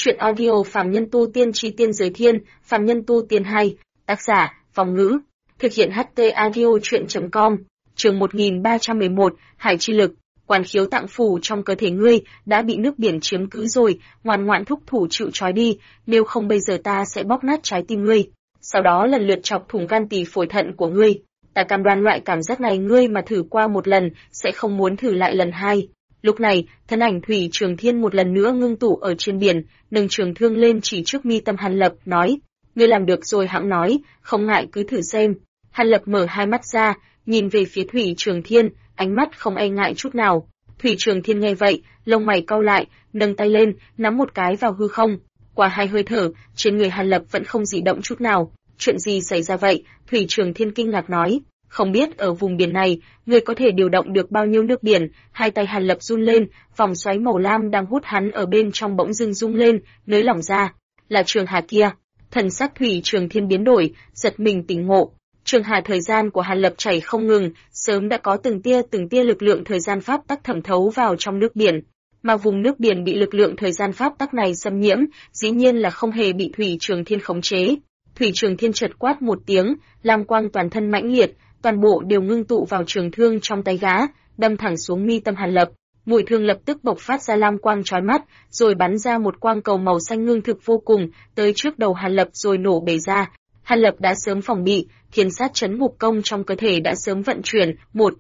Chuyện audio Phàm Nhân Tu Tiên Chi Tiên Giới Thiên, Phàm Nhân Tu Tiên 2, tác giả, Vong Ngữ, thực hiện HT Audio Chuyện.com, chương 1311, Hải Chi Lực, Quan khiếu tạng phủ trong cơ thể ngươi đã bị nước biển chiếm cứ rồi, ngoan ngoãn thúc thủ chịu trói đi, nếu không bây giờ ta sẽ bóp nát trái tim ngươi, sau đó lần lượt chọc thủng gan tỳ phổi thận của ngươi. Ta cam đoan loại cảm giác này ngươi mà thử qua một lần sẽ không muốn thử lại lần hai. Lúc này, thân ảnh Thủy Trường Thiên một lần nữa ngưng tụ ở trên biển, nâng trường thương lên chỉ trước mi tâm Hàn Lập, nói: "Ngươi làm được rồi hẵng nói, không ngại cứ thử xem." Hàn Lập mở hai mắt ra, nhìn về phía Thủy Trường Thiên, ánh mắt không e ngại chút nào. Thủy Trường Thiên nghe vậy, lông mày cau lại, nâng tay lên, nắm một cái vào hư không. Qua hai hơi thở, trên người Hàn Lập vẫn không dị động chút nào. Chuyện gì xảy ra vậy? Thủy Trường Thiên kinh ngạc nói. Không biết ở vùng biển này, người có thể điều động được bao nhiêu nước biển? Hai tay Hàn Lập run lên, vòng xoáy màu lam đang hút hắn ở bên trong bỗng dưng rung lên, nới lỏng ra. Là Trường Hà kia. Thần sắc Thủy Trường Thiên biến đổi, giật mình tỉnh ngộ. Trường Hà thời gian của Hàn Lập chảy không ngừng, sớm đã có từng tia lực lượng thời gian pháp tắc thẩm thấu vào trong nước biển. Mà vùng nước biển bị lực lượng thời gian pháp tắc này xâm nhiễm, dĩ nhiên là không hề bị Thủy Trường Thiên khống chế. Thủy Trường Thiên chợt quát một tiếng, lam quang toàn thân mãnh liệt, toàn bộ đều ngưng tụ vào trường thương trong tay gã, đâm thẳng xuống mi tâm Hàn Lập. Mũi thương lập tức bộc phát ra lam quang chói mắt, rồi bắn ra một quang cầu màu xanh ngưng thực vô cùng, tới trước đầu Hàn Lập rồi nổ bể ra. Hàn Lập đã sớm phòng bị, thiên sát chấn ngục công trong cơ thể đã sớm vận chuyển,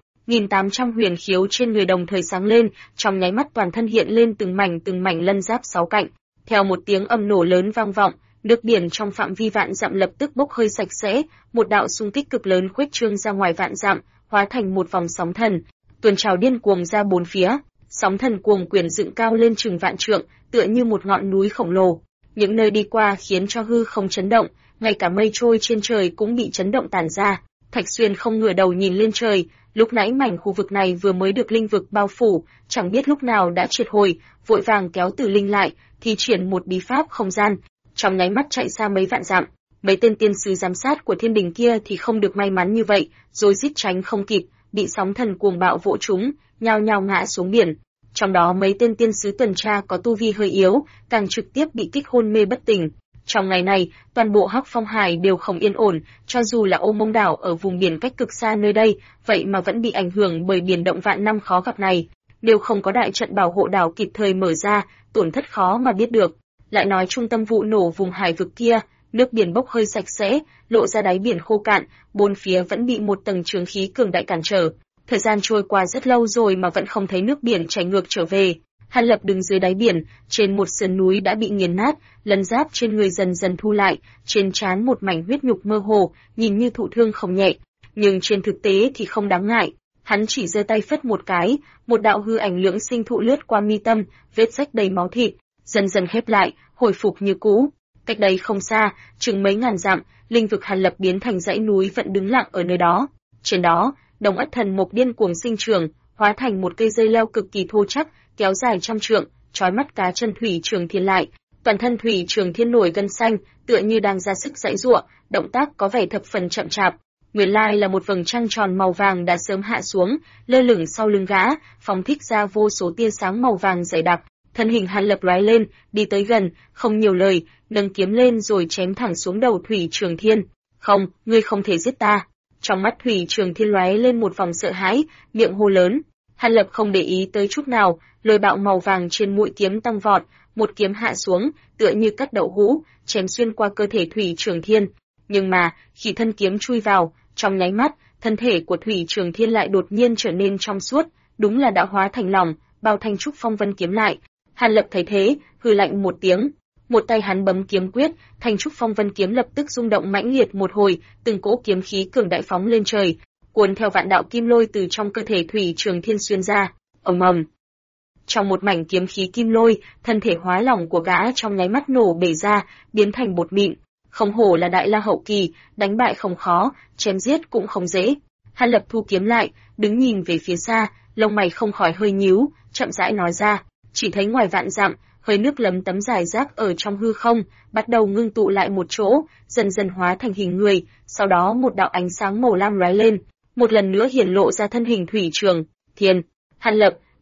1.800 huyền khiếu trên người đồng thời sáng lên, trong nháy mắt toàn thân hiện lên từng mảnh lân giáp sáu cạnh. Theo một tiếng âm nổ lớn vang vọng, nước biển trong phạm vi vạn dặm lập tức bốc hơi sạch sẽ, một đạo xung kích cực lớn khuếch trương ra ngoài vạn dặm, hóa thành một vòng sóng thần, tuôn trào điên cuồng ra bốn phía. Sóng thần cuồng quyển dựng cao lên chừng vạn trượng, tựa như một ngọn núi khổng lồ. Những nơi đi qua khiến cho hư không chấn động, ngay cả mây trôi trên trời cũng bị chấn động tản ra. Thạch Xuyên không ngửa đầu nhìn lên trời, lúc nãy mảnh khu vực này vừa mới được linh vực bao phủ, chẳng biết lúc nào đã triệt hồi, vội vàng kéo Tử Linh lại, thi triển một bí pháp không gian, trong nháy mắt chạy xa mấy vạn dặm. Mấy tên tiên sứ giám sát của thiên đình kia thì không được may mắn như vậy, rồi rít tránh không kịp, bị sóng thần cuồng bạo vỗ trúng, nhao nhao ngã xuống biển. Trong đó mấy tên tiên sứ tuần tra có tu vi hơi yếu, càng trực tiếp bị kích hôn mê bất tỉnh. Trong ngày này, toàn bộ Hắc Phong Hải đều không yên ổn, cho dù là Ô Mông đảo ở vùng biển cách cực xa nơi đây, vậy mà vẫn bị ảnh hưởng bởi biển động vạn năm khó gặp này. Nếu không có đại trận bảo hộ đảo kịp thời mở ra, tổn thất khó mà biết được. Lại nói trung tâm vụ nổ vùng hải vực kia, nước biển bốc hơi sạch sẽ, lộ ra đáy biển khô cạn, bốn phía vẫn bị một tầng chướng khí cường đại cản trở. Thời gian trôi qua rất lâu rồi mà vẫn không thấy nước biển chảy ngược trở về. Hàn Lập đứng dưới đáy biển, trên một sườn núi đã bị nghiền nát, lân giáp trên người dần dần thu lại, trên trán một mảnh huyết nhục mơ hồ, nhìn như thụ thương không nhẹ, nhưng trên thực tế thì không đáng ngại. Hắn chỉ giơ tay phất một cái, một đạo hư ảnh lưỡng sinh thụ lướt qua mi tâm, vết rách đầy máu thịt, dần dần khép lại, hồi phục như cũ. Cách đây không xa, chừng mấy ngàn dặm, linh vực Hàn Lập biến thành dãy núi vẫn đứng lặng ở nơi đó. Trên đó, Đồng Ất Thần Mộc điên cuồng sinh trưởng, hóa thành một cây dây leo cực kỳ thô chắc, kéo dài trăm trượng, trói mắt cá chân Thủy Trường Thiên lại. Toàn thân Thủy Trường Thiên nổi gân xanh, tựa như đang ra sức giãy giụa, động tác có vẻ thập phần chậm chạp. Nguyên lai là một vầng trăng tròn màu vàng đã sớm hạ xuống, lơ lửng sau lưng gã, phóng thích ra vô số tia sáng màu vàng dày đặc. Thân hình Hàn Lập lóe lên, đi tới gần, không nhiều lời, nâng kiếm lên rồi chém thẳng xuống đầu Thủy Trường Thiên. "Không, ngươi không thể giết ta." Trong mắt Thủy Trường Thiên lóe lên một vòng sợ hãi, miệng hô lớn. Hàn Lập không để ý tới chút nào, lôi bạo màu vàng trên mũi kiếm tăng vọt, một kiếm hạ xuống, tựa như cắt đậu hũ, chém xuyên qua cơ thể Thủy Trường Thiên. Nhưng mà, khi thân kiếm chui vào, trong nháy mắt, thân thể của Thủy Trường Thiên lại đột nhiên trở nên trong suốt, đúng là đã hóa thành lòng, bao thanh trúc phong vân kiếm lại. Hàn Lập thấy thế, hừ lạnh một tiếng, một tay hắn bấm kiếm quyết, thanh trúc phong vân kiếm lập tức rung động mãnh liệt một hồi, từng cỗ kiếm khí cường đại phóng lên trời, cuốn theo vạn đạo kim lôi từ trong cơ thể Thủy Trường Thiên xuyên ra. Ầm ầm. Trong một mảnh kiếm khí kim lôi, thân thể hóa lỏng của gã trong nháy mắt nổ bể ra, biến thành bột mịn. Không hổ là đại la hậu kỳ, đánh bại không khó, chém giết cũng không dễ. Hàn Lập thu kiếm lại, đứng nhìn về phía xa, lông mày không khỏi hơi nhíu, chậm rãi nói ra. Chỉ thấy ngoài vạn dặm, hơi nước lấm tấm rải rác ở trong hư không, bắt đầu ngưng tụ lại một chỗ, dần dần hóa thành hình người, sau đó một đạo ánh sáng màu lam lóe lên, một lần nữa hiển lộ ra thân hình Thủy Trường Thiên. Hàn Lập,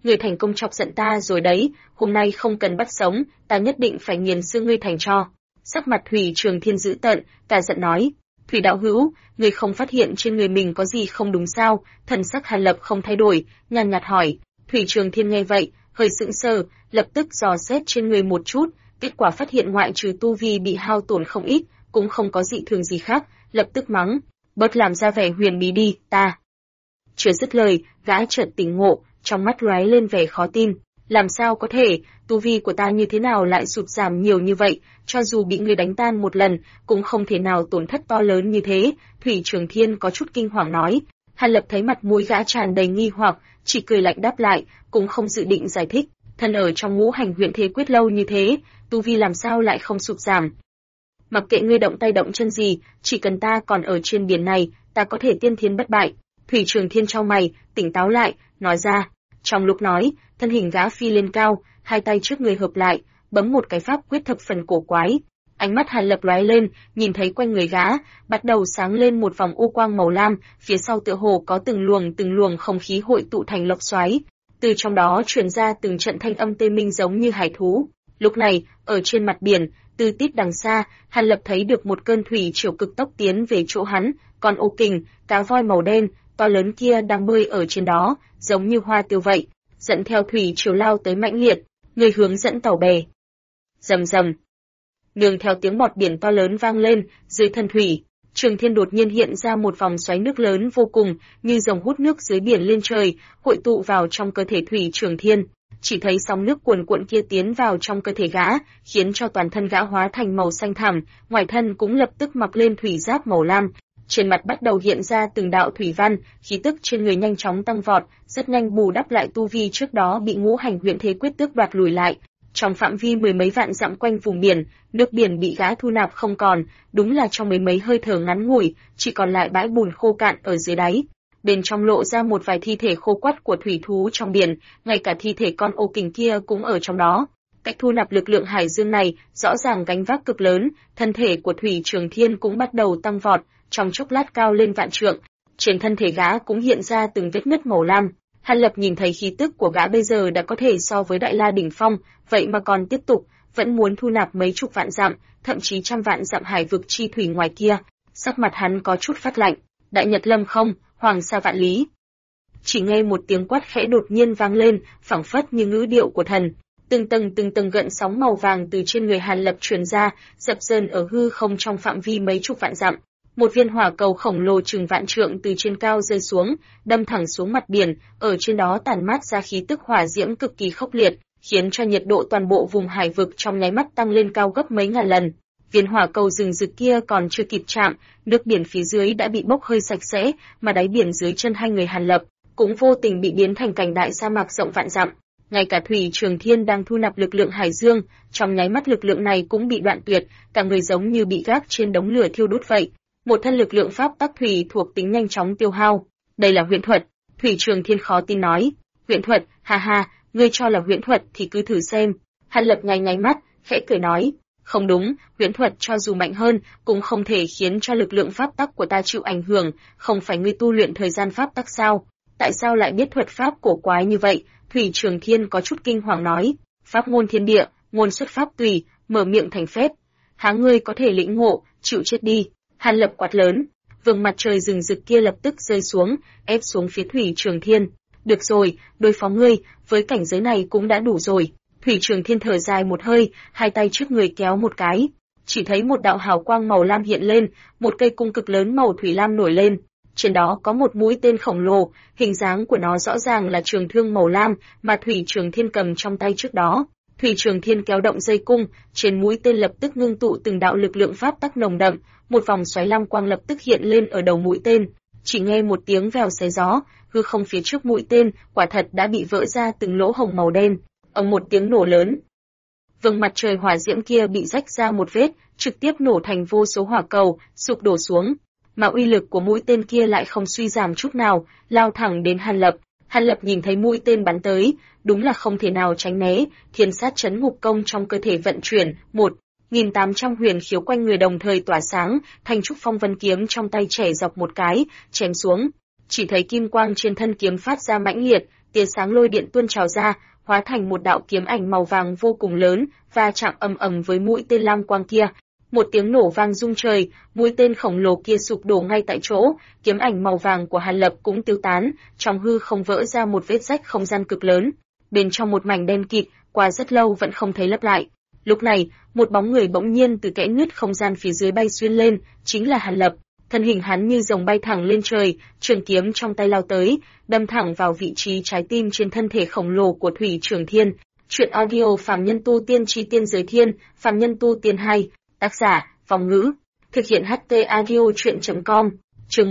Ngươi thành công chọc giận ta rồi đấy, hôm nay không cần bắt sống, ta nhất định phải nghiền xương ngươi thành tro. Sắc mặt Thủy Trường Thiên dữ tợn, cả giận nói, Thủy đạo hữu, ngươi không phát hiện trên người mình có gì không đúng sao? Thần sắc Hàn Lập không thay đổi, nhàn nhạt hỏi. Thủy Trường Thiên nghe vậy, hơi sững sờ, lập tức dò xét trên người một chút, kết quả phát hiện ngoại trừ tu vi bị hao tổn không ít, cũng không có dị thường gì khác, lập tức mắng, bớt làm ra vẻ huyền bí đi, ta. Chưa dứt lời, gã chợt tỉnh ngộ, trong mắt lóe lên vẻ khó tin, làm sao có thể, tu vi của ta như thế nào lại sụt giảm nhiều như vậy, cho dù bị người đánh tan một lần, cũng không thể nào tổn thất to lớn như thế. Thủy Trường Thiên có chút kinh hoàng nói. Hàn Lập thấy mặt mũi gã tràn đầy nghi hoặc, chỉ cười lạnh đáp lại, cũng không dự định giải thích, thân ở trong ngũ hành huyện thế quyết lâu như thế, tu vi làm sao lại không sụt giảm. Mặc kệ ngươi động tay động chân gì, chỉ cần ta còn ở trên biển này, ta có thể tiên thiên bất bại. Thủy Trường Thiên chau mày, tỉnh táo lại, nói ra. Trong lúc nói, thân hình gã phi lên cao, hai tay trước người hợp lại, bấm một cái pháp quyết thập phần cổ quái. Ánh mắt Hàn Lập lóe lên, nhìn thấy quanh người gã, bắt đầu sáng lên một vòng u quang màu lam, phía sau tựa hồ có từng luồng không khí hội tụ thành lốc xoáy. Từ trong đó truyền ra từng trận thanh âm tê minh giống như hải thú. Lúc này, ở trên mặt biển, từ tít đằng xa, Hàn Lập thấy được một cơn thủy triều cực tốc tiến về chỗ hắn, còn ô kình, cá voi màu đen, to lớn kia đang bơi ở trên đó, giống như hoa tiêu vậy, dẫn theo thủy triều lao tới mãnh liệt, người hướng dẫn tàu bè. Rầm rầm. Nương theo tiếng bọt biển to lớn vang lên, dưới thân thủy, Trường Thiên đột nhiên hiện ra một vòng xoáy nước lớn vô cùng, như dòng hút nước dưới biển lên trời, hội tụ vào trong cơ thể Thủy Trường Thiên. Chỉ thấy sóng nước cuồn cuộn kia tiến vào trong cơ thể gã, khiến cho toàn thân gã hóa thành màu xanh thẳm, ngoài thân cũng lập tức mọc lên thủy giáp màu lam. Trên mặt bắt đầu hiện ra từng đạo thủy văn, khí tức trên người nhanh chóng tăng vọt, rất nhanh bù đắp lại tu vi trước đó bị ngũ hành huyện thế quyết tước đoạt lùi lại. Trong phạm vi mười mấy vạn dặm quanh vùng biển, nước biển bị gã thu nạp không còn, đúng là trong mấy hơi thở ngắn ngủi, chỉ còn lại bãi bùn khô cạn ở dưới đáy. Bên trong lộ ra một vài thi thể khô quắt của thủy thú trong biển, ngay cả thi thể con ô kình kia cũng ở trong đó. Cách thu nạp lực lượng hải dương này rõ ràng gánh vác cực lớn, thân thể của Thủy Trường Thiên cũng bắt đầu tăng vọt, trong chốc lát cao lên vạn trượng. Trên thân thể gã cũng hiện ra từng vết nứt màu lam. Hàn Lập nhìn thấy khí tức của gã bây giờ đã có thể so với Đại La đỉnh phong, vậy mà còn tiếp tục, vẫn muốn thu nạp mấy chục vạn dặm, thậm chí trăm vạn dặm hải vực chi thủy ngoài kia. Sắc mặt hắn có chút phát lạnh, Đại Nhật Lâm không, Hoàng Sa Vạn Lý. Chỉ nghe một tiếng quát khẽ đột nhiên vang lên, phảng phất như ngữ điệu của thần. Từng tầng gợn sóng màu vàng từ trên người Hàn Lập truyền ra, dập dờn ở hư không trong phạm vi mấy chục vạn dặm. Một viên hỏa cầu khổng lồ chừng vạn trượng từ trên cao rơi xuống, đâm thẳng xuống mặt biển, ở trên đó tản mát ra khí tức hỏa diễm cực kỳ khốc liệt, khiến cho nhiệt độ toàn bộ vùng hải vực trong nháy mắt tăng lên cao gấp mấy ngàn lần. Viên hỏa cầu rừng rực kia còn chưa kịp chạm, nước biển phía dưới đã bị bốc hơi sạch sẽ, mà đáy biển dưới chân hai người Hàn Lập cũng vô tình bị biến thành cảnh đại sa mạc rộng vạn dặm. Ngay cả Thủy Trường Thiên đang thu nạp lực lượng hải dương, trong nháy mắt lực lượng này cũng bị đoạn tuyệt, cả người giống như bị gác trên đống lửa thiêu đốt vậy. Một thân lực lượng pháp tắc thủy thuộc tính nhanh chóng tiêu hao. Đây là huyễn thuật. Thủy Trường Thiên khó tin nói. Huyễn thuật, ha ha, ngươi cho là huyễn thuật thì cứ thử xem. Hàn Lập nháy mắt, khẽ cười nói. Không đúng, huyễn thuật cho dù mạnh hơn, cũng không thể khiến cho lực lượng pháp tắc của ta chịu ảnh hưởng, không phải ngươi tu luyện thời gian pháp tắc sao? Tại sao lại biết thuật pháp cổ quái như vậy? Thủy Trường Thiên có chút kinh hoàng nói. Pháp ngôn thiên địa, ngôn xuất pháp tùy, mở miệng thành phép. Há ngươi có thể lĩnh ngộ, chịu chết đi. Hàn Lập quát lớn, vầng mặt trời rừng rực kia lập tức rơi xuống, ép xuống phía Thủy Trường Thiên. Được rồi, đối phó ngươi, với cảnh giới này cũng đã đủ rồi. Thủy Trường Thiên thở dài một hơi, hai tay trước người kéo một cái. Chỉ thấy một đạo hào quang màu lam hiện lên, một cây cung cực lớn màu thủy lam nổi lên. Trên đó có một mũi tên khổng lồ, hình dáng của nó rõ ràng là trường thương màu lam mà Thủy Trường Thiên cầm trong tay trước đó. Thủy Trường Thiên kéo động dây cung, trên mũi tên lập tức ngưng tụ từng đạo lực lượng pháp tắc nồng đậm, một vòng xoáy lam quang lập tức hiện lên ở đầu mũi tên. Chỉ nghe một tiếng vèo xé gió, hư không phía trước mũi tên quả thật đã bị vỡ ra từng lỗ hổng màu đen. Ầm một tiếng nổ lớn, vầng mặt trời hỏa diễm kia bị rách ra một vết, trực tiếp nổ thành vô số hỏa cầu, sụp đổ xuống. Mà uy lực của mũi tên kia lại không suy giảm chút nào, lao thẳng đến Hàn Lập. Hàn Lập nhìn thấy mũi tên bắn tới, đúng là không thể nào tránh né, thiên sát chấn ngục công trong cơ thể vận chuyển, 1.800 huyền khiếu quanh người đồng thời tỏa sáng, thanh trúc phong vân kiếm trong tay chẻ dọc một cái, chém xuống. Chỉ thấy kim quang trên thân kiếm phát ra mãnh liệt, tia sáng lôi điện tuôn trào ra, hóa thành một đạo kiếm ảnh màu vàng vô cùng lớn, và chạm ầm ầm với mũi tên lam quang kia. Một tiếng nổ vang rung trời, mũi tên khổng lồ kia sụp đổ ngay tại chỗ, kiếm ảnh màu vàng của Hàn Lập cũng tiêu tán, trong hư không vỡ ra một vết rách không gian cực lớn. Bên trong một mảnh đen kịt, qua rất lâu vẫn không thấy lấp lại. Lúc này, một bóng người bỗng nhiên từ kẽ nứt không gian phía dưới bay xuyên lên, chính là Hàn Lập. Thân hình hắn như rồng bay thẳng lên trời, trường kiếm trong tay lao tới, đâm thẳng vào vị trí trái tim trên thân thể khổng lồ của Thủy Trường Thiên. Truyện audio Phàm Nhân Tu Tiên Chi Tiên Giới Thiên, Phàm Nhân Tu Tiên 2, tác giả, Phong Ngữ, thực hiện HT audio truyện.com, chương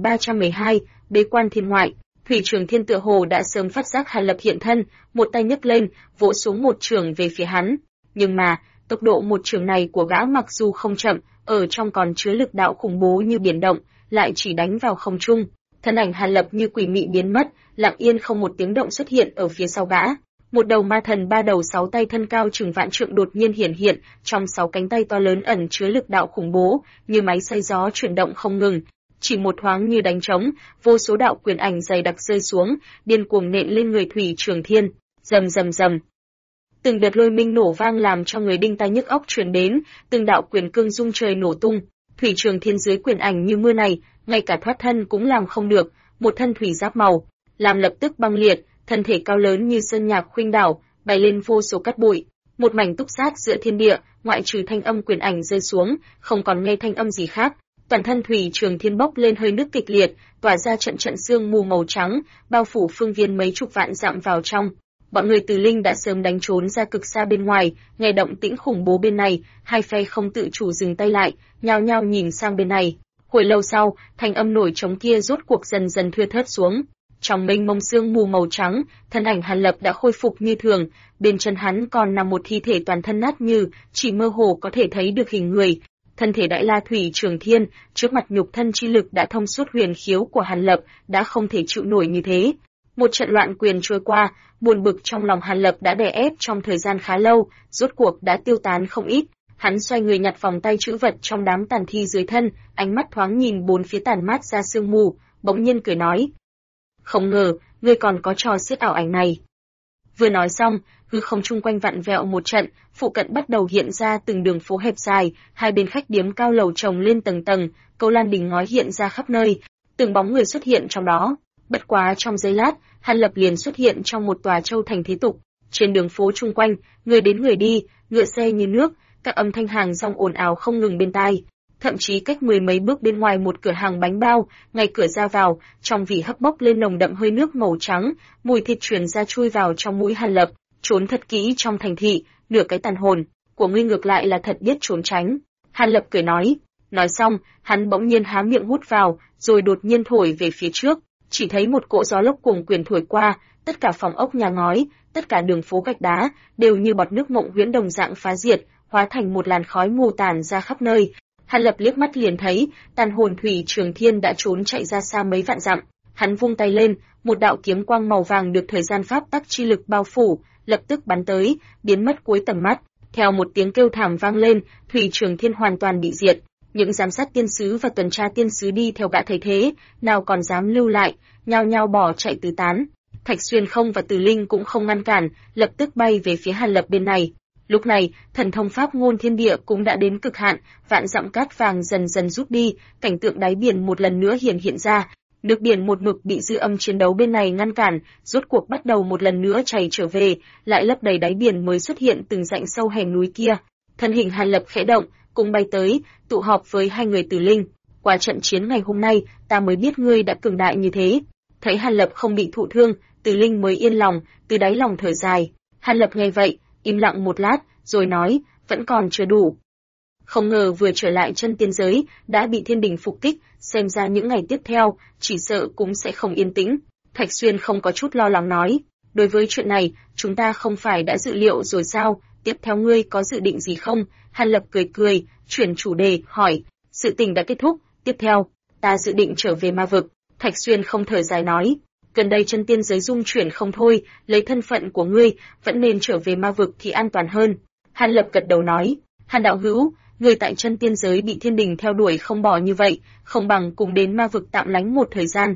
1312, bế quan thiên ngoại. Thủy Trường Thiên tựa hồ đã sớm phát giác Hàn Lập hiện thân, một tay nhấc lên, vỗ xuống một chưởng về phía hắn. Nhưng mà, tốc độ một chưởng này của gã mặc dù không chậm, ở trong còn chứa lực đạo khủng bố như biển động, lại chỉ đánh vào không trung. Thân ảnh Hàn Lập như quỷ mị biến mất, lặng yên không một tiếng động xuất hiện ở phía sau gã. Một đầu ma thần ba đầu sáu tay thân cao chừng vạn trượng đột nhiên hiển hiện, trong sáu cánh tay to lớn ẩn chứa lực đạo khủng bố, như máy xay gió chuyển động không ngừng. Chỉ một thoáng như đánh trống, vô số đạo quyền ảnh dày đặc rơi xuống, điên cuồng nện lên người Thủy Trường Thiên. Rầm rầm rầm. Từng đợt lôi minh nổ vang làm cho người đinh tai nhức óc truyền đến, từng đạo quyền cương rung trời nổ tung. Thủy Trường Thiên dưới quyền ảnh như mưa này, ngay cả thoát thân cũng làm không được, một thân thủy giáp màu, làm lập tức băng liệt, thân thể cao lớn như sơn nhạc khuynh đảo, bay lên vô số cát bụi. Một mảnh túc sát giữa thiên địa, ngoại trừ thanh âm quyền ảnh rơi xuống, không còn nghe thanh âm gì khác. Toàn thân Thủy Trường Thiên bốc lên hơi nước kịch liệt, tỏa ra trận trận sương mù màu trắng, bao phủ phương viên mấy chục vạn dặm vào trong. Bọn người Từ Linh đã sớm đánh trốn ra cực xa bên ngoài, nghe động tĩnh khủng bố bên này, hai phe không tự chủ dừng tay lại, nhao nhao nhìn sang bên này. Hồi lâu sau, thanh âm nổi trống kia rốt cuộc dần dần thưa thớt xuống. Trong mênh mông sương mù màu trắng, thân ảnh Hàn Lập đã khôi phục như thường, bên chân hắn còn nằm một thi thể toàn thân nát như, chỉ mơ hồ có thể thấy được hình người. Thân thể Đại La Thủy Trường Thiên, trước mặt nhục thân chi lực đã thông suốt huyền khiếu của Hàn Lập, đã không thể chịu nổi như thế. Một trận loạn quyền trôi qua, buồn bực trong lòng Hàn Lập đã đè ép trong thời gian khá lâu, rốt cuộc đã tiêu tán không ít. Hắn xoay người nhặt vòng tay trữ vật trong đám tàn thi dưới thân, ánh mắt thoáng nhìn bốn phía tàn mát ra sương mù, bỗng nhiên cười nói: "Không ngờ, ngươi còn có trò xiết ảo ảnh này." Vừa nói xong, hư không chung quanh vặn vẹo một trận, phụ cận bắt đầu hiện ra từng đường phố hẹp dài, hai bên khách điếm cao lầu chồng lên tầng tầng, câu lan đình ngói hiện ra khắp nơi, từng bóng người xuất hiện trong đó. Bất quá trong giây lát, Hàn Lập liền xuất hiện trong một tòa châu thành thế tục. Trên đường phố chung quanh, người đến người đi, ngựa xe như nước, các âm thanh hàng rong ồn ào không ngừng bên tai. Thậm chí cách mười mấy bước bên ngoài một cửa hàng bánh bao, ngay cửa ra vào, trong vỉ hấp bốc lên nồng đậm hơi nước màu trắng, mùi thịt truyền ra chui vào trong mũi Hàn Lập. Trốn thật kỹ trong thành thị, nửa cái tàn hồn của ngươi ngược lại là thật biết trốn tránh. Hàn Lập cười nói. Nói xong, hắn bỗng nhiên há miệng hút vào, rồi đột nhiên thổi về phía trước. Chỉ thấy một cỗ gió lốc cuồng quyền thổi qua, tất cả phòng ốc nhà ngói, tất cả đường phố gạch đá, đều như bọt nước mộng huyễn đồng dạng phá diệt, hóa thành một làn khói mù tàn ra khắp nơi. Hàn Lập liếc mắt liền thấy, tàn hồn Thủy Trường Thiên đã trốn chạy ra xa mấy vạn dặm. Hắn vung tay lên, một đạo kiếm quang màu vàng được thời gian pháp tắc chi lực bao phủ, lập tức bắn tới, biến mất cuối tầm mắt. Theo một tiếng kêu thảm vang lên, Thủy Trường Thiên hoàn toàn bị diệt. Những giám sát tiên sứ và tuần tra tiên sứ đi theo gã thấy thế, nào còn dám lưu lại, nhao nhao bỏ chạy tứ tán. Thạch Xuyên Không và Từ Linh cũng không ngăn cản, lập tức bay về phía Hàn Lập bên này. Lúc này, thần thông pháp ngôn thiên địa cũng đã đến cực hạn, vạn dặm cát vàng dần dần rút đi, cảnh tượng đáy biển một lần nữa hiện ra. Nước biển một mực bị dư âm chiến đấu bên này ngăn cản, rốt cuộc bắt đầu một lần nữa chảy trở về, lại lấp đầy đáy biển mới xuất hiện từng rãnh sâu hẻm núi kia. Thân hình Hàn Lập khẽ động, cùng bay tới, tụ họp với hai người Từ Linh. Qua trận chiến ngày hôm nay, ta mới biết ngươi đã cường đại như thế. Thấy Hàn Lập không bị thụ thương, Từ Linh mới yên lòng, từ đáy lòng thở dài. Hàn Lập nghe vậy, im lặng một lát, rồi nói, vẫn còn chưa đủ. Không ngờ vừa trở lại chân tiên giới, đã bị thiên đình phục kích, xem ra những ngày tiếp theo, chỉ sợ cũng sẽ không yên tĩnh. Thạch Xuyên không có chút lo lắng nói, đối với chuyện này, chúng ta không phải đã dự liệu rồi sao, tiếp theo ngươi có dự định gì không? Hàn Lập cười cười, chuyển chủ đề, hỏi, sự tình đã kết thúc, tiếp theo, ta dự định trở về ma vực. Thạch Xuyên không thở dài nói, gần đây chân tiên giới dung chuyển không thôi, lấy thân phận của ngươi, vẫn nên trở về ma vực thì an toàn hơn. Hàn Lập gật đầu nói, Hàn đạo hữu, người tại chân tiên giới bị thiên đình theo đuổi không bỏ như vậy, không bằng cùng đến ma vực tạm lánh một thời gian.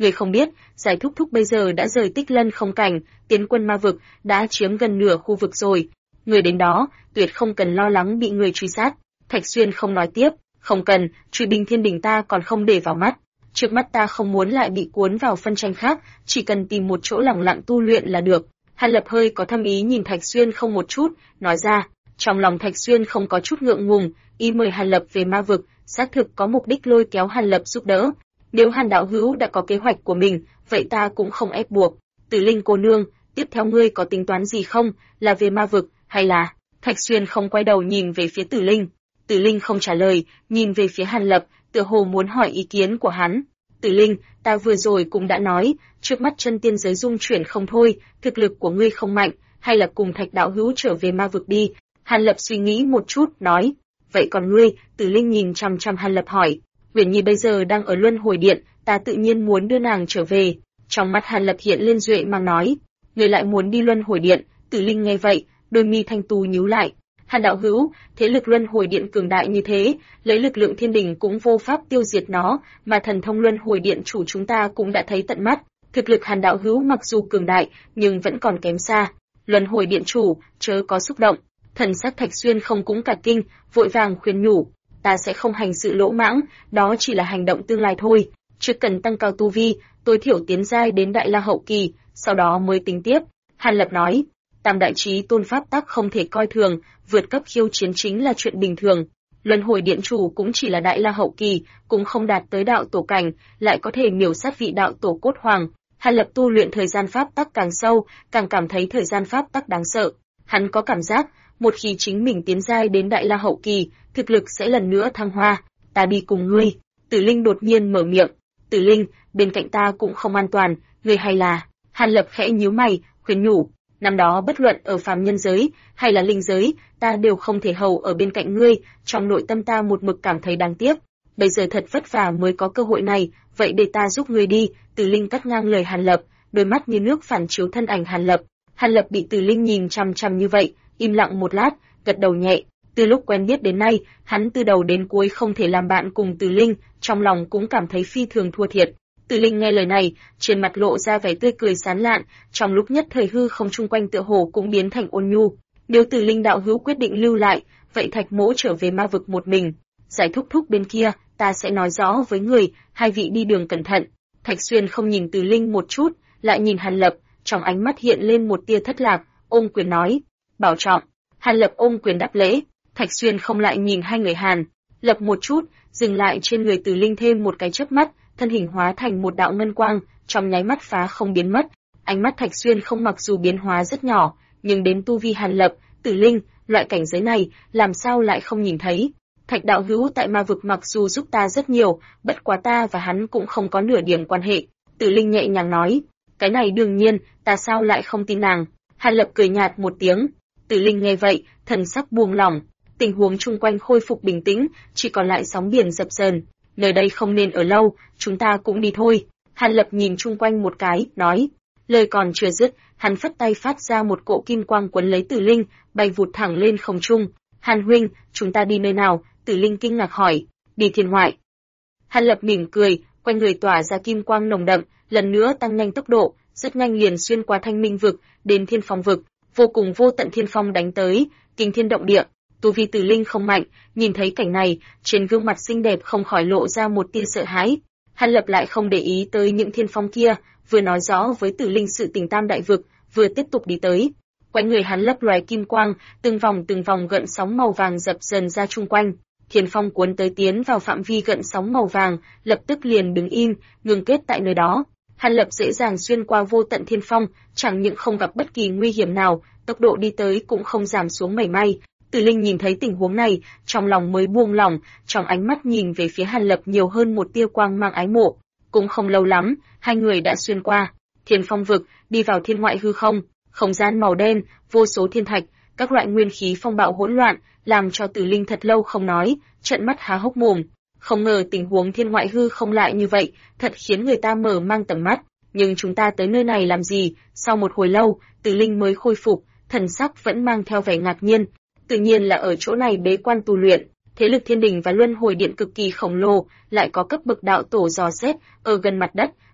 Người không biết, Giải Thúc Thúc bây giờ đã rời Tích Lân không cảnh, tiến quân ma vực, đã chiếm gần nửa khu vực rồi. Người đến đó, tuyệt không cần lo lắng bị người truy sát. Thạch Xuyên không nói tiếp, không cần, truy binh thiên đình ta còn không để vào mắt. Trước mắt ta không muốn lại bị cuốn vào phân tranh khác, chỉ cần tìm một chỗ lặng lặng tu luyện là được. Hàn Lập hơi có thâm ý nhìn Thạch Xuyên không một chút, nói ra. Trong lòng Thạch Xuyên không có chút ngượng ngùng, y mời Hàn Lập về ma vực, xác thực có mục đích lôi kéo Hàn Lập giúp đỡ. Nếu Hàn đạo hữu đã có kế hoạch của mình, vậy ta cũng không ép buộc. Tử Linh cô nương, tiếp theo ngươi có tính toán gì không, là về ma vực, hay là... Thạch Xuyên không quay đầu nhìn về phía Tử Linh. Tử Linh không trả lời, nhìn về phía Hàn Lập, tựa hồ muốn hỏi ý kiến của hắn. Tử Linh, ta vừa rồi cũng đã nói, trước mắt chân tiên giới dung chuyển không thôi, thực lực của ngươi không mạnh, hay là cùng Thạch đạo hữu trở về ma vực đi. Hàn Lập suy nghĩ một chút, nói. Vậy còn ngươi? Tử Linh nhìn chằm chằm Hàn Lập hỏi. Uyển Nhi bây giờ đang ở Luân Hồi Điện, ta tự nhiên muốn đưa nàng trở về. Trong mắt Hàn Lập hiện lên duệ mang nói. Ngươi lại muốn đi Luân Hồi Điện? Tử Linh nghe vậy, đôi mi thanh tú nhíu lại. Hàn đạo hữu, thế lực Luân Hồi Điện cường đại như thế, lấy lực lượng thiên đình cũng vô pháp tiêu diệt nó, mà thần thông Luân Hồi Điện chủ chúng ta cũng đã thấy tận mắt. Thực lực Hàn đạo hữu mặc dù cường đại, nhưng vẫn còn kém xa. Luân Hồi Điện chủ, chớ có xúc động. Thần sắc Thạch Xuyên không cũng cả kinh, vội vàng khuyên nhủ. Ta sẽ không hành sự lỗ mãng, đó chỉ là hành động tương lai thôi. Chưa cần tăng cao tu vi, tối thiểu tiến giai đến Đại La hậu kỳ, sau đó mới tính tiếp. Hàn Lập nói. Tam đại chí tôn pháp tắc không thể coi thường, vượt cấp khiêu chiến chính là chuyện bình thường. Luân Hồi Điện chủ cũng chỉ là Đại La hậu kỳ, cũng không đạt tới đạo tổ cảnh, lại có thể miểu sát vị đạo tổ cốt hoàng. Hàn Lập tu luyện thời gian pháp tắc càng sâu, càng cảm thấy thời gian pháp tắc đáng sợ. Hắn có cảm giác, một khi chính mình tiến giai đến Đại La hậu kỳ, thực lực sẽ lần nữa thăng hoa. Ta đi cùng ngươi. Tử Linh đột nhiên mở miệng. Tử Linh, bên cạnh ta cũng không an toàn, ngươi hay là... Hàn Lập khẽ nhíu mày, khuyên nhủ. Năm đó bất luận ở phàm nhân giới hay là linh giới, ta đều không thể hầu ở bên cạnh ngươi, trong nội tâm ta một mực cảm thấy đáng tiếc. Bây giờ thật vất vả mới có cơ hội này, vậy để ta giúp ngươi đi. Tử Linh cắt ngang lời Hàn Lập, đôi mắt như nước phản chiếu thân ảnh Hàn Lập. Hàn Lập bị Tử Linh nhìn chằm chằm như vậy, im lặng một lát, gật đầu nhẹ. Từ lúc quen biết đến nay, hắn từ đầu đến cuối không thể làm bạn cùng Tử Linh, trong lòng cũng cảm thấy phi thường thua thiệt. Tử Linh nghe lời này, trên mặt lộ ra vẻ tươi cười sán lạn, trong lúc nhất thời hư không chung quanh tựa hồ cũng biến thành ôn nhu. Nếu Tử Linh đạo hữu quyết định lưu lại, vậy Thạch mỗ trở về ma vực một mình. Giải Thúc Thúc bên kia, ta sẽ nói rõ với người, hai vị đi đường cẩn thận. Thạch Xuyên không nhìn Tử Linh một chút, lại nhìn Hàn Lập, trong ánh mắt hiện lên một tia thất lạc, ôm quyền nói, bảo trọng. Hàn Lập ôm quyền đáp lễ, Thạch Xuyên không lại nhìn hai người Hàn Lập một chút, dừng lại trên người Tử Linh thêm một cái chớp mắt, thân hình hóa thành một đạo ngân quang, trong nháy mắt phá không biến mất. Ánh mắt Thạch Xuyên không mặc dù biến hóa rất nhỏ, nhưng đến tu vi Hàn Lập, Tử Linh, loại cảnh giới này, làm sao lại không nhìn thấy? Thạch đạo hữu tại ma vực mặc dù giúp ta rất nhiều, bất quá ta và hắn cũng không có nửa điểm quan hệ. Tử Linh nhẹ nhàng nói, cái này đương nhiên, ta sao lại không tin nàng? Hàn Lập cười nhạt một tiếng. Tử Linh nghe vậy, thần sắc buông lỏng, tình huống chung quanh khôi phục bình tĩnh, chỉ còn lại sóng biển dập dờn. Nơi đây không nên ở lâu, chúng ta cũng đi thôi. Hàn Lập nhìn chung quanh một cái, nói. Lời còn chưa dứt, hắn phất tay phát ra một cỗ kim quang quấn lấy Tử Linh, bay vụt thẳng lên không trung. Hàn huynh, chúng ta đi nơi nào? Tử Linh kinh ngạc hỏi. Đi thiên ngoại. Hàn Lập mỉm cười, quanh người tỏa ra kim quang nồng đậm, lần nữa tăng nhanh tốc độ, rất nhanh liền xuyên qua Thanh Minh vực, đến Thiên Phong vực, vô cùng vô tận thiên phong đánh tới, kinh thiên động địa. Tu vi Tử Linh không mạnh, nhìn thấy cảnh này, trên gương mặt xinh đẹp không khỏi lộ ra một tia sợ hãi. Hàn Lập lại không để ý tới những thiên phong kia, vừa nói rõ với Tử Linh sự tình tam đại vực, vừa tiếp tục đi tới. Quanh người hắn lấp loé kim quang, từng vòng gợn sóng màu vàng dập dần ra chung quanh. Thiên phong cuốn tới tiến vào phạm vi gợn sóng màu vàng, lập tức liền đứng im, ngừng kết tại nơi đó. Hàn Lập dễ dàng xuyên qua vô tận thiên phong, chẳng những không gặp bất kỳ nguy hiểm nào, tốc độ đi tới cũng không giảm xuống mảy may. Tử Linh nhìn thấy tình huống này, trong lòng mới buông lỏng, trong ánh mắt nhìn về phía Hàn Lập nhiều hơn một tia quang mang ái mộ. Cũng không lâu lắm, hai người đã xuyên qua Thiên Phong vực, đi vào thiên ngoại hư không, không gian màu đen, vô số thiên thạch, các loại nguyên khí phong bạo hỗn loạn, làm cho Tử Linh thật lâu không nói, trợn mắt há hốc mồm. Không ngờ tình huống thiên ngoại hư không lại như vậy, thật khiến người ta mở mang tầm mắt. Nhưng chúng ta tới nơi này làm gì? Sau một hồi lâu, Tử Linh mới khôi phục, thần sắc vẫn mang theo vẻ ngạc nhiên. Tự nhiên là ở chỗ này bế quan tu luyện. Thế lực thiên đình và luân hồi điện cực kỳ khổng lồ, lại có cấp bậc đạo tổ dò xét ở gần mặt đất,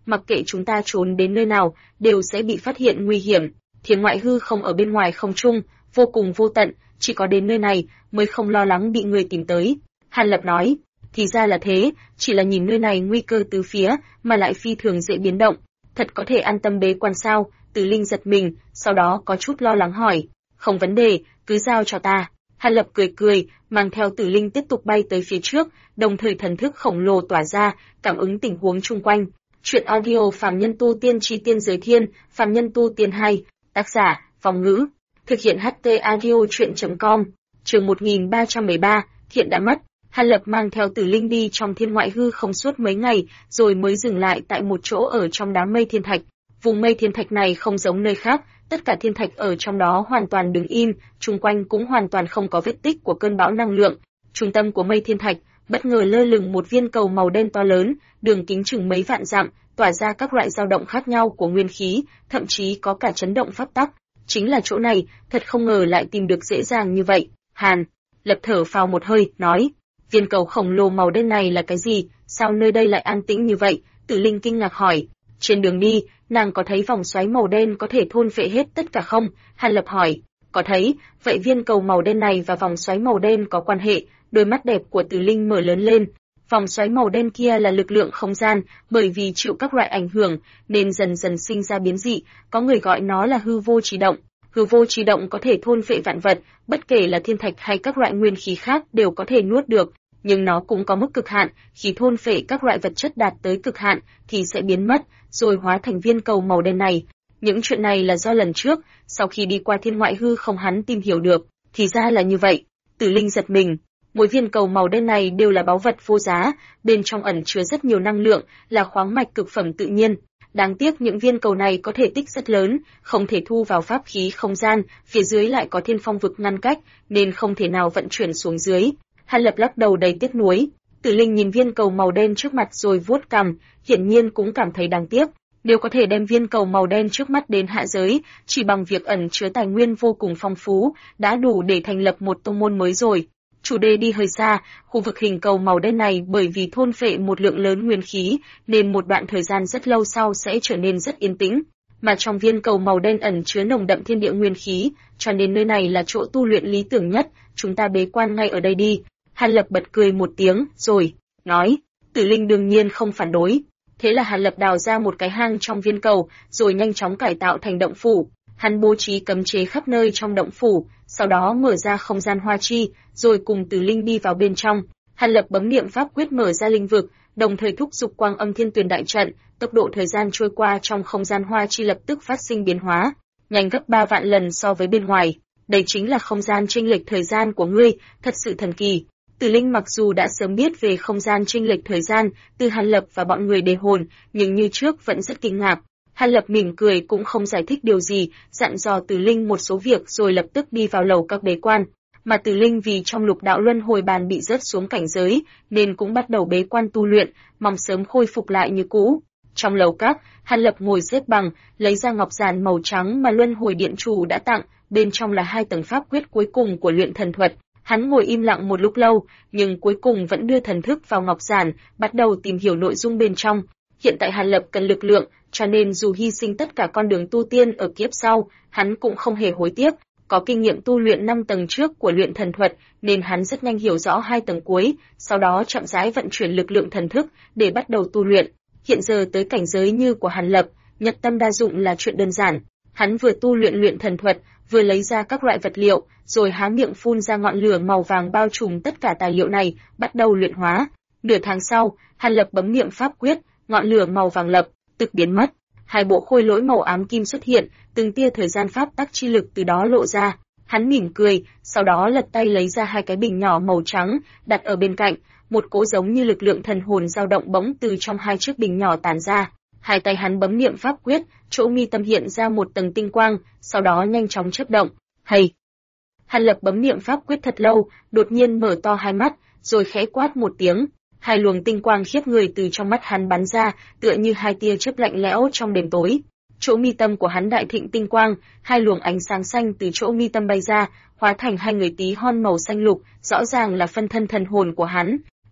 mặc kệ chúng ta trốn đến nơi nào, đều sẽ bị phát hiện nguy hiểm. Thiên ngoại hư không ở bên ngoài không trung, vô cùng vô tận, chỉ có đến nơi này mới không lo lắng bị người tìm tới. Hàn Lập nói, thì ra là thế, chỉ là nhìn nơi này nguy cơ từ phía, mà lại phi thường dễ biến động. Thật có thể an tâm bế quan sao? Tử Linh giật mình, sau đó có chút lo lắng hỏi. Không vấn đề, cứ giao cho ta. Hàn Lập cười cười, mang theo Tử Linh tiếp tục bay tới phía trước, đồng thời thần thức khổng lồ tỏa ra, cảm ứng tình huống chung quanh. Truyện audio Phàm Nhân Tu Tiên Chi Tiên Giới Thiên, Phàm Nhân Tu Tiên 2, tác giả, Phong Ngữ. Thực hiện HT Audio Chuyện.com, chương 1313, Thiện đã mất. Hàn Lập mang theo Tử Linh đi trong thiên ngoại hư không suốt mấy ngày, rồi mới dừng lại tại một chỗ ở trong đám mây thiên thạch. Vùng mây thiên thạch này không giống nơi khác, tất cả thiên thạch ở trong đó hoàn toàn đứng im, chung quanh cũng hoàn toàn không có vết tích của cơn bão năng lượng. Trung tâm của mây thiên thạch, bất ngờ lơ lửng một viên cầu màu đen to lớn, đường kính chừng mấy vạn dặm, tỏa ra các loại dao động khác nhau của nguyên khí, thậm chí có cả chấn động pháp tắc. Chính là chỗ này, thật không ngờ lại tìm được dễ dàng như vậy. Hàn Lập thở phào một hơi, nói, viên cầu khổng lồ màu đen này là cái gì, sao nơi đây lại an tĩnh như vậy? Tử Linh kinh ngạc hỏi. Trên đường đi, nàng có thấy vòng xoáy màu đen có thể thôn phệ hết tất cả không? Hàn Lập hỏi. Có thấy, vậy viên cầu màu đen này và vòng xoáy màu đen có quan hệ? Đôi mắt đẹp của Tử Linh mở lớn lên. Vòng xoáy màu đen kia là lực lượng không gian, bởi vì chịu các loại ảnh hưởng, nên dần dần sinh ra biến dị, có người gọi nó là hư vô trì động. Hư vô trì động có thể thôn phệ vạn vật, bất kể là thiên thạch hay các loại nguyên khí khác đều có thể nuốt được, nhưng nó cũng có mức cực hạn, khi thôn phệ các loại vật chất đạt tới cực hạn thì sẽ biến mất, rồi hóa thành viên cầu màu đen này. Những chuyện này là do lần trước, sau khi đi qua thiên ngoại hư không hắn tìm hiểu được, thì ra là như vậy. Tử Linh giật mình. Mỗi viên cầu màu đen này đều là báu vật vô giá, bên trong ẩn chứa rất nhiều năng lượng, là khoáng mạch cực phẩm tự nhiên. Đáng tiếc những viên cầu này có thể tích rất lớn, không thể thu vào pháp khí không gian, phía dưới lại có thiên phong vực ngăn cách, nên không thể nào vận chuyển xuống dưới. Hàn Lập lắc đầu đầy tiếc nuối. Tử Linh nhìn viên cầu màu đen trước mặt rồi vuốt cằm, hiển nhiên cũng cảm thấy đáng tiếc. Nếu có thể đem viên cầu màu đen trước mắt đến hạ giới, chỉ bằng việc ẩn chứa tài nguyên vô cùng phong phú, đã đủ để thành lập một tông môn mới rồi. Chủ đề đi hơi xa, khu vực hình cầu màu đen này bởi vì thôn phệ một lượng lớn nguyên khí, nên một đoạn thời gian rất lâu sau sẽ trở nên rất yên tĩnh. Mà trong viên cầu màu đen ẩn chứa nồng đậm thiên địa nguyên khí, cho nên nơi này là chỗ tu luyện lý tưởng nhất, chúng ta bế quan ngay ở đây đi. Hàn Lập bật cười một tiếng, rồi nói, Tử Linh đương nhiên không phản đối. Thế là Hàn Lập đào ra một cái hang trong viên cầu, rồi nhanh chóng cải tạo thành động phủ. Hắn bố trí cấm chế khắp nơi trong động phủ, sau đó mở ra không gian hoa chi, rồi cùng Tử Linh đi vào bên trong. Hàn Lập bấm niệm pháp quyết mở ra linh vực, đồng thời thúc giục Quang Âm Thiên Tuyền đại trận, tốc độ thời gian trôi qua trong không gian hoa chi lập tức phát sinh biến hóa, nhanh gấp 3 vạn lần so với bên ngoài. Đây chính là không gian chênh lệch thời gian của ngươi, thật sự thần kỳ. Tử Linh mặc dù đã sớm biết về không gian chênh lệch thời gian từ Hàn Lập và bọn người đề hồn, nhưng như trước vẫn rất kinh ngạc. Hàn Lập mỉm cười cũng không giải thích điều gì, dặn dò Tử Linh một số việc rồi lập tức đi vào lầu các bế quan. Mà Tử Linh vì trong lục đạo luân hồi bàn bị rớt xuống cảnh giới, nên cũng bắt đầu bế quan tu luyện, mong sớm khôi phục lại như cũ. Trong lầu các, Hàn Lập ngồi xếp bằng, lấy ra ngọc giản màu trắng mà luân hồi điện chủ đã tặng, bên trong là 2 tầng pháp quyết cuối cùng của luyện thần thuật. Hắn ngồi im lặng một lúc lâu, nhưng cuối cùng vẫn đưa thần thức vào ngọc giản, bắt đầu tìm hiểu nội dung bên trong. Hiện tại Hàn Lập cần lực lượng, cho nên dù hy sinh tất cả con đường tu tiên ở kiếp sau, hắn cũng không hề hối tiếc. Có kinh nghiệm tu luyện 5 tầng trước của luyện thần thuật, nên hắn rất nhanh hiểu rõ 2 tầng cuối, sau đó chậm rãi vận chuyển lực lượng thần thức để bắt đầu tu luyện. Hiện giờ tới cảnh giới như của Hàn Lập, nhật tâm đa dụng là chuyện đơn giản. Hắn vừa tu luyện luyện thần thuật, vừa lấy ra các loại vật liệu, rồi há miệng phun ra ngọn lửa màu vàng bao trùm tất cả tài liệu này, bắt đầu luyện hóa. Nửa tháng sau, Hàn Lập bấm niệm pháp quyết, ngọn lửa màu vàng lập tức biến mất. 2 bộ khôi lỗi màu ám kim xuất hiện, từng tia thời gian pháp tắc chi lực từ đó lộ ra. Hắn mỉm cười, sau đó lật tay lấy ra 2 cái bình nhỏ màu trắng, đặt ở bên cạnh, một cỗ giống như lực lượng thần hồn dao động bỗng từ trong 2 chiếc bình nhỏ tản ra. 2 tay hắn bấm niệm pháp quyết, chỗ mi tâm hiện ra một tầng tinh quang, sau đó nhanh chóng chớp động. Hay! Hàn Lập bấm niệm pháp quyết thật lâu, đột nhiên mở to 2 mắt, rồi khẽ quát một tiếng. 2 luồng tinh quang khiếp người từ trong mắt hắn bắn ra, tựa như 2 tia chớp lạnh lẽo trong đêm tối. Chỗ mi tâm của hắn đại thịnh tinh quang, 2 luồng ánh sáng xanh từ chỗ mi tâm bay ra, hóa thành 2 người tí hon màu xanh lục, rõ ràng là phân thân thần hồn của hắn.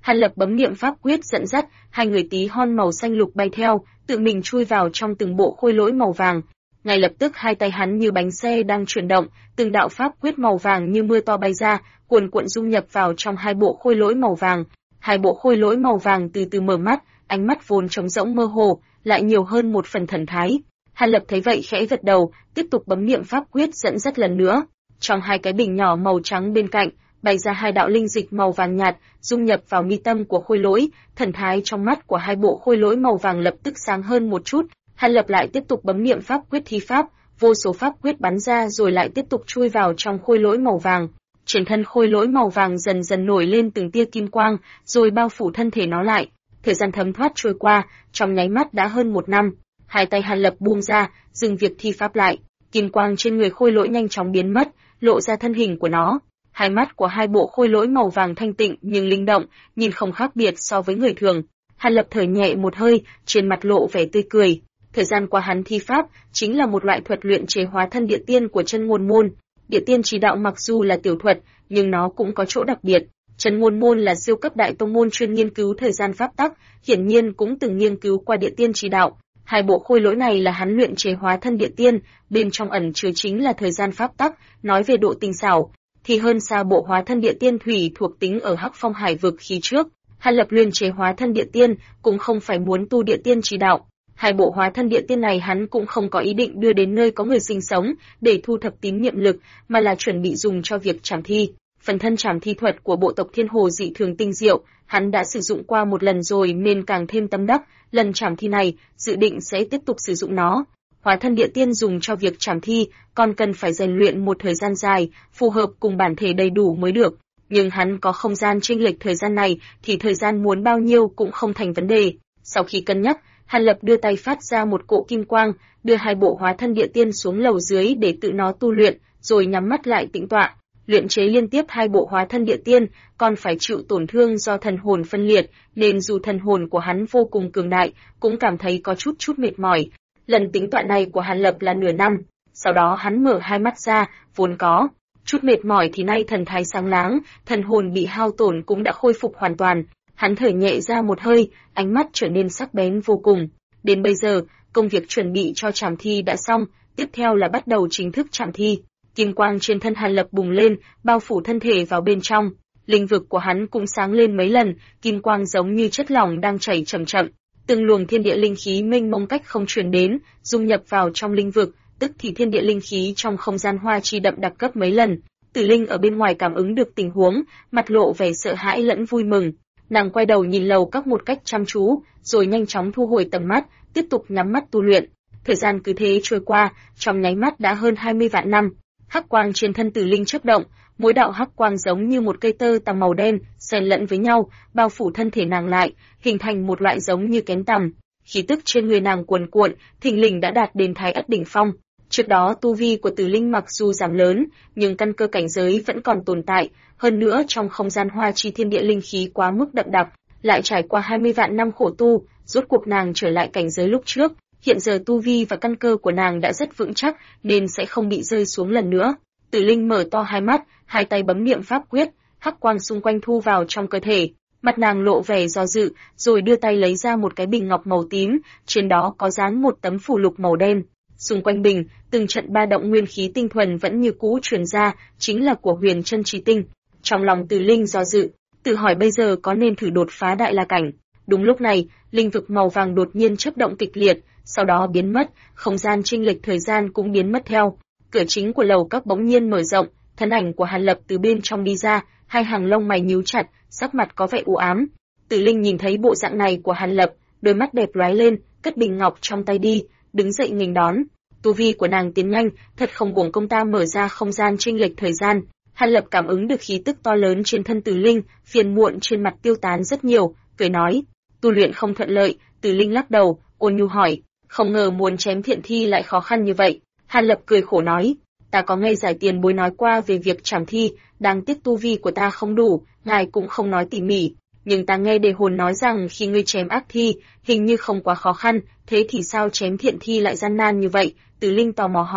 Hàn Lập bấm niệm pháp quyết dẫn dắt, hai người tí hon màu xanh lục bay theo, tự mình chui vào trong từng bộ khôi lỗi màu vàng. Ngay lập tức hai tay hắn như bánh xe đang chuyển động, từng đạo pháp quyết màu vàng như mưa to bay ra, cuồn cuộn dung nhập vào trong hai bộ khôi lỗi màu vàng. Hai bộ khôi lỗi màu vàng từ từ mở mắt, ánh mắt vốn trống rỗng mơ hồ, lại nhiều hơn một phần thần thái. Hàn Lập thấy vậy khẽ gật đầu, tiếp tục bấm niệm pháp quyết dẫn dắt lần nữa. Trong hai cái bình nhỏ màu trắng bên cạnh, bay ra hai đạo linh dịch màu vàng nhạt, dung nhập vào mi tâm của khôi lỗi, thần thái trong mắt của hai bộ khôi lỗi màu vàng lập tức sáng hơn một chút. Hàn Lập lại tiếp tục bấm niệm pháp quyết thi pháp, vô số pháp quyết bắn ra rồi lại tiếp tục chui vào trong khôi lỗi màu vàng. Trên thân khôi lỗi màu vàng dần dần nổi lên từng tia kim quang, rồi bao phủ thân thể nó lại. Thời gian thấm thoát trôi qua, trong nháy mắt đã hơn một năm. Hai tay Hàn Lập buông ra, dừng việc thi pháp lại. Kim quang trên người khôi lỗi nhanh chóng biến mất, lộ ra thân hình của nó. Hai mắt của hai bộ khôi lỗi màu vàng thanh tịnh nhưng linh động, nhìn không khác biệt so với người thường. Hàn Lập thở nhẹ một hơi, trên mặt lộ vẻ tươi cười. Thời gian qua hắn thi pháp chính là một loại thuật luyện chế hóa thân địa tiên của Chân Ngôn môn. Địa tiên chỉ đạo mặc dù là tiểu thuật, nhưng nó cũng có chỗ đặc biệt. Chân Ngôn môn là siêu cấp đại tông môn chuyên nghiên cứu thời gian pháp tắc, hiển nhiên cũng từng nghiên cứu qua địa tiên chỉ đạo. Hai bộ khôi lỗi này là hắn luyện chế hóa thân địa tiên, bên trong ẩn chứa chính là thời gian pháp tắc, nói về độ tinh xảo thì hơn xa bộ hóa thân địa tiên thủy thuộc tính ở Hắc Phong Hải vực khi trước. Hàn Lập luyện chế hóa thân địa tiên cũng không phải muốn tu địa tiên chỉ đạo. Hai bộ hóa thân địa tiên này hắn cũng không có ý định đưa đến nơi có người sinh sống để thu thập tín niệm lực, mà là chuẩn bị dùng cho việc trảm thi. Phần thân trảm thi thuật của bộ tộc Thiên Hồ dị thường tinh diệu, hắn đã sử dụng qua một lần rồi nên càng thêm tâm đắc, lần trảm thi này dự định sẽ tiếp tục sử dụng nó. Hóa thân địa tiên dùng cho việc trảm thi, còn cần phải rèn luyện một thời gian dài, phù hợp cùng bản thể đầy đủ mới được. Nhưng hắn có không gian chênh lệch thời gian này thì thời gian muốn bao nhiêu cũng không thành vấn đề. Sau khi cân nhắc, Hàn Lập đưa tay phát ra một cỗ kim quang, đưa hai bộ hóa thân địa tiên xuống lầu dưới để tự nó tu luyện, rồi nhắm mắt lại tĩnh tọa. Luyện chế liên tiếp hai bộ hóa thân địa tiên, còn phải chịu tổn thương do thần hồn phân liệt, nên dù thần hồn của hắn vô cùng cường đại, cũng cảm thấy có chút mệt mỏi. Lần tính tọa này của Hàn Lập là nửa năm, sau đó hắn mở hai mắt ra, vốn có chút mệt mỏi thì nay thần thái sáng láng, thần hồn bị hao tổn cũng đã khôi phục hoàn toàn. Hắn thở nhẹ ra một hơi, ánh mắt trở nên sắc bén vô cùng. Đến bây giờ, công việc chuẩn bị cho trảm thi đã xong, tiếp theo là bắt đầu chính thức trảm thi. Kim quang trên thân Hàn Lập bùng lên, bao phủ thân thể vào bên trong. Linh vực của hắn cũng sáng lên mấy lần, kim quang giống như chất lỏng đang chảy chậm chậm. Từng luồng thiên địa linh khí mênh mông cách không truyền đến, dung nhập vào trong linh vực, tức thì thiên địa linh khí trong không gian hoa chi đậm đặc gấp mấy lần. Tử Linh ở bên ngoài cảm ứng được tình huống, mặt lộ vẻ sợ hãi lẫn vui mừng. Nàng quay đầu nhìn lầu các một cách chăm chú, rồi nhanh chóng thu hồi tầm mắt, tiếp tục nhắm mắt tu luyện. Thời gian cứ thế trôi qua, trong nháy mắt đã hơn 20 vạn năm. Hắc quang trên thân Tử Linh chớp động, mỗi đạo hắc quang giống như một cây tơ tằm màu đen, xen lẫn với nhau, bao phủ thân thể nàng lại, hình thành một loại giống như kén tằm. Khí tức trên người nàng cuồn cuộn, thình lình đã đạt đến Thái Ất đỉnh phong. Trước đó tu vi của Tử Linh mặc dù giảm lớn, nhưng căn cơ cảnh giới vẫn còn tồn tại, hơn nữa trong không gian hoa chi thiên địa linh khí quá mức đậm đặc, lại trải qua 20 vạn năm khổ tu, rốt cuộc nàng trở lại cảnh giới lúc trước. Hiện giờ tu vi và căn cơ của nàng đã rất vững chắc, nên sẽ không bị rơi xuống lần nữa. Tử Linh mở to hai mắt, hai tay bấm niệm pháp quyết, hắc quang xung quanh thu vào trong cơ thể. Mặt nàng lộ vẻ do dự, rồi đưa tay lấy ra một cái bình ngọc màu tím, trên đó có dán một tấm phù lục màu đen. Xung quanh bình, từng trận ba động nguyên khí tinh thuần vẫn như cũ truyền ra, chính là của Huyền Chân Chí Tinh. Trong lòng Tử Linh do dự, tự hỏi bây giờ có nên thử đột phá đại la cảnh. Đúng lúc này, linh vực màu vàng đột nhiên chớp động kịch liệt, sau đó biến mất, không gian chênh lệch thời gian cũng biến mất theo. Cửa chính của lầu các bỗng nhiên mở rộng, thân ảnh của Hàn Lập từ bên trong đi ra, hai hàng lông mày nhíu chặt, sắc mặt có vẻ u ám. Tử Linh nhìn thấy bộ dạng này của Hàn Lập, đôi mắt đẹp lóe lên, cất bình ngọc trong tay đi, đứng dậy nghênh đón. Tu vi của nàng tiến nhanh, thật không uổng công ta mở ra không gian chênh lệch thời gian. Hàn Lập cảm ứng được khí tức to lớn trên thân Tử Linh, phiền muộn trên mặt tiêu tán rất nhiều, cười nói: "Tu luyện không thuận lợi." Tử Linh lắc đầu, ôn nhu hỏi: "Không ngờ muốn chém thiện thi lại khó khăn như vậy." Hàn Lập cười khổ nói: "Ta có nghe giải tiền bối nói qua về việc trảm thi, đáng tiếc tu vi của ta không đủ, ngài cũng không nói tỉ mỉ. Nhưng ta nghe đề hồn nói rằng khi ngươi chém ác thi, hình như không quá khó khăn, thế thì sao chém thiện thi lại gian nan như vậy?" Tử Linh tò mò hỏi.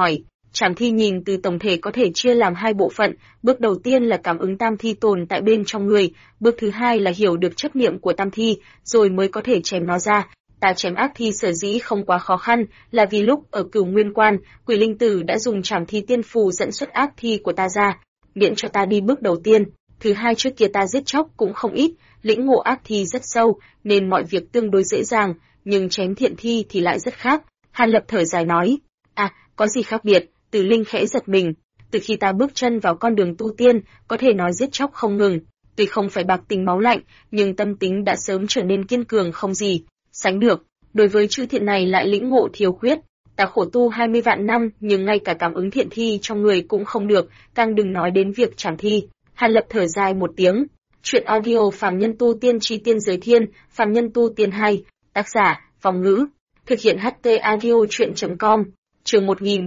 Trảm thi nhìn từ tổng thể có thể chia làm hai bộ phận, bước đầu tiên là cảm ứng tam thi tồn tại bên trong người, bước thứ hai là hiểu được chấp niệm của tam thi, rồi mới có thể chém nó ra. Ta chém ác thi sở dĩ không quá khó khăn, là vì lúc ở Cửu Nguyên Quan, Quỷ Linh Tử đã dùng trảm thi tiên phù dẫn xuất ác thi của ta ra, miễn cho ta đi bước đầu tiên. Thứ hai, trước kia ta giết chóc cũng không ít, lĩnh ngộ ác thi rất sâu, nên mọi việc tương đối dễ dàng, nhưng chém thiện thi thì lại rất khác. Hàn Lập thở dài nói, có gì khác biệt? Từ Linh khẽ giật mình. Từ khi ta bước chân vào con đường tu tiên, có thể nói giết chóc không ngừng. Tuy không phải bạc tình máu lạnh, nhưng tâm tính đã sớm trở nên kiên cường không gì sánh được. Đối với chữ thiện này lại lĩnh ngộ thiếu khuyết. Ta khổ tu 20 vạn năm, nhưng ngay cả cảm ứng thiện thi trong người cũng không được, càng đừng nói đến việc trảm thi. Hàn Lập thở dài một tiếng. Chuyện audio Phàm Nhân Tu Tiên Chi Tiên Giới Thiên, Phàm Nhân Tu Tiên 2, tác giả, Phong Ngữ. Thực hiện HT Audio Chuyện.com. Chương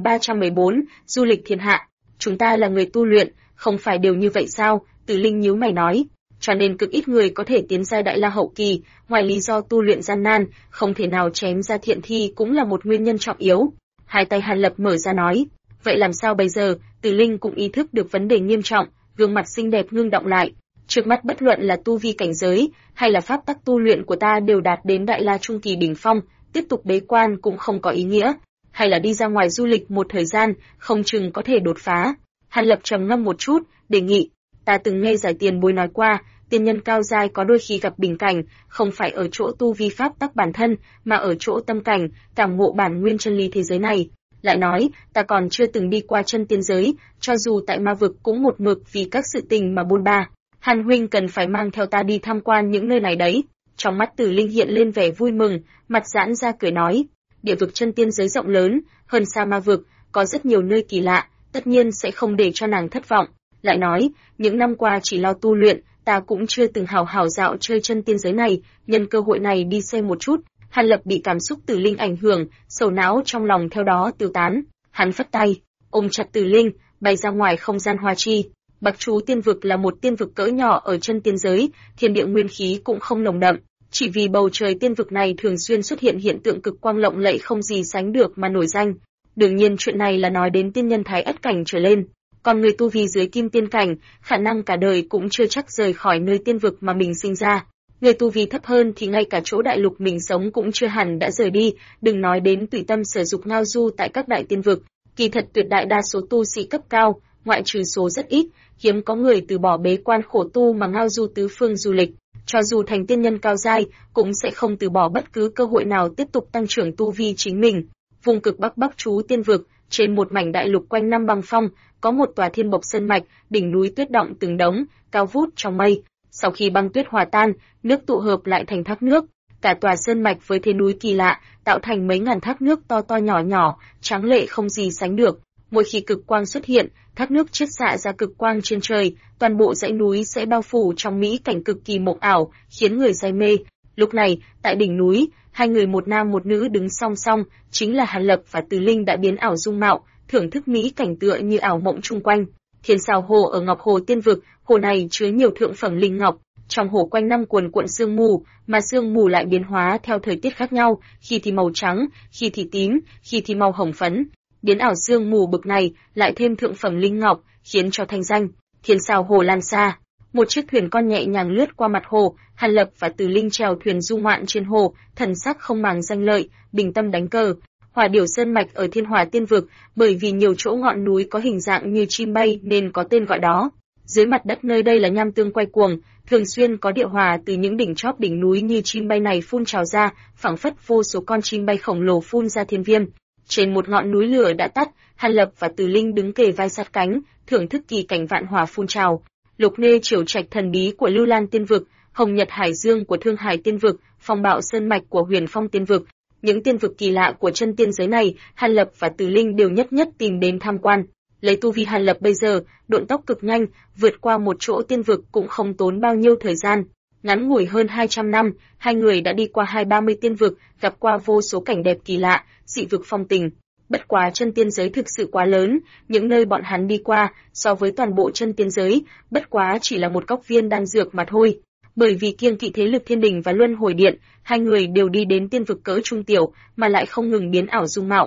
1314, Du lịch thiên hạ. Chúng ta là người tu luyện, không phải đều như vậy sao? Từ Linh nhíu mày nói. Cho nên cực ít người có thể tiến giai đại la hậu kỳ, ngoài lý do tu luyện gian nan, không thể nào chém ra thiện thi cũng là một nguyên nhân trọng yếu. Hai tay Hàn Lập mở ra nói. Vậy làm sao bây giờ? Từ Linh cũng ý thức được vấn đề nghiêm trọng, gương mặt xinh đẹp ngưng động lại. Trước mắt bất luận là tu vi cảnh giới, hay là pháp tắc tu luyện của ta đều đạt đến đại la trung kỳ đỉnh phong, tiếp tục bế quan cũng không có ý nghĩa. Hay là đi ra ngoài du lịch một thời gian, không chừng có thể đột phá. Hàn Lập trầm ngâm một chút, đề nghị. Ta từng nghe giải tiền bối nói qua, tiên nhân cao giai có đôi khi gặp bình cảnh, không phải ở chỗ tu vi pháp tắc bản thân, mà ở chỗ tâm cảnh, cảm ngộ bản nguyên chân lý thế giới này. Lại nói, ta còn chưa từng đi qua chân tiên giới, cho dù tại ma vực cũng một mực vì các sự tình mà bôn ba. Hàn huynh cần phải mang theo ta đi tham quan những nơi này đấy. Trong mắt Từ Linh hiện lên vẻ vui mừng, mặt giãn ra cười nói. Địa vực chân tiên giới rộng lớn, hơn xa ma vực, có rất nhiều nơi kỳ lạ, tất nhiên sẽ không để cho nàng thất vọng. Lại nói, những năm qua chỉ lo tu luyện, ta cũng chưa từng hào hào dạo chơi chân tiên giới này, nhân cơ hội này đi xem một chút. Hàn Lập bị cảm xúc Từ Linh ảnh hưởng, sầu não trong lòng theo đó tiêu tán. Hắn phất tay, ôm chặt Từ Linh, bay ra ngoài không gian hoa chi. Bạc Chú Tiên Vực là một tiên vực cỡ nhỏ ở chân tiên giới, thiên địa nguyên khí cũng không nồng đậm. Chỉ vì bầu trời tiên vực này thường xuyên xuất hiện hiện tượng cực quang lộng lẫy không gì sánh được mà nổi danh. Đương nhiên chuyện này là nói đến tiên nhân thái ất cảnh trở lên. Còn người tu vi dưới kim tiên cảnh, khả năng cả đời cũng chưa chắc rời khỏi nơi tiên vực mà mình sinh ra. Người tu vi thấp hơn thì ngay cả chỗ đại lục mình sống cũng chưa hẳn đã rời đi, đừng nói đến tùy tâm sở dục ngao du tại các đại tiên vực. Kỳ thật tuyệt đại đa số tu sĩ cấp cao, ngoại trừ số rất ít, hiếm có người từ bỏ bế quan khổ tu mà ngao du tứ phương du lịch. Cho dù thành tiên nhân cao giai, cũng sẽ không từ bỏ bất cứ cơ hội nào tiếp tục tăng trưởng tu vi chính mình. Vùng cực Bắc Bắc Chú Tiên Vực, trên một mảnh đại lục quanh năm băng phong, có một tòa thiên bộc sơn mạch, đỉnh núi tuyết động từng đống, cao vút trong mây. Sau khi băng tuyết hòa tan, nước tụ hợp lại thành thác nước. Cả tòa sơn mạch với thế núi kỳ lạ, tạo thành mấy ngàn thác nước to to nhỏ nhỏ, tráng lệ không gì sánh được. Mỗi khi cực quang xuất hiện, thác nước chiết xạ ra cực quang trên trời, toàn bộ dãy núi sẽ bao phủ trong mỹ cảnh cực kỳ mộng ảo, khiến người say mê. Lúc này, tại đỉnh núi, hai người một nam một nữ đứng song song, chính là Hàn Lập và Từ Linh đã biến ảo dung mạo, thưởng thức mỹ cảnh tựa như ảo mộng chung quanh. Thiên Sào Hồ ở Ngọc Hồ Tiên Vực, hồ này chứa nhiều thượng phẩm linh ngọc, trong hồ quanh năm cuồn cuộn sương mù, mà sương mù lại biến hóa theo thời tiết khác nhau, khi thì màu trắng, khi thì tím, khi thì màu hồng phấn. Biến ảo sương mù bực này lại thêm thượng phẩm linh ngọc, khiến cho thanh danh Thiên Sào Hồ lan xa. Một chiếc thuyền con nhẹ nhàng lướt qua mặt hồ, Hàn Lập và Từ Linh chèo thuyền du ngoạn trên hồ, thần sắc không màng danh lợi, bình tâm đánh cờ. Hỏa Điểu Sơn mạch ở Thiên Hỏa Tiên Vực, bởi vì nhiều chỗ ngọn núi có hình dạng như chim bay nên có tên gọi đó. Dưới mặt đất nơi đây là nham tương quay cuồng, thường xuyên có địa hỏa từ những đỉnh chóp đỉnh núi như chim bay này phun trào ra, phảng phất vô số con chim bay khổng lồ phun ra thiên viêm. Trên một ngọn núi lửa đã tắt, Hàn Lập và Từ Linh đứng kề vai sát cánh, thưởng thức kỳ cảnh vạn hỏa phun trào. Lục Nê Triều Trạch thần bí của Lưu Lan Tiên Vực, Hồng Nhật Hải Dương của Thương Hải Tiên Vực, Phong Bạo Sơn mạch của Huyền Phong Tiên Vực. Những tiên vực kỳ lạ của chân tiên giới này, Hàn Lập và Từ Linh đều nhất nhất tìm đến tham quan. Lấy tu vi Hàn Lập bây giờ, độn tốc cực nhanh, vượt qua một chỗ tiên vực cũng không tốn bao nhiêu thời gian. Ngắn ngủi hơn 200 năm, hai người đã đi qua 20-30 tiên vực, gặp qua vô số cảnh đẹp kỳ lạ, dị vực phong tình. Bất quá chân tiên giới thực sự quá lớn, những nơi bọn hắn đi qua, so với toàn bộ chân tiên giới, bất quá chỉ là một cốc viên đan dược mà thôi. Bởi vì kiêng kỵ thế lực thiên đình và luân hồi điện, hai người đều đi đến tiên vực cỡ trung tiểu, mà lại không ngừng biến ảo dung mạo.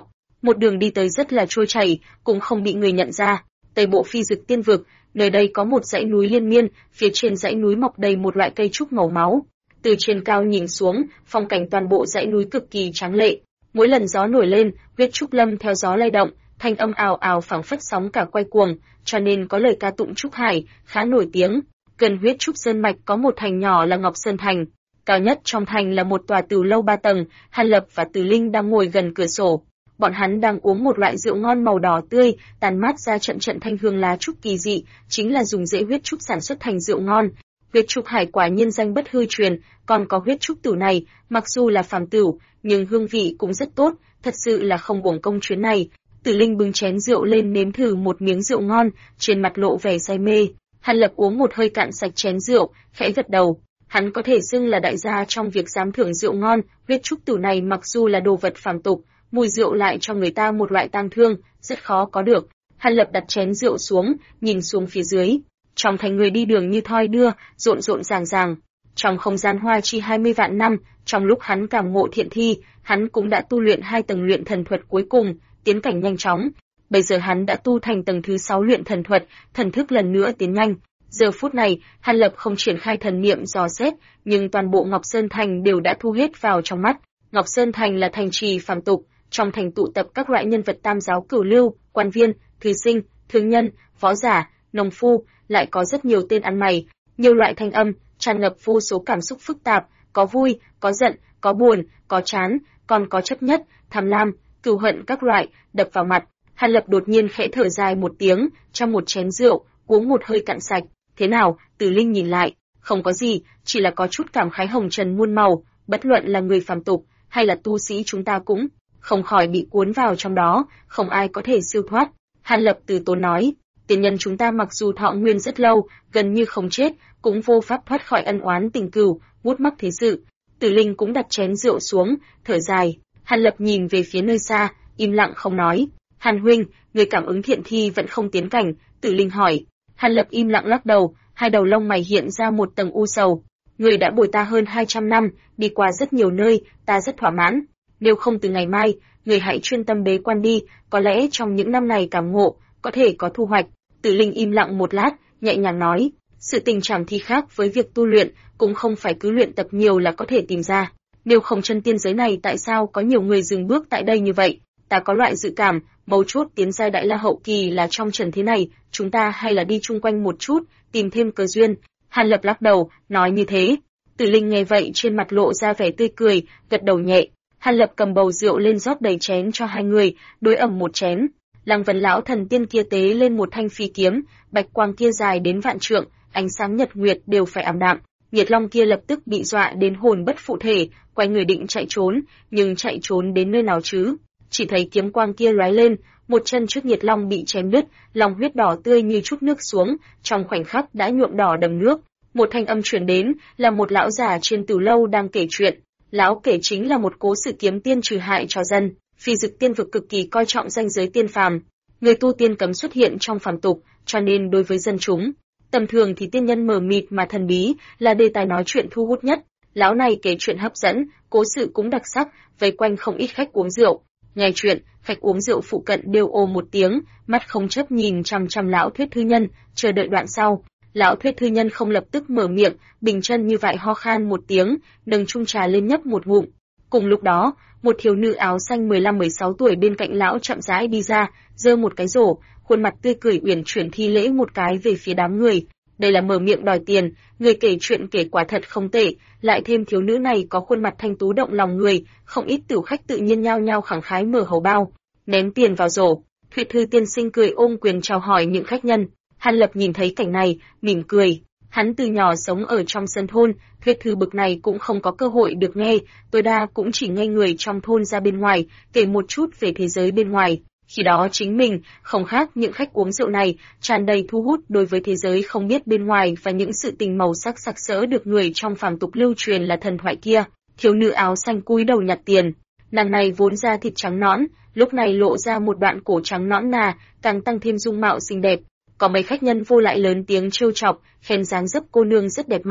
một đường đi tới rất là trôi chảy, cũng không bị người nhận ra. Tây bộ Phi Dực Tiên Vực, nơi đây có một dãy núi liên miên, phía trên dãy núi mọc đầy một loại cây trúc màu máu. Từ trên cao nhìn xuống, phong cảnh toàn bộ dãy núi cực kỳ tráng lệ. Mỗi lần gió nổi lên, huyết trúc lâm theo gió lay động, thanh âm ào ào phảng phất sóng cả quay cuồng, cho nên có lời ca tụng trúc hải khá nổi tiếng. Gần huyết trúc sơn mạch có một thành nhỏ là Ngọc Sơn Thành, cao nhất trong thành là một tòa tửu lâu 3 tầng. Hàn Lập và Từ Linh đang ngồi gần cửa sổ. Bọn hắn đang uống một loại rượu ngon màu đỏ tươi, tàn mát ra trận trận thanh hương lá trúc kỳ dị, chính là dùng rễ huyết trúc sản xuất thành rượu ngon. Huyết trúc hải quả nhiên danh bất hư truyền, còn có huyết trúc tửu này, mặc dù là phàm tửu, nhưng hương vị cũng rất tốt, thật sự là không uổng công chuyến này. Tử Linh bưng chén rượu lên nếm thử một miếng rượu ngon, trên mặt lộ vẻ say mê. Hàn Lập uống một hơi cạn sạch chén rượu, khẽ gật đầu. Hắn có thể xưng là đại gia trong việc dám thưởng rượu ngon. Huyết trúc tửu này mặc dù là đồ vật phàm tục, mùi rượu lại cho người ta một loại tang thương, rất khó có được. Hàn Lập đặt chén rượu xuống, nhìn xuống phía dưới. Trong thành người đi đường như thoi đưa, rộn rộn ràng ràng. Trong không gian hoa chi 20 vạn năm, trong lúc hắn cảm ngộ thiện thi, hắn cũng đã tu luyện 2 tầng luyện thần thuật cuối cùng, tiến cảnh nhanh chóng. Bây giờ hắn đã tu thành tầng thứ 6 luyện thần thuật, thần thức lần nữa tiến nhanh. Giờ phút này, Hàn Lập không triển khai thần niệm dò xét, nhưng toàn bộ Ngọc Sơn Thành đều đã thu hết vào trong mắt. Ngọc Sơn Thành là thành trì phàm tục, trong thành tụ tập các loại nhân vật tam giáo cửu lưu, quan viên, thư sinh, thương nhân, võ giả, nông phu, lại có rất nhiều tên ăn mày, nhiều loại thanh âm, tràn ngập vô số cảm xúc phức tạp, có vui, có giận, có buồn, có chán, còn có chấp nhất, tham lam, cừu hận các loại, đập vào mặt. Hàn Lập đột nhiên khẽ thở dài một tiếng, trong một chén rượu, uống một hơi cạn sạch. Thế nào? Từ Linh nhìn lại, không có gì, chỉ là có chút cảm khái hồng trần muôn màu, bất luận là người phàm tục hay là tu sĩ chúng ta cũng không khỏi bị cuốn vào trong đó, không ai có thể siêu thoát. Hàn Lập từ tốn nói, tiền nhân chúng ta mặc dù thọ nguyên rất lâu, gần như không chết, cũng vô pháp thoát khỏi ân oán tình cừu, bút mắc thế sự. Tử Linh cũng đặt chén rượu xuống, thở dài. Hàn Lập nhìn về phía nơi xa, im lặng không nói. Hàn huynh, người cảm ứng thiện thi vẫn không tiến cảnh, Tử Linh hỏi. Hàn Lập im lặng lắc đầu, hai đầu lông mày hiện ra một tầng u sầu. Người đã bồi ta hơn 200 năm, đi qua rất nhiều nơi, ta rất thỏa mãn. Nếu không từ ngày mai, người hãy chuyên tâm bế quan đi, có lẽ trong những năm này cảm ngộ, có thể có thu hoạch. Tử Linh im lặng một lát, nhẹ nhàng nói, sự tình trảm thi khác với việc tu luyện, cũng không phải cứ luyện tập nhiều là có thể tìm ra. Nếu không chân tiên giới này tại sao có nhiều người dừng bước tại đây như vậy? Ta có loại dự cảm, mấu chốt tiến giai đại la hậu kỳ là trong trần thế này, chúng ta hay là đi chung quanh một chút, tìm thêm cơ duyên. Hàn Lập lắc đầu, nói như thế. Tử Linh nghe vậy trên mặt lộ ra vẻ tươi cười, gật đầu nhẹ. Hàn Lập cầm bầu rượu lên rót đầy chén cho hai người, đối ẩm một chén. Lăng Vân lão thần tiên kia tế lên một thanh phi kiếm, bạch quang kia dài đến vạn trượng, ánh sáng nhật nguyệt đều phải ảm đạm. Nhiệt Long kia lập tức bị dọa đến hồn bất phụ thể, quay người định chạy trốn, nhưng chạy trốn đến nơi nào chứ? Chỉ thấy kiếm quang kia lóe lên, một chân trước Nhiệt Long bị chém đứt, lòng huyết đỏ tươi như chút nước xuống, trong khoảnh khắc đã nhuộm đỏ đầm nước. Một thanh âm truyền đến, là một lão già trên Từ lâu đang kể chuyện. Lão kể chính là một cố sự kiếm tiên trừ hại cho dân. Phi Dực Tiên vực cực kỳ coi trọng danh giới tiên phàm, người tu tiên cấm xuất hiện trong phàm tục, cho nên đối với dân chúng tầm thường thì tiên nhân mờ mịt mà thần bí là đề tài nói chuyện thu hút nhất. Lão này kể chuyện hấp dẫn, cố sự cũng đặc sắc, vây quanh không ít khách uống rượu. Nghe chuyện, khách uống rượu phụ cận đều ồ một tiếng, mắt không chấp nhìn chằm chằm lão thuyết thư nhân, chờ đợi đoạn sau. Lão thuyết thư nhân không lập tức mở miệng, bình chân như vậy ho khan một tiếng, nâng chung trà lên nhấp một ngụm. Cùng lúc đó, một thiếu nữ áo xanh 15-16 tuổi bên cạnh lão chậm rãi đi ra, giơ một cái rổ, khuôn mặt tươi cười uyển chuyển thi lễ một cái về phía đám người. Đây là mở miệng đòi tiền, người kể chuyện kể quả thật không tệ, lại thêm thiếu nữ này có khuôn mặt thanh tú động lòng người, không ít tiểu khách tự nhiên nhao nhao khẳng khái mở hầu bao, ném tiền vào rổ. Thuyết thư tiên sinh cười ôm quyền chào hỏi những khách nhân. Hàn Lập nhìn thấy cảnh này, mỉm cười. Hắn từ nhỏ sống ở trong sân thôn, thuyết thư bực này cũng không có cơ hội được nghe, tối đa cũng chỉ nghe người trong thôn ra bên ngoài, kể một chút về thế giới bên ngoài. Khi đó chính mình, không khác những khách uống rượu này, tràn đầy thu hút đối với thế giới không biết bên ngoài và những sự tình màu sắc sặc sỡ được người trong phàm tục lưu truyền là thần thoại kia. Thiếu nữ áo xanh cúi đầu nhặt tiền. Nàng này vốn da thịt trắng nõn, lúc này lộ ra một đoạn cổ trắng nõn nà, càng tăng thêm dung mạo xinh đẹp. Có mấy khách nhân vô lại lớn tiếng trêu chọc, khen dáng dấp cô nương rất đẹp mắt,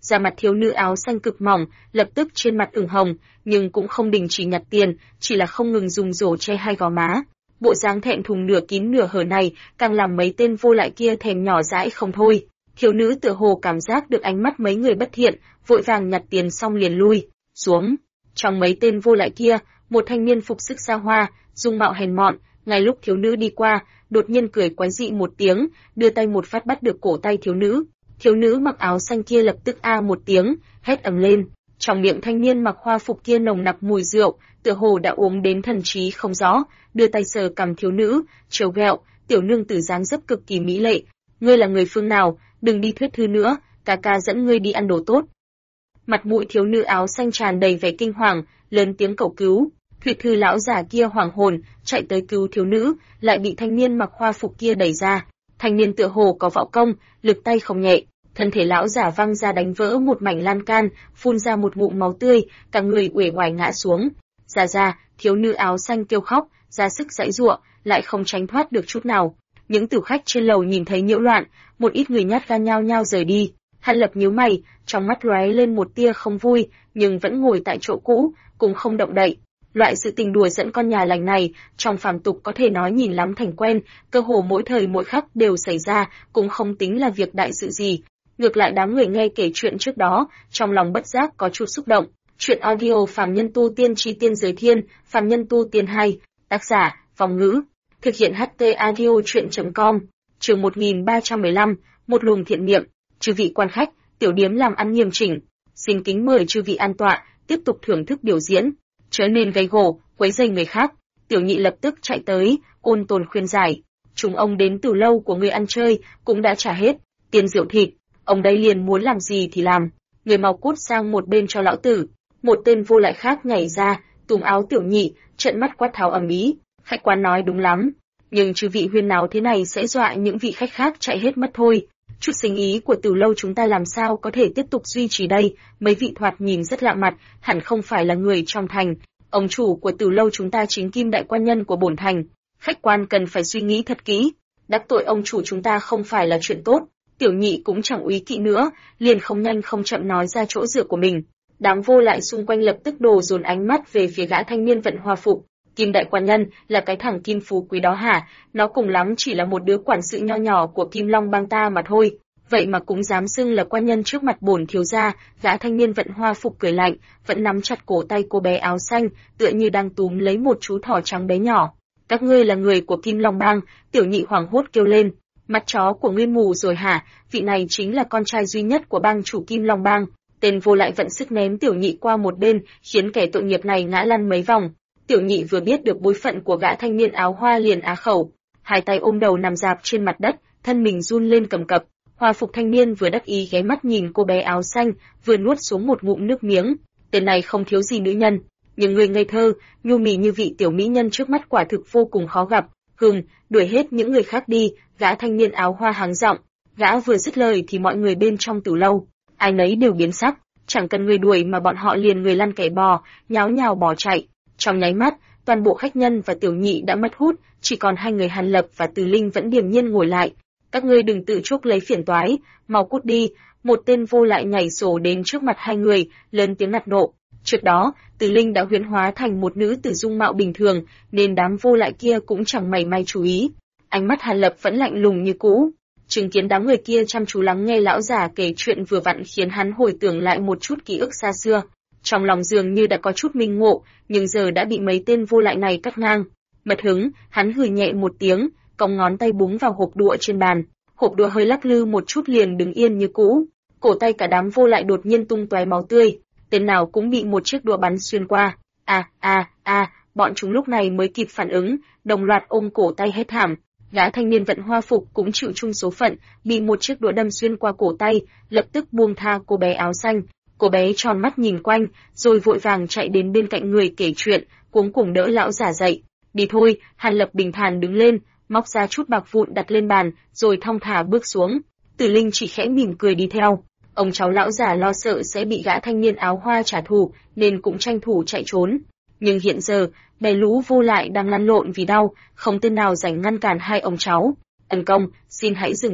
Da mặt thiếu nữ áo xanh cực mỏng, lập tức trên mặt ửng hồng, nhưng cũng không đình chỉ nhặt tiền, chỉ là không ngừng dùng rổ che hai gò má. Bộ dáng thẹn thùng nửa kín nửa hở này, càng làm mấy tên vô lại kia thèm nhỏ dãi không thôi. Thiếu nữ tựa hồ cảm giác được ánh mắt mấy người bất thiện, vội vàng nhặt tiền xong liền lui xuống. Trong mấy tên vô lại kia, một thanh niên phục sức xa hoa, dung mạo hèn mọn, ngay lúc thiếu nữ đi qua, đột nhiên cười quái dị một tiếng, đưa tay một phát bắt được cổ tay thiếu nữ. Thiếu nữ mặc áo xanh kia lập tức a một tiếng, hét ầm lên. Trong miệng thanh niên mặc hoa phục kia nồng nặc mùi rượu, tựa hồ đã uống đến thần trí không rõ, đưa tay sờ cằm thiếu nữ, trêu ghẹo, tiểu nương tử dáng dấp cực kỳ mỹ lệ. Ngươi là người phương nào, đừng đi thuyết thư nữa, ca ca dẫn ngươi đi ăn đồ tốt. Mặt mũi thiếu nữ áo xanh tràn đầy vẻ kinh hoàng, lớn tiếng cầu cứu. Thuyết thư lão giả kia hoảng hồn, chạy tới cứu thiếu nữ, lại bị thanh niên mặc hoa phục kia đẩy ra. Thanh niên tựa hồ có võ công, lực tay không nhẹ, thân thể lão giả văng ra đánh vỡ một mảnh lan can, phun ra một ngụm máu tươi, cả người uể oải ngã xuống. Ra, thiếu nữ áo xanh kêu khóc, ra sức giãy giụa, lại không tránh thoát được chút nào. Những tử khách trên lầu nhìn thấy nhiễu loạn, một ít người nhát gan nhao nhao rời đi. Hàn Lập nhíu mày, trong mắt lóe lên một tia không vui, nhưng vẫn ngồi tại chỗ cũ, cũng không động đậy. Loại sự tình đùa dẫn con nhà lành này, trong phàm tục có thể nói nhìn lắm thành quen, cơ hồ mỗi thời mỗi khắc đều xảy ra, cũng không tính là việc đại sự gì. Ngược lại đám người nghe kể chuyện trước đó, trong lòng bất giác có chút xúc động. Chuyện audio Phàm Nhân Tu Tiên Chi Tiên Giới Thiên, Phàm Nhân Tu Tiên 2, tác giả, Vong Ngữ, thực hiện HT audio chuyện.com, chương 1315, một luồng thiện niệm. Chư vị quan khách, tiểu điếm làm ăn nghiêm chỉnh, xin kính mời chư vị an tọa, tiếp tục thưởng thức biểu diễn, chớ nên gây gổ, quấy rầy người khác. Tiểu nhị lập tức chạy tới, ôn tồn khuyên giải. Chúng ông đến từ lâu của người ăn chơi, cũng đã trả hết, tiền rượu thịt, ông đây liền muốn làm gì thì làm, người mau cút sang một bên cho lão tử. Một tên vô lại khác nhảy ra, túm áo tiểu nhị, trợn mắt quát tháo ầm ĩ. Khách quan nói đúng lắm, nhưng chư vị huyên náo thế này sẽ dọa những vị khách khác chạy hết mất thôi. Chút sinh ý của từ lâu chúng ta làm sao có thể tiếp tục duy trì đây, mấy vị thoạt nhìn rất lạ mặt, hẳn không phải là người trong thành. Ông chủ của từ lâu chúng ta chính kim đại quan nhân của bổn thành, khách quan cần phải suy nghĩ thật kỹ, đắc tội ông chủ chúng ta không phải là chuyện tốt. Tiểu nhị cũng chẳng úy kỵ nữa, liền không nhanh không chậm nói ra chỗ dựa của mình. Đám vô lại xung quanh lập tức đổ dồn ánh mắt về phía gã thanh niên vận hoa phục. Kim đại quan nhân là cái thằng kim phú quý đó hả? Nó cùng lắm chỉ là một đứa quản sự nho nhỏ của Kim Long bang ta mà thôi. Vậy mà cũng dám xưng là quan nhân trước mặt bổn thiếu gia. Gã thanh niên vận hoa phục cười lạnh, vẫn nắm chặt cổ tay cô bé áo xanh, tựa như đang túm lấy một chú thỏ trắng bé nhỏ. Các ngươi là người của Kim Long bang? Tiểu nhị hoảng hốt kêu lên. Mắt chó của ngươi mù rồi hả? Vị này chính là con trai duy nhất của bang chủ Kim Long bang. Tên vô lại vận sức ném tiểu nhị qua một bên, khiến kẻ tội nghiệp này ngã lăn mấy vòng. Tiểu nhị vừa biết được bối phận của gã thanh niên áo hoa liền á khẩu, hai tay ôm đầu nằm rạp trên mặt đất, thân mình run lên cầm cập. Hoa phục thanh niên vừa đắc ý ghé mắt nhìn cô bé áo xanh, vừa nuốt xuống một ngụm nước miếng. Tên này không thiếu gì nữ nhân, nhưng người ngây thơ, nhu mì như vị tiểu mỹ nhân trước mắt quả thực vô cùng khó gặp. Đuổi hết những người khác đi, gã thanh niên áo hoa hắng giọng. Gã vừa dứt lời thì mọi người bên trong tử lâu, ai nấy đều biến sắc, chẳng cần người đuổi mà bọn họ liền người lăn kẻ bò, nháo nhào bỏ chạy. Trong nháy mắt, toàn bộ khách nhân và tiểu nhị đã mất hút, chỉ còn hai người Hàn Lập và Từ Linh vẫn điềm nhiên ngồi lại. Các ngươi đừng tự chuốc lấy phiền toái, mau cút đi. Một tên vô lại nhảy sổ đến trước mặt hai người, lớn tiếng nạt nộ. Trước đó, Từ Linh đã huyễn hóa thành một nữ tử dung mạo bình thường, nên đám vô lại kia cũng chẳng mảy may chú ý. Ánh mắt Hàn Lập vẫn lạnh lùng như cũ. Chứng kiến đám người kia chăm chú lắng nghe lão già kể chuyện vừa vặn khiến hắn hồi tưởng lại một chút ký ức xa xưa. Trong lòng dường như đã có chút minh ngộ, nhưng giờ đã bị mấy tên vô lại này cắt ngang. Mất hứng, hắn hừ nhẹ một tiếng, cong ngón tay búng vào hộp đũa trên bàn. Hộp đũa hơi lắc lư một chút liền đứng yên như cũ. Cổ tay cả đám vô lại đột nhiên tung tóe máu tươi, tên nào cũng bị một chiếc đũa bắn xuyên qua. Bọn chúng lúc này mới kịp phản ứng, đồng loạt ôm cổ tay hét thảm. Gã thanh niên vận hoa phục cũng chịu chung số phận, bị một chiếc đũa đâm xuyên qua cổ tay, lập tức buông tha cô bé áo xanh. Cô bé tròn mắt nhìn quanh, rồi vội vàng chạy đến bên cạnh người kể chuyện, cuống cuồng đỡ lão giả dậy. Đi thôi, Hàn Lập bình thản đứng lên, móc ra chút bạc vụn đặt lên bàn, rồi thong thả bước xuống. Tử Linh chỉ khẽ mỉm cười đi theo. Ông cháu lão giả lo sợ sẽ bị gã thanh niên áo hoa trả thù, nên cũng tranh thủ chạy trốn. Nhưng hiện giờ, bè lũ vô lại đang lăn lộn vì đau, không tên nào rảnh ngăn cản hai ông cháu. Ân công, xin hãy dừng bước,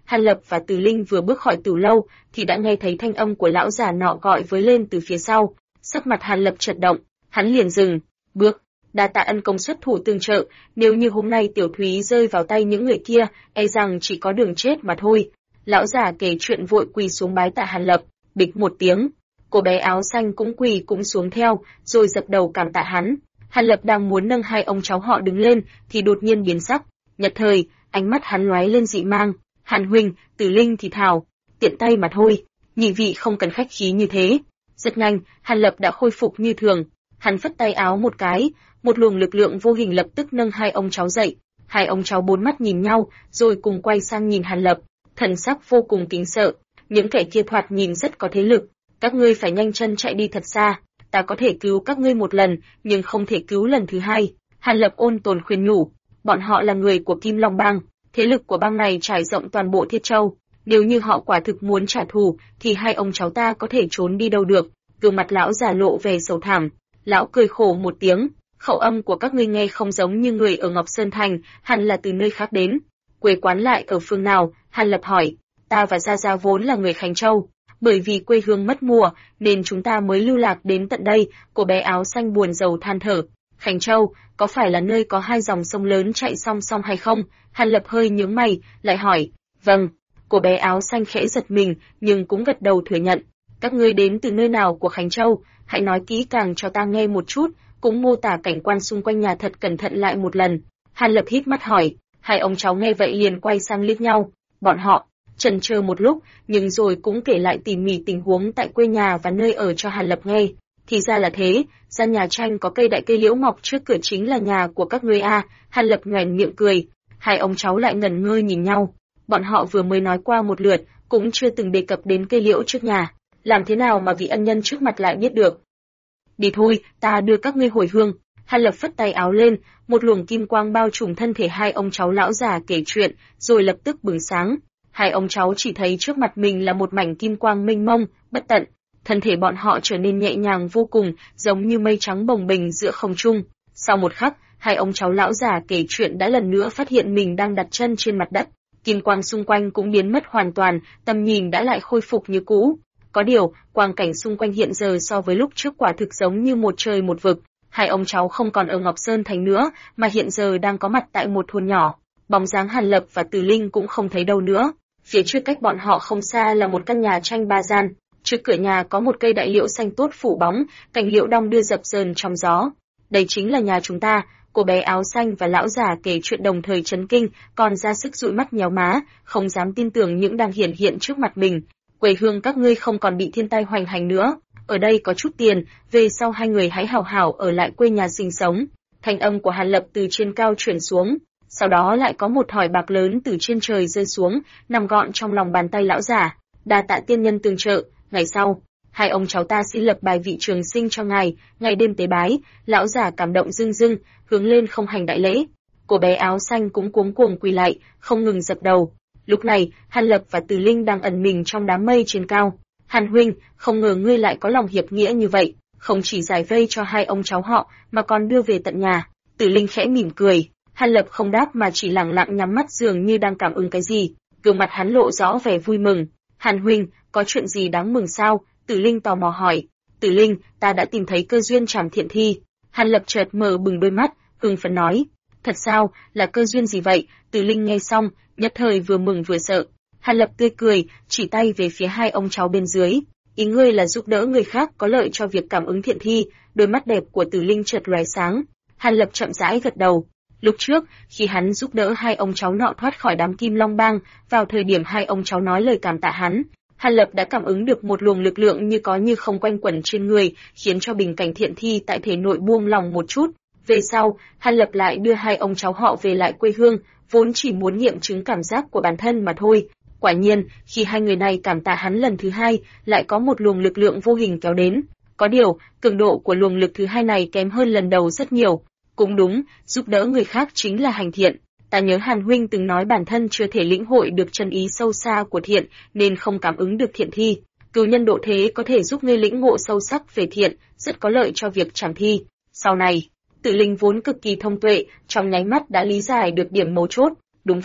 Hàn Lập và Từ Linh vừa bước khỏi tử lâu thì đã nghe thấy thanh âm của lão già nọ gọi với lên từ phía sau. Sắc mặt Hàn Lập chợt động, hắn liền dừng bước. Đa tạ ân công xuất thủ tương trợ, nếu như hôm nay Tiểu Thúy rơi vào tay những người kia, e rằng chỉ có đường chết mà thôi. Lão già kể chuyện vội quỳ xuống bái tạ Hàn Lập, bịch một tiếng. Cô bé áo xanh cũng quỳ cũng xuống theo, rồi dập đầu cảm tạ hắn. Hàn Lập đang muốn nâng hai ông cháu họ đứng lên, thì đột nhiên biến sắc. Nhất thời, ánh mắt hắn lóe lên dị mang. Hàn huynh, Từ Linh thì thào, tiện tay mà thôi, nhị vị không cần khách khí như thế. Rất nhanh, Hàn Lập đã khôi phục như thường. Hắn phất tay áo một cái, một luồng lực lượng vô hình lập tức nâng hai ông cháu dậy. Hai ông cháu bốn mắt nhìn nhau, rồi cùng quay sang nhìn Hàn Lập, thần sắc vô cùng kính sợ. Những kẻ kia thoạt nhìn rất có thế lực, các ngươi phải nhanh chân chạy đi thật xa. Ta có thể cứu các ngươi một lần, nhưng không thể cứu lần thứ hai. Hàn Lập ôn tồn khuyên nhủ, bọn họ là người của Kim Long Bang, thế lực của bang này trải rộng toàn bộ Thiết Châu. Nếu như họ quả thực muốn trả thù, thì hai ông cháu ta có thể trốn đi đâu được. Gương mặt lão già lộ vẻ sầu thảm, lão cười khổ một tiếng, khẩu âm của các ngươi nghe không giống như người ở Ngọc Sơn Thành, hẳn là từ nơi khác đến. Quê quán lại ở phương nào? Hàn Lập hỏi. Ta và Gia Gia vốn là người Khánh Châu, bởi vì quê hương mất mùa, nên chúng ta mới lưu lạc đến tận đây. Cô bé áo xanh buồn rầu than thở. Khánh Châu, có phải là nơi có hai dòng sông lớn chạy song song hay không? Hàn Lập hơi nhướng mày, lại hỏi. Vâng. Cô bé áo xanh khẽ giật mình, nhưng cũng gật đầu thừa nhận. Các ngươi đến từ nơi nào của Khánh Châu? Hãy nói kỹ càng cho ta nghe một chút, cũng mô tả cảnh quan xung quanh nhà thật cẩn thận lại một lần. Hàn Lập hít mắt hỏi. Hai ông cháu nghe vậy liền quay sang liếc nhau. Bọn họ chần chờ một lúc, nhưng rồi cũng kể lại tỉ mỉ tình huống tại quê nhà và nơi ở cho Hàn Lập nghe. Thì ra là thế, gian nhà tranh có cây đại cây liễu mọc trước cửa chính là nhà của các ngươi a. Hàn Lập nhoẻn miệng cười. Hai ông cháu lại ngẩn ngơ nhìn nhau. Bọn họ vừa mới nói qua một lượt, cũng chưa từng đề cập đến cây liễu trước nhà. Làm thế nào mà vị ân nhân trước mặt lại biết được? Đi thôi, ta đưa các ngươi hồi hương. Hàn Lập phất tay áo lên, một luồng kim quang bao trùm thân thể hai ông cháu lão già kể chuyện, rồi lập tức bừng sáng. Hai ông cháu chỉ thấy trước mặt mình là một mảnh kim quang mênh mông, bất tận. Thân thể bọn họ trở nên nhẹ nhàng vô cùng, giống như mây trắng bồng bềnh giữa không trung. Sau một khắc, hai ông cháu lão già kể chuyện đã lần nữa phát hiện mình đang đặt chân trên mặt đất. Kim quang xung quanh cũng biến mất hoàn toàn, tầm nhìn đã lại khôi phục như cũ. Có điều, quang cảnh xung quanh hiện giờ so với lúc trước quả thực giống như một trời một vực. Hai ông cháu không còn ở Ngọc Sơn Thành nữa, mà hiện giờ đang có mặt tại một thôn nhỏ. Bóng dáng Hàn Lập và Từ Linh cũng không thấy đâu nữa. Phía trước cách bọn họ không xa là một căn nhà tranh ba gian. Trước cửa nhà có một cây đại liễu xanh tốt phủ bóng, cành liễu đong đưa dập dờn trong gió. Đây chính là nhà chúng ta. Cô bé áo xanh và lão già kể chuyện đồng thời chấn kinh, còn ra sức dụi mắt nhéo má, không dám tin tưởng những đang hiển hiện trước mặt mình. Quê hương các ngươi không còn bị thiên tai hoành hành nữa. Ở đây có chút tiền, về sau hai người hãy hảo hảo ở lại quê nhà sinh sống. Thanh âm của Hàn Lập từ trên cao truyền xuống. Sau đó lại có một thỏi bạc lớn từ trên trời rơi xuống, nằm gọn trong lòng bàn tay lão già. Đa tạ tiên nhân tương trợ. Ngày sau, hai ông cháu ta xin lập bài vị trường sinh cho ngài, ngày đêm tế bái. Lão già cảm động rưng rưng, hướng lên không hành đại lễ. Cô bé áo xanh cũng cuống cuồng quỳ lại, không ngừng dập đầu. Lúc này, Hàn Lập và Từ Linh đang ẩn mình trong đám mây trên cao. Hàn huynh, không ngờ ngươi lại có lòng hiệp nghĩa như vậy, không chỉ giải vây cho hai ông cháu họ, mà còn đưa về tận nhà. Từ Linh khẽ mỉm cười. Hàn Lập không đáp mà chỉ lặng lặng nhắm mắt dường như đang cảm ứng cái gì. Gương mặt hắn lộ rõ vẻ vui mừng. Hàn huynh, có chuyện gì đáng mừng sao? Từ Linh tò mò hỏi. Từ Linh, ta đã tìm thấy cơ duyên trảm thiện thi. Hàn Lập chợt mở bừng đôi mắt, hưng phấn nói. Thật sao, là cơ duyên gì vậy? Từ Linh nghe xong, nhất thời vừa mừng vừa sợ. Hàn Lập tươi cười, chỉ tay về phía hai ông cháu bên dưới. Ý ngươi là giúp đỡ người khác có lợi cho việc cảm ứng thiện thi. Đôi mắt đẹp của Từ Linh chợt lóe sáng. Hàn Lập chậm rãi gật đầu. Lúc trước, khi hắn giúp đỡ hai ông cháu nọ thoát khỏi đám Kim Long Bang, vào thời điểm hai ông cháu nói lời cảm tạ hắn, Hàn Lập đã cảm ứng được một luồng lực lượng như có như không quanh quẩn trên người, khiến cho bình cảnh thiện thi tại thể nội buông lòng một chút. Về sau, Hàn Lập lại đưa hai ông cháu họ về lại quê hương, vốn chỉ muốn nghiệm chứng cảm giác của bản thân mà thôi. Quả nhiên, khi hai người này cảm tạ hắn lần thứ hai, lại có một luồng lực lượng vô hình kéo đến. Có điều, cường độ của luồng lực thứ hai này kém hơn lần đầu rất nhiều. Cũng đúng, giúp đỡ người khác chính là hành thiện. Ta nhớ Hàn huynh từng nói bản thân chưa thể lĩnh hội được chân ý sâu xa của thiện, nên không cảm ứng được thiện thi. Cửu nhân độ thế có thể giúp ngươi lĩnh ngộ sâu sắc về thiện, rất có lợi cho việc trảm thi. Sau này, Tử Linh vốn cực kỳ thông tuệ, trong nháy mắt đã lý giải được điểm mấu chốt. Đúng vậy,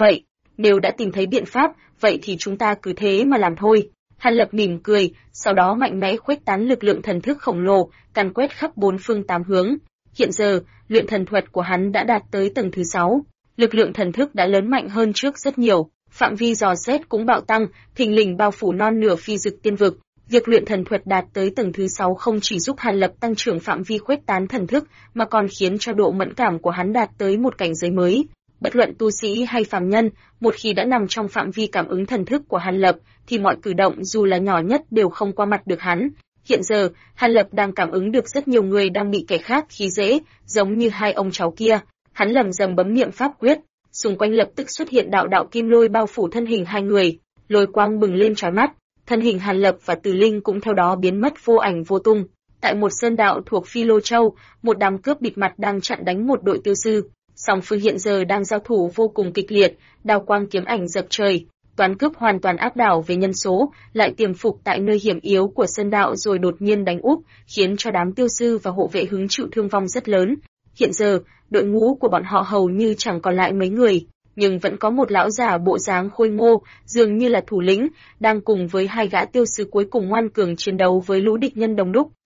Nếu đã tìm thấy biện pháp, vậy thì chúng ta cứ thế mà làm thôi. Hàn Lập mỉm cười, sau đó mạnh mẽ khuếch tán lực lượng thần thức khổng lồ, càn quét khắp bốn phương tám hướng. Hiện giờ, luyện thần thuật của hắn đã đạt tới tầng thứ 6. Lực lượng thần thức đã lớn mạnh hơn trước rất nhiều, phạm vi dò xét cũng bạo tăng, thình lình bao phủ non nửa phi dực tiên vực. Việc luyện thần thuật đạt tới tầng thứ 6 không chỉ giúp Hàn Lập tăng trưởng phạm vi khuếch tán thần thức, mà còn khiến cho độ mẫn cảm của hắn đạt tới một cảnh giới mới. Bất luận tu sĩ hay phàm nhân, một khi đã nằm trong phạm vi cảm ứng thần thức của Hàn Lập, thì mọi cử động dù là nhỏ nhất đều không qua mặt được hắn. Hiện giờ, Hàn Lập đang cảm ứng được rất nhiều người đang bị kẻ khác khi dễ, giống như hai ông cháu kia. Hắn lầm rầm bấm niệm pháp quyết, xung quanh lập tức xuất hiện đạo đạo kim lôi bao phủ thân hình hai người, lôi quang bừng lên chói mắt. Thân hình Hàn Lập và Từ Linh cũng theo đó biến mất vô ảnh vô tung. Tại một sơn đạo thuộc Phi Lô Châu, một đám cướp bịt mặt đang chặn đánh một đội tiêu sư. Song phương hiện giờ đang giao thủ vô cùng kịch liệt, đao quang kiếm ảnh dập trời. Toán cướp hoàn toàn áp đảo về nhân số, lại tiềm phục tại nơi hiểm yếu của sơn đạo rồi đột nhiên đánh úp, khiến cho đám tiêu sư và hộ vệ hứng chịu thương vong rất lớn. Hiện giờ, đội ngũ của bọn họ hầu như chẳng còn lại mấy người, nhưng vẫn có một lão già bộ dáng khôi ngô, dường như là thủ lĩnh, đang cùng với hai gã tiêu sư cuối cùng ngoan cường chiến đấu với lũ địch nhân đông đúc.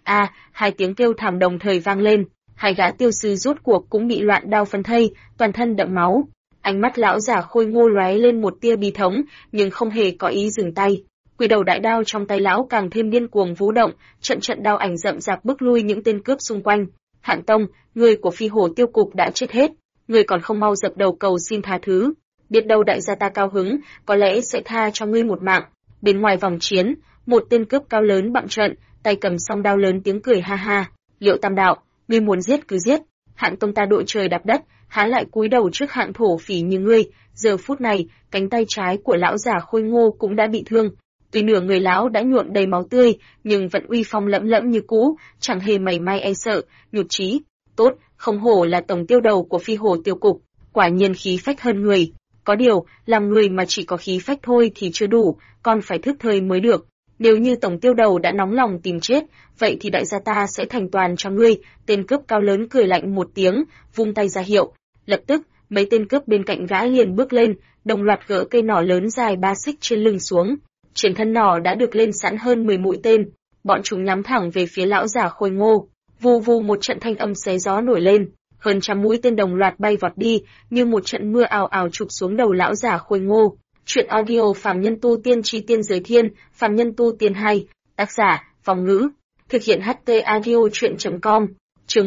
Hai tiếng kêu thảm đồng thời vang lên, hai gã tiêu sư rốt cuộc cũng bị loạn đao phân thây, toàn thân đẫm máu. Ánh mắt lão già khôi ngô lóe lên một tia bi thống, nhưng không hề có ý dừng tay. Quỷ đầu đại đao trong tay lão càng thêm điên cuồng vũ động, trận trận đao ảnh rậm rạp bức lui những tên cướp xung quanh. Hạng Tông, người của Phi Hổ Tiêu cục đã chết hết, ngươi còn không mau dập đầu cầu xin tha thứ. Biết đâu đại gia ta cao hứng, có lẽ sẽ tha cho ngươi một mạng. Bên ngoài vòng chiến, một tên cướp cao lớn bặm trận, tay cầm song đao lớn tiếng cười ha ha. Liệu Tam đạo, ngươi muốn giết cứ giết. Hạng Tông ta đội trời đạp đất, há lại cúi đầu trước hạng thổ phỉ như ngươi. Giờ phút này, cánh tay trái của lão già khôi ngô cũng đã bị thương. Tuy nửa người lão đã nhuộm đầy máu tươi, nhưng vẫn uy phong lẫm lẫm như cũ, chẳng hề mảy may e sợ, nhụt chí. Tốt, không hổ là tổng tiêu đầu của Phi Hổ Tiêu cục, quả nhiên khí phách hơn người. Có điều, làm người mà chỉ có khí phách thôi thì chưa đủ, còn phải thức thời mới được. Nếu như tổng tiêu đầu đã nóng lòng tìm chết, vậy thì đại gia ta sẽ thành toàn cho ngươi. Tên cướp cao lớn cười lạnh một tiếng, vung tay ra hiệu. Lập tức, mấy tên cướp bên cạnh gã liền bước lên, đồng loạt gỡ cây nỏ lớn dài 3 xích trên lưng xuống. Trên thân nỏ đã được lên sẵn hơn 10 mũi tên, bọn chúng nhắm thẳng về phía lão già khôi ngô. Vù vù một trận thanh âm xé gió nổi lên, hơn trăm mũi tên đồng loạt bay vọt đi, như một trận mưa ào ào chụp xuống đầu lão già khôi ngô. Truyện audio Phàm Nhân Tu Tiên Chi Tiên Giới Thiên, Phàm Nhân Tu Tiên 2, tác giả, Phong Ngữ, thực hiện HT audio truyện.com, chương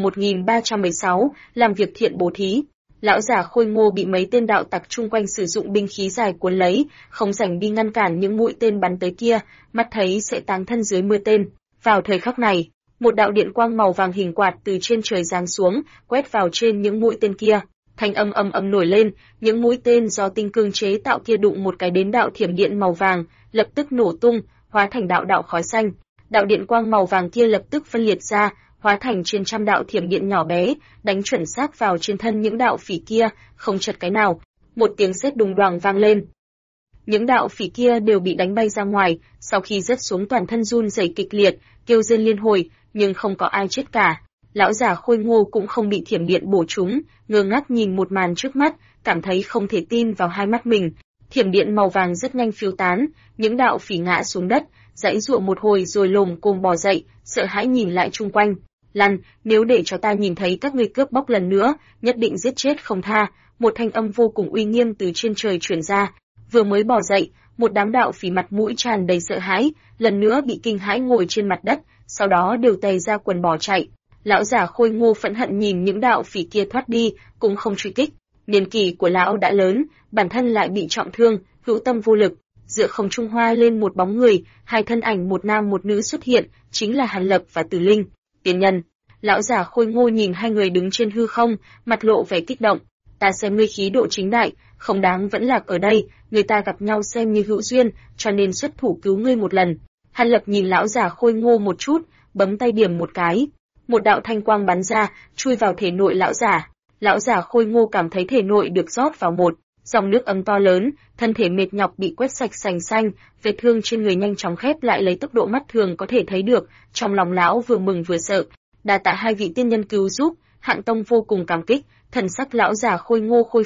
1316, làm việc thiện bố thí. Lão già khôi ngô bị mấy tên đạo tặc chung quanh sử dụng binh khí dài cuốn lấy, không rảnh đi ngăn cản những mũi tên bắn tới kia, mắt thấy sẽ táng thân dưới mưa tên. Vào thời khắc này, một đạo điện quang màu vàng hình quạt từ trên trời giáng xuống, quét vào trên những mũi tên kia. Thanh âm ầm ầm nổi lên, những mũi tên do tinh cương chế tạo kia đụng một cái đến đạo thiểm điện màu vàng, lập tức nổ tung, hóa thành đạo đạo khói xanh. Đạo điện quang màu vàng kia lập tức phân liệt ra, hóa thành trên trăm đạo thiểm điện nhỏ bé, đánh chuẩn xác vào trên thân những đạo phỉ kia, không chật cái nào. Một tiếng sét đùng đoàng vang lên. Những đạo phỉ kia đều bị đánh bay ra ngoài, sau khi rớt xuống toàn thân run rẩy kịch liệt, kêu rên liên hồi, nhưng không có ai chết cả. Lão già khôi ngô cũng không bị thiểm điện bổ trúng, ngơ ngác nhìn một màn trước mắt, cảm thấy không thể tin vào hai mắt mình. Thiểm điện màu vàng rất nhanh phiêu tán, những đạo phỉ ngã xuống đất, giãy giụa một hồi rồi lồm cồm bò dậy, sợ hãi nhìn lại chung quanh. Lăn, nếu để cho ta nhìn thấy các ngươi cướp bóc lần nữa, nhất định giết chết không tha. Một thanh âm vô cùng uy nghiêm từ trên trời truyền ra. Vừa mới bò dậy, một đám đạo phỉ mặt mũi tràn đầy sợ hãi, lần nữa bị kinh hãi ngồi trên mặt đất, sau đó đều tè ra quần bỏ chạy. Lão già khôi ngô phẫn hận nhìn những đạo phỉ kia thoát đi, cũng không truy kích. Niên kỷ của lão đã lớn, bản thân lại bị trọng thương, hữu tâm vô lực. Giữa không trung hoa lên một bóng người, hai thân ảnh một nam một nữ xuất hiện, chính là Hàn Lập và Từ Linh. Tiên nhân. Lão già khôi ngô nhìn hai người đứng trên hư không, mặt lộ vẻ kích động. Ta xem ngươi khí độ chính đại, không đáng vẫn lạc ở đây, người ta gặp nhau xem như hữu duyên, cho nên xuất thủ cứu ngươi một lần. Hàn Lập nhìn lão già khôi ngô một chút, bấm tay điểm một cái. Một đạo thanh quang bắn ra, chui vào thể nội lão già. Lão già khôi ngô cảm thấy thể nội được rót vào một dòng nước ấm to lớn, thân thể mệt nhọc bị quét sạch sành xanh, vết thương trên người nhanh chóng khép lại lấy tốc độ mắt thường có thể thấy được. Trong lòng lão vừa mừng vừa sợ. Đa tạ hai vị tiên nhân cứu giúp, Hạng Tông vô cùng cảm kích, thần sắc lão già khôi ngô khôi phục,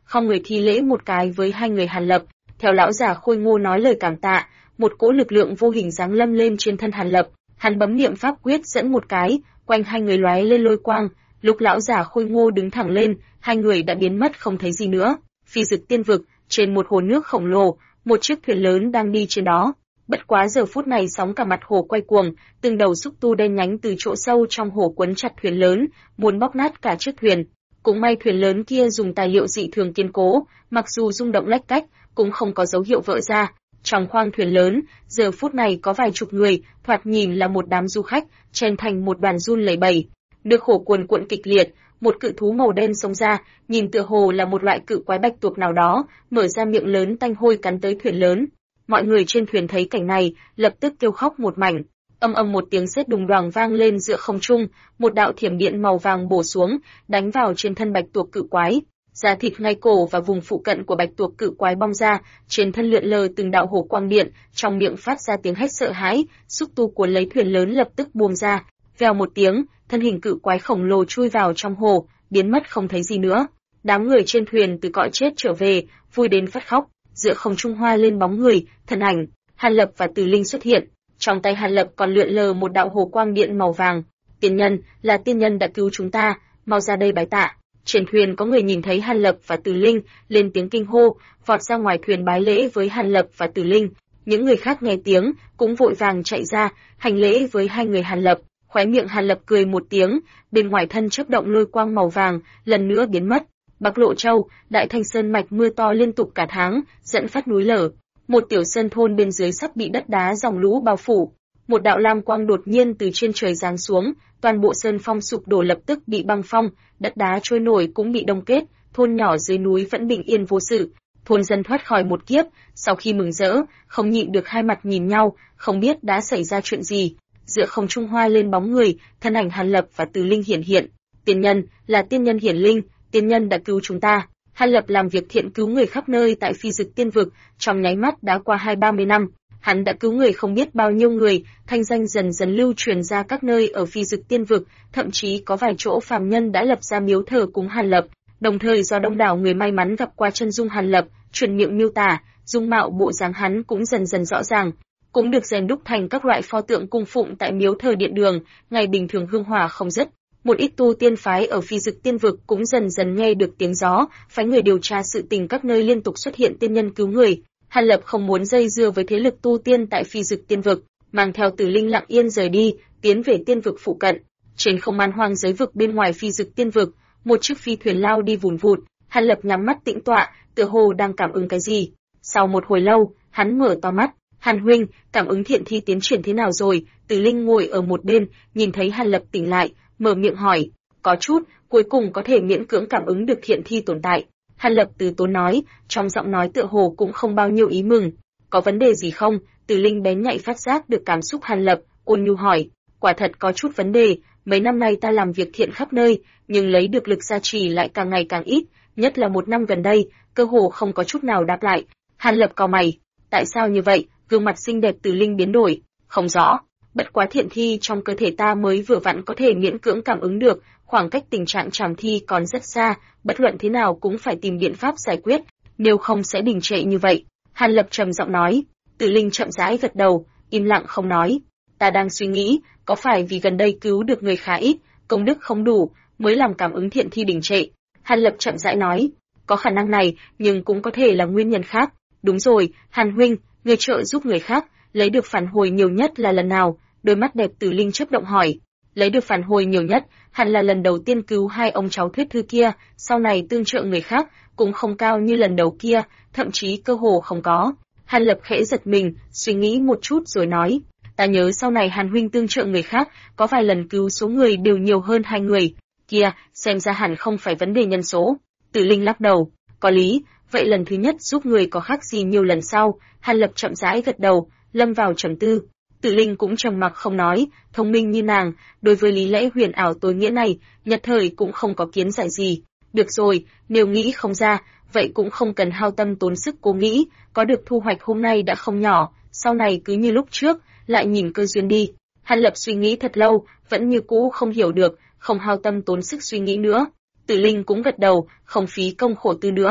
không người thi lễ một cái với hai người Hàn Lập. Theo lão già khôi ngô nói lời cảm tạ, một cỗ lực lượng vô hình giáng lâm lên trên thân Hàn Lập. Hắn bấm niệm pháp quyết dẫn một cái, quanh hai người lóe lên lôi quang. Lúc lão già khôi ngô đứng thẳng lên, hai người đã biến mất không thấy gì nữa. Phi Dực Tiên Vực, trên một hồ nước khổng lồ, một chiếc thuyền lớn đang đi trên đó. Bất quá giờ phút này sóng cả mặt hồ quay cuồng, từng đầu xúc tu đen nhánh từ chỗ sâu trong hồ quấn chặt thuyền lớn, muốn bóc nát cả chiếc thuyền. Cũng may thuyền lớn kia dùng tài liệu dị thường kiên cố, mặc dù rung động lách cách, cũng không có dấu hiệu vỡ ra. Trong khoang thuyền lớn, giờ phút này có vài chục người, thoạt nhìn là một đám du khách, chen thành một đoàn run lẩy bẩy. Nước hồ cuồn cuộn kịch liệt, một cự thú màu đen xông ra, nhìn tựa hồ là một loại cự quái bạch tuộc nào đó, mở ra miệng lớn tanh hôi cắn tới thuyền lớn. Mọi người trên thuyền thấy cảnh này, lập tức kêu khóc một mảnh. Âm âm một tiếng sét đùng đoàng vang lên giữa không trung, một đạo thiểm điện màu vàng bổ xuống, đánh vào trên thân bạch tuộc cự quái. Da thịt ngay cổ và vùng phụ cận của bạch tuộc cự quái bong ra, trên thân lượn lờ từng đạo hổ quang điện, trong miệng phát ra tiếng hét sợ hãi, xúc tu cuốn lấy thuyền lớn lập tức buông ra. Vèo một tiếng, thân hình cự quái khổng lồ chui vào trong hồ, biến mất không thấy gì nữa. Đám người trên thuyền từ cõi chết trở về, vui đến phát khóc. Giữa không trung hoa lên bóng người, thân ảnh, Hàn Lập và Từ Linh xuất hiện. Trong tay Hàn Lập còn lượn lờ một đạo hồ quang điện màu vàng. Tiên nhân, là tiên nhân đã cứu chúng ta, mau ra đây bái tạ. Trên thuyền có người nhìn thấy Hàn Lập và Từ Linh, lên tiếng kinh hô, vọt ra ngoài thuyền bái lễ với Hàn Lập và Từ Linh. Những người khác nghe tiếng, cũng vội vàng chạy ra, hành lễ với hai người Hàn Lập. Khóe miệng Hàn Lập cười một tiếng, bên ngoài thân chớp động lôi quang màu vàng, lần nữa biến mất. Bắc Lộ Châu, Đại Thanh Sơn mạch mưa to liên tục cả tháng, dẫn phát núi lở. Một tiểu sơn thôn bên dưới sắp bị đất đá dòng lũ bao phủ. Một đạo lam quang đột nhiên từ trên trời giáng xuống, toàn bộ sơn phong sụp đổ lập tức bị băng phong, đất đá trôi nổi cũng bị đông kết, thôn nhỏ dưới núi vẫn bình yên vô sự. Thôn dân thoát khỏi một kiếp, sau khi mừng rỡ, không nhịn được hai mặt nhìn nhau, không biết đã xảy ra chuyện gì. Giữa không trung hoa lên bóng người, thân ảnh Hàn Lập và Từ Linh hiển hiện. Tiên nhân, là tiên nhân hiển linh, tiên nhân đã cứu chúng ta. Hàn Lập làm việc thiện cứu người khắp nơi tại Phi Dực Tiên Vực, trong nháy mắt đã qua 20-30 năm. Hắn đã cứu người không biết bao nhiêu người, thanh danh dần dần lưu truyền ra các nơi ở Phi Dực Tiên Vực, thậm chí có vài chỗ phàm nhân đã lập ra miếu thờ cúng Hàn Lập. Đồng thời do đông đảo người may mắn gặp qua chân dung Hàn Lập, truyền miệng miêu tả, dung mạo bộ dáng hắn cũng dần dần rõ ràng, cũng được rèn đúc thành các loại pho tượng cung phụng tại miếu thờ điện đường, ngày bình thường hương hỏa không dứt. Một ít tu tiên phái ở Phi Dực Tiên Vực cũng dần dần nghe được tiếng gió, phái người điều tra sự tình các nơi liên tục xuất hiện tiên nhân cứu người. Hàn Lập không muốn dây dưa với thế lực tu tiên tại Phi Dực Tiên Vực, mang theo Từ Linh lặng yên rời đi, tiến về tiên vực phụ cận. Trên không man hoang giới vực bên ngoài Phi Dực Tiên Vực, một chiếc phi thuyền lao đi vùn vụt, Hàn Lập nhắm mắt tĩnh tọa, tựa hồ đang cảm ứng cái gì. Sau một hồi lâu, hắn mở to mắt. Hàn huynh, cảm ứng thiện thi tiến triển thế nào rồi? Từ Linh ngồi ở một bên, nhìn thấy Hàn Lập tỉnh lại, mở miệng hỏi. Có chút, cuối cùng có thể miễn cưỡng cảm ứng được thiện thi tồn tại. Hàn Lập từ tốn nói, trong giọng nói tựa hồ cũng không bao nhiêu ý mừng. Có vấn đề gì không? Từ Linh bén nhạy phát giác được cảm xúc Hàn Lập, ôn nhu hỏi. Quả thật có chút vấn đề, mấy năm nay ta làm việc thiện khắp nơi, nhưng lấy được lực gia trì lại càng ngày càng ít, nhất là một năm gần đây, cơ hồ không có chút nào đáp lại. Hàn Lập cau mày. Tại sao như vậy? Gương mặt xinh đẹp Từ Linh biến đổi. Không rõ. Bất quá thiện thi trong cơ thể ta mới vừa vặn có thể miễn cưỡng cảm ứng được, khoảng cách tình trạng trảm thi còn rất xa, bất luận thế nào cũng phải tìm biện pháp giải quyết, nếu không sẽ đình trệ như vậy. Hàn Lập trầm giọng nói. Từ Linh chậm rãi gật đầu, im lặng không nói. Ta đang suy nghĩ, có phải vì gần đây cứu được người khá ít, công đức không đủ, mới làm cảm ứng thiện thi đình trệ? Hàn Lập chậm rãi nói. Có khả năng này, nhưng cũng có thể là nguyên nhân khác. Đúng rồi, Hàn huynh, người trợ giúp người khác, lấy được phản hồi nhiều nhất là lần nào? Đôi mắt đẹp Từ Linh chớp động hỏi. Lấy được phản hồi nhiều nhất, hẳn là lần đầu tiên cứu hai ông cháu Thuyết Thư kia, sau này tương trợ người khác, cũng không cao như lần đầu kia, thậm chí cơ hồ không có. Hàn Lập khẽ giật mình, suy nghĩ một chút rồi nói. Ta nhớ sau này Hàn huynh tương trợ người khác, có vài lần cứu số người đều nhiều hơn 2 người. Kia, xem ra hẳn không phải vấn đề nhân số. Từ Linh lắc đầu. Có lý, vậy lần thứ nhất giúp người có khác gì nhiều lần sau? Hàn Lập chậm rãi gật đầu, lâm vào trầm tư. Từ Linh cũng trầm mặc không nói, thông minh như nàng, đối với lý lẽ huyền ảo tối nghĩa này, nhất thời cũng không có kiến giải gì. Được rồi, nếu nghĩ không ra, vậy cũng không cần hao tâm tốn sức cố nghĩ, có được thu hoạch hôm nay đã không nhỏ, sau này cứ như lúc trước, lại nhìn cơ duyên đi. Hàn Lập suy nghĩ thật lâu, vẫn như cũ không hiểu được, không hao tâm tốn sức suy nghĩ nữa. Từ Linh cũng gật đầu, không phí công khổ tư nữa.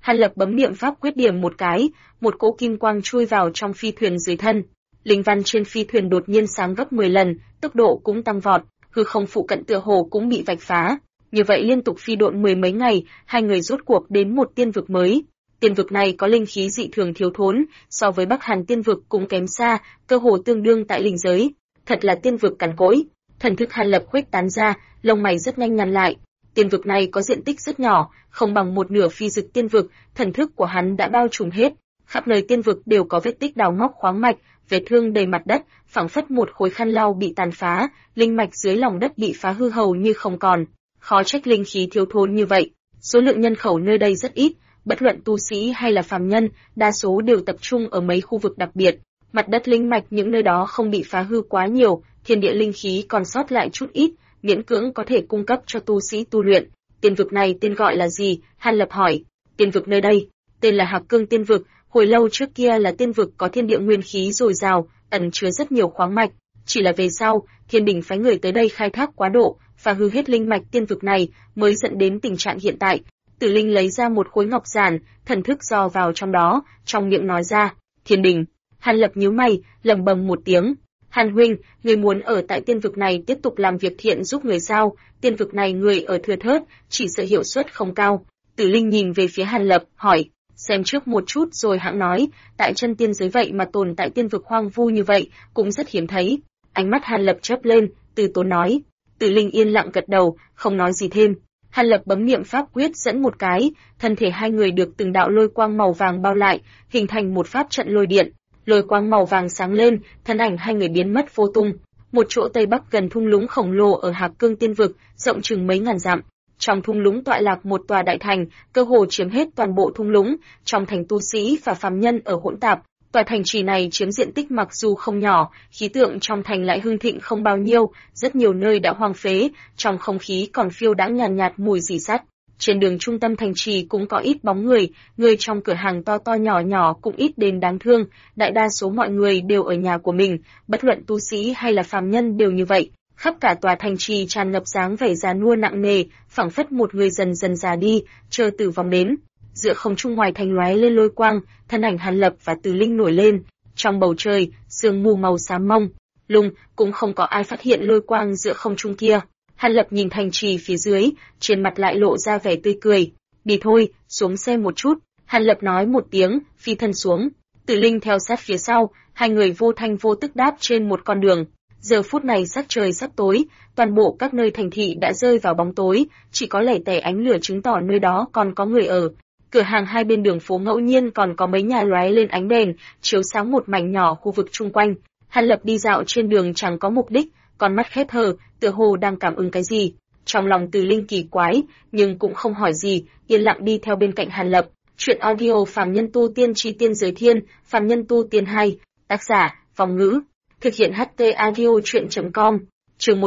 Hàn Lập bấm niệm pháp quyết điểm một cái, một cỗ kim quang chui vào trong phi thuyền dưới thân. Linh văn trên phi thuyền đột nhiên sáng gấp 10 lần, tốc độ cũng tăng vọt, hư không phụ cận tựa hồ cũng bị vạch phá. Như vậy liên tục phi độn mười mấy ngày, hai người rốt cuộc đến một tiên vực mới. Tiên vực này có linh khí dị thường thiếu thốn, so với Bắc Hàn tiên vực cũng kém xa, cơ hồ tương đương tại linh giới. Thật là tiên vực cằn cỗi. Thần thức Hàn Lập khuếch tán ra, lông mày rất nhanh nhăn lại. Tiên vực này có diện tích rất nhỏ, không bằng một nửa phi dực tiên vực, thần thức của hắn đã bao trùm hết. Khắp nơi tiên vực đều có vết tích đào móc khoáng mạch, vết thương đầy mặt đất, phảng phất một khối khăn lau bị tàn phá, linh mạch dưới lòng đất bị phá hư hầu như không còn. Khó trách linh khí thiếu thốn như vậy. Số lượng nhân khẩu nơi đây rất ít, bất luận tu sĩ hay là phàm nhân, đa số đều tập trung ở mấy khu vực đặc biệt. Mặt đất linh mạch những nơi đó không bị phá hư quá nhiều, thiên địa linh khí còn sót lại chút ít, miễn cưỡng có thể cung cấp cho tu sĩ tu luyện. Tiên vực này tên gọi là gì? Hàn Lập hỏi. Tiên vực nơi đây, tên là Hạc Cương Tiên vực, hồi lâu trước kia là tiên vực có thiên địa nguyên khí dồi dào, ẩn chứa rất nhiều khoáng mạch, chỉ là về sau, Thiên Đình phái người tới đây khai thác quá độ, phá hư hết linh mạch tiên vực này, mới dẫn đến tình trạng hiện tại. Tử Linh lấy ra một khối ngọc giản, thần thức dò vào trong đó, trong miệng nói ra, Thiên Đình. Hàn Lập nhíu mày, lẩm bẩm một tiếng. Hàn huynh, người muốn ở tại tiên vực này tiếp tục làm việc thiện giúp người sao? Tiên vực này người ở thưa thớt, chỉ sợ hiệu suất không cao. Tử Linh nhìn về phía Hàn Lập, hỏi, xem trước một chút rồi hãng nói, tại chân tiên giới vậy mà tồn tại tiên vực hoang vu như vậy, cũng rất hiếm thấy. Ánh mắt Hàn Lập chớp lên, từ tốn nói. Tử Linh yên lặng gật đầu, không nói gì thêm. Hàn Lập bấm niệm pháp quyết dẫn một cái, thân thể hai người được từng đạo lôi quang màu vàng bao lại, hình thành một pháp trận lôi điện. Lôi quang màu vàng sáng lên, thân ảnh hai người biến mất vô tung. Một chỗ tây bắc gần thung lũng khổng lồ ở Hạc Cương Tiên vực, rộng chừng mấy ngàn dặm. Trong thung lũng tọa lạc một tòa đại thành, cơ hồ chiếm hết toàn bộ thung lũng, trong thành tu sĩ và phàm nhân ở hỗn tạp. Tòa thành trì này chiếm diện tích mặc dù không nhỏ, khí tượng trong thành lại hưng thịnh không bao nhiêu, rất nhiều nơi đã hoang phế, trong không khí còn phiêu đãng nhàn nhạt mùi rỉ sắt. Trên đường trung tâm thành trì cũng có ít bóng người trong cửa hàng to to nhỏ nhỏ cũng ít đến đáng thương, đại đa số mọi người đều ở nhà của mình, bất luận tu sĩ hay là phàm nhân đều như vậy. Khắp cả tòa thành trì tràn ngập dáng vẻ già nua nặng nề, phảng phất một người dần dần già đi, chờ tử vong đến. Giữa không trung ngoài thành lóe lên lôi quang, thân ảnh Hàn Lập và Từ Linh nổi lên, trong bầu trời, sương mù màu xám mông lung, cũng không có ai phát hiện lôi quang giữa không trung kia. Hàn Lập nhìn thành trì phía dưới, trên mặt lại lộ ra vẻ tươi cười. Đi thôi, xuống xe một chút. Hàn Lập nói một tiếng, phi thân xuống. Từ Linh theo sát phía sau, hai người vô thanh vô tức đáp trên một con đường. Giờ phút này sắc trời sắp tối, toàn bộ các nơi thành thị đã rơi vào bóng tối, chỉ có lẻ tẻ ánh lửa chứng tỏ nơi đó còn có người ở. Cửa hàng hai bên đường phố ngẫu nhiên còn có mấy nhà lóe lên ánh đèn, chiếu sáng một mảnh nhỏ khu vực chung quanh. Hàn Lập đi dạo trên đường chẳng có mục đích, con mắt khép hờ, tựa hồ đang cảm ứng cái gì. Trong lòng Từ Linh kỳ quái, nhưng cũng không hỏi gì, yên lặng đi theo bên cạnh Hàn Lập. Chuyện audio phàm nhân tu tiên chi tiên giới thiên, phàm nhân tu tiên 2, tác giả, Vòng Ngữ. Thực hiện HT audio chuyện.com, chương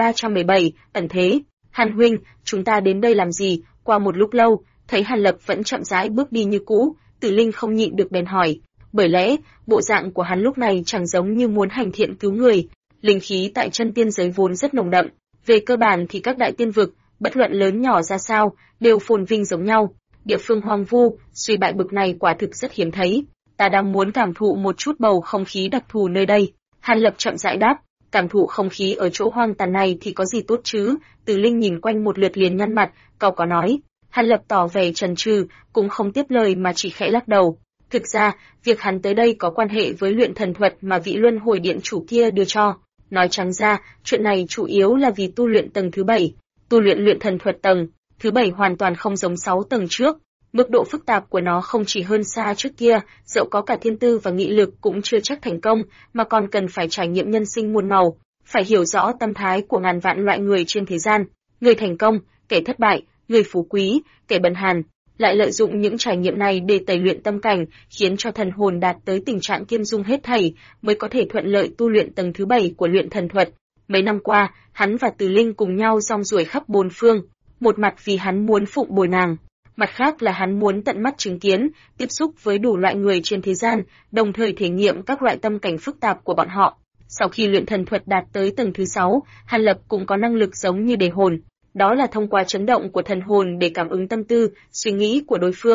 1317, ẩn thế. Hàn huynh, chúng ta đến đây làm gì? Qua một lúc lâu, thấy Hàn Lập vẫn chậm rãi bước đi như cũ, Tử Linh không nhịn được bèn hỏi. Bởi lẽ, bộ dạng của hắn lúc này chẳng giống như muốn hành thiện cứu người. Linh khí tại chân tiên giới vốn rất nồng đậm. Về cơ bản thì các đại tiên vực, bất luận lớn nhỏ ra sao, đều phồn vinh giống nhau. Địa phương hoang vu, suy bại bực này quả thực rất hiếm thấy. Ta đang muốn cảm thụ một chút bầu không khí đặc thù nơi đây. Hàn Lập chậm rãi đáp, cảm thụ không khí ở chỗ hoang tàn này thì có gì tốt chứ? Từ Linh nhìn quanh một lượt liền nhăn mặt, cau có nói. Hàn Lập tỏ vẻ chần chừ, cũng không tiếp lời mà chỉ khẽ lắc đầu. Thực ra, việc hắn tới đây có quan hệ với luyện thần thuật mà vị luân hồi điện chủ kia đưa cho. Nói trắng ra, chuyện này chủ yếu là vì tu luyện tầng thứ 7. Tu luyện luyện thần thuật tầng thứ 7 hoàn toàn không giống 6 tầng trước. Mức độ phức tạp của nó không chỉ hơn xa trước kia, dẫu có cả thiên tư và nghị lực cũng chưa chắc thành công, mà còn cần phải trải nghiệm nhân sinh muôn màu, phải hiểu rõ tâm thái của ngàn vạn loại người trên thế gian, người thành công, kẻ thất bại, người phú quý, kẻ bần hàn, lại lợi dụng những trải nghiệm này để tẩy luyện tâm cảnh, khiến cho thần hồn đạt tới tình trạng kiêm dung hết thảy, mới có thể thuận lợi tu luyện tầng thứ 7 của luyện thần thuật. Mấy năm qua, hắn và Từ Linh cùng nhau rong ruổi khắp bốn phương, một mặt vì hắn muốn phụng bồi nàng, mặt khác là hắn muốn tận mắt chứng kiến, tiếp xúc với đủ loại người trên thế gian, đồng thời thể nghiệm các loại tâm cảnh phức tạp của bọn họ. Sau khi luyện thần thuật đạt tới tầng thứ 6, Hàn Lập cũng có năng lực giống như đề hồn, đó là thông qua chấn động của thần hồn để cảm ứng tâm tư, suy nghĩ của đối phương.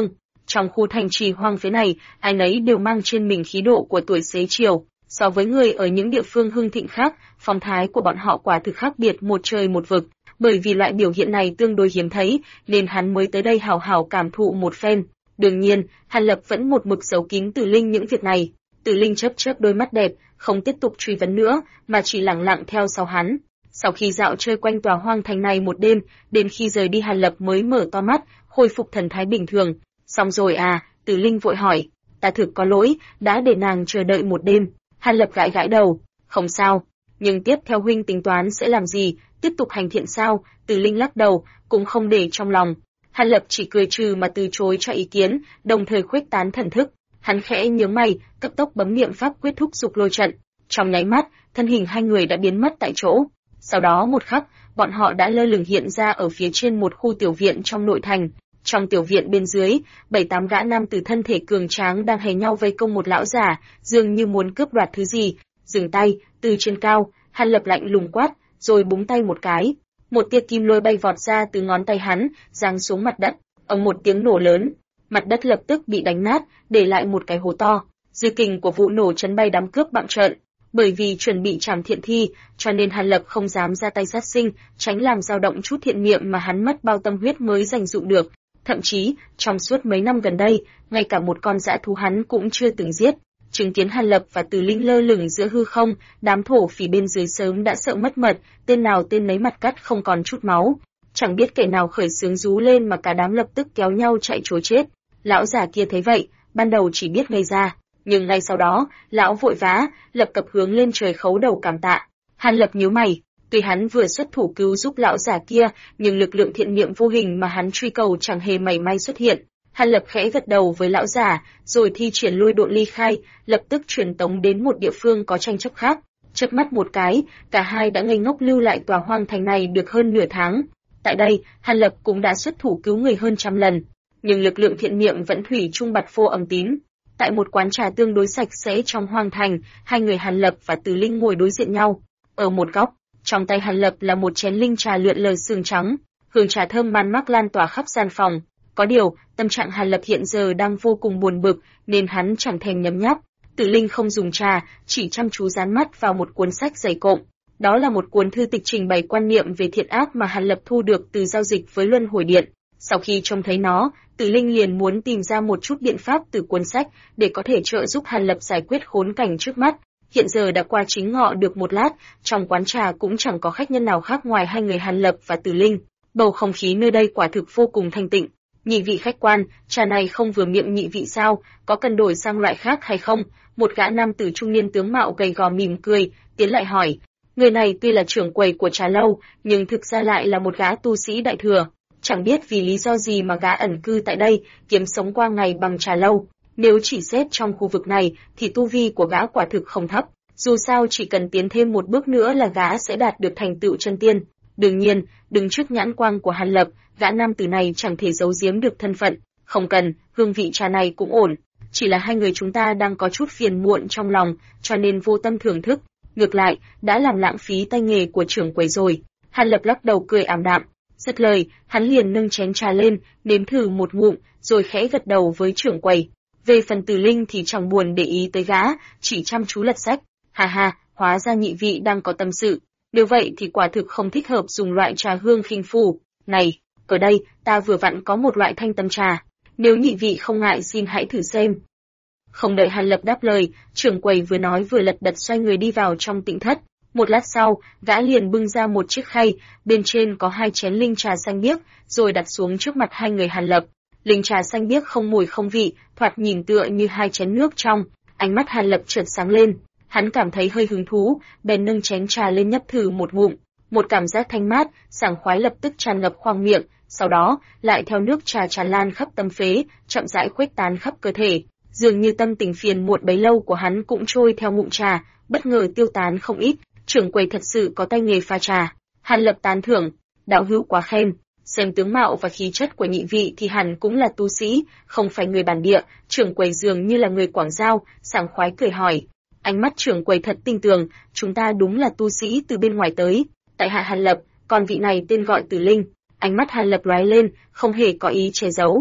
Trong khu thành trì hoang phế này, ai nấy đều mang trên mình khí độ của tuổi xế chiều. So với người ở những địa phương hưng thịnh khác, phong thái của bọn họ quả thực khác biệt một trời một vực. Bởi vì loại biểu hiện này tương đối hiếm thấy, nên hắn mới tới đây hào hào cảm thụ một phen. Đương nhiên, Hàn Lập vẫn một mực giấu kín Tử Linh những việc này. Tử Linh chớp chớp đôi mắt đẹp, không tiếp tục truy vấn nữa, mà chỉ lặng lặng theo sau hắn. Sau khi dạo chơi quanh tòa hoang thành này một đêm, đến khi rời đi Hàn Lập mới mở to mắt, khôi phục thần thái bình thường. Xong rồi à? Tử Linh vội hỏi. Ta thực có lỗi, đã để nàng chờ đợi một đêm. Hàn Lập gãi gãi đầu. Không sao. Nhưng tiếp theo huynh tính toán sẽ làm gì? Tiếp tục hành thiện sao? Tử Linh lắc đầu, cũng không để trong lòng. Hàn Lập chỉ cười trừ mà từ chối cho ý kiến, đồng thời khuếch tán thần thức. Hắn khẽ nhướng mày, cấp tốc bấm niệm pháp quyết thúc dục lôi trận. Trong nháy mắt, thân hình hai người đã biến mất tại chỗ. Sau đó một khắc, bọn họ đã lơ lửng hiện ra ở phía trên một khu tiểu viện trong nội thành. Trong tiểu viện bên dưới, 7-8 gã nam tử thân thể cường tráng đang hề nhau vây công một lão giả, dường như muốn cướp đoạt thứ gì. Dừng tay, từ trên cao, Hàn Lập lạnh lùng quát, rồi búng tay một cái. Một tia kim lôi bay vọt ra từ ngón tay hắn, giáng xuống mặt đất. Ầm một tiếng nổ lớn, mặt đất lập tức bị đánh nát, để lại một cái hố to. Dư kình của vụ nổ chấn bay đám cướp bặm trợn. Bởi vì chuẩn bị trảm thiện thi, cho nên Hàn Lập không dám ra tay sát sinh, tránh làm dao động chút thiện niệm mà hắn mất bao tâm huyết mới dành dụm được. Thậm chí, trong suốt mấy năm gần đây, ngay cả một con dã thú hắn cũng chưa từng giết. Chứng kiến Hàn Lập và Tử Linh lơ lửng giữa hư không, đám thổ phỉ bên dưới sớm đã sợ mất mật, tên nào tên nấy mặt cắt không còn chút máu. Chẳng biết kẻ nào khởi xướng rú lên mà cả đám lập tức kéo nhau chạy trối chết. Lão già kia thấy vậy, ban đầu chỉ biết ngây ra, nhưng ngay sau đó, lão vội vã, lập cập hướng lên trời khấu đầu cảm tạ. Hàn Lập nhíu mày, tuy hắn vừa xuất thủ cứu giúp lão già kia, nhưng lực lượng thiện niệm vô hình mà hắn truy cầu chẳng hề mảy may xuất hiện. Hàn Lập khẽ gật đầu với lão già, rồi thi triển lôi độn ly khai, lập tức truyền tống đến một địa phương có tranh chấp khác. Chớp mắt một cái, cả hai đã ngây ngốc lưu lại tòa hoang thành này được hơn nửa tháng. Tại đây, Hàn Lập cũng đã xuất thủ cứu người hơn 100 lần, nhưng lực lượng thiện niệm vẫn thủy chung bặt vô âm tín. Tại một quán trà tương đối sạch sẽ trong hoang thành, hai người Hàn Lập và Tử Linh ngồi đối diện nhau. Ở một góc, trong tay Hàn Lập là một chén linh trà lượn lờ sương trắng, hương trà thơm man mác lan tỏa khắp gian phòng. Có điều, tâm trạng Hàn Lập hiện giờ đang vô cùng buồn bực, nên hắn chẳng thèm nhấm nháp. Tử Linh không dùng trà, chỉ chăm chú dán mắt vào một cuốn sách dày cộm. Đó là một cuốn thư tịch trình bày quan niệm về thiện ác mà Hàn Lập thu được từ giao dịch với Luân Hồi Điện. Sau khi trông thấy nó, Tử Linh liền muốn tìm ra một chút biện pháp từ cuốn sách để có thể trợ giúp Hàn Lập giải quyết khốn cảnh trước mắt. Hiện giờ đã qua chính ngọ được một lát, trong quán trà cũng chẳng có khách nhân nào khác ngoài hai người Hàn Lập và Tử Linh. Bầu không khí nơi đây quả thực vô cùng thanh tịnh. Nhị vị khách quan, trà này không vừa miệng nhị vị sao, có cần đổi sang loại khác hay không? Một gã nam tử trung niên tướng mạo gầy gò mỉm cười, tiến lại hỏi. Người này tuy là trưởng quầy của trà lâu, nhưng thực ra lại là một gã tu sĩ đại thừa. Chẳng biết vì lý do gì mà gã ẩn cư tại đây, kiếm sống qua ngày bằng trà lâu. Nếu chỉ xét trong khu vực này, thì tu vi của gã quả thực không thấp. Dù sao chỉ cần tiến thêm một bước nữa là gã sẽ đạt được thành tựu chân tiên. Đương nhiên, đứng trước nhãn quang của Hàn Lập, gã nam tử này chẳng thể giấu giếm được thân phận. Không cần, hương vị trà này cũng ổn. Chỉ là hai người chúng ta đang có chút phiền muộn trong lòng, cho nên vô tâm thưởng thức. Ngược lại, đã làm lãng phí tay nghề của trưởng quầy rồi. Hàn Lập lắc đầu cười ảm đạm. Dứt lời, hắn liền nâng chén trà lên, nếm thử một ngụm, rồi khẽ gật đầu với trưởng quầy. Về phần Tử Linh thì chẳng buồn để ý tới gã, chỉ chăm chú lật sách. Ha ha, hóa ra nhị vị đang có tâm sự. Nếu vậy thì quả thực không thích hợp dùng loại trà hương khinh phù. Này, ở đây, ta vừa vặn có một loại thanh tâm trà. Nếu nhị vị không ngại xin hãy thử xem. Không đợi Hàn Lập đáp lời, trưởng quầy vừa nói vừa lật đật xoay người đi vào trong tịnh thất. Một lát sau, gã liền bưng ra một chiếc khay, bên trên có 2 chén linh trà xanh biếc, rồi đặt xuống trước mặt hai người Hàn Lập. Linh trà xanh biếc không mùi không vị, thoạt nhìn tựa như 2 chén nước trong. Ánh mắt Hàn Lập chợt sáng lên, hắn cảm thấy hơi hứng thú, bèn nâng chén trà lên nhấp thử một ngụm. Một cảm giác thanh mát, sảng khoái lập tức tràn ngập khoang miệng, sau đó lại theo nước trà tràn lan khắp tâm phế, chậm rãi khuếch tán khắp cơ thể. Dường như tâm tình phiền muộn bấy lâu của hắn cũng trôi theo ngụm trà, bất ngờ tiêu tán không ít. Trưởng quầy thật sự có tay nghề pha trà. Hàn Lập tán thưởng, đạo hữu quá khen. Xem tướng mạo và khí chất của nhị vị thì hẳn cũng là tu sĩ, không phải người bản địa. Trưởng quầy dường như là người Quảng Giao, sảng khoái cười hỏi. Ánh mắt trưởng quầy thật tinh tường, chúng ta đúng là tu sĩ từ bên ngoài tới. Tại hạ Hàn Lập, còn vị này tên gọi Tử Linh. Ánh mắt Hàn Lập lóe lên, không hề có ý che giấu.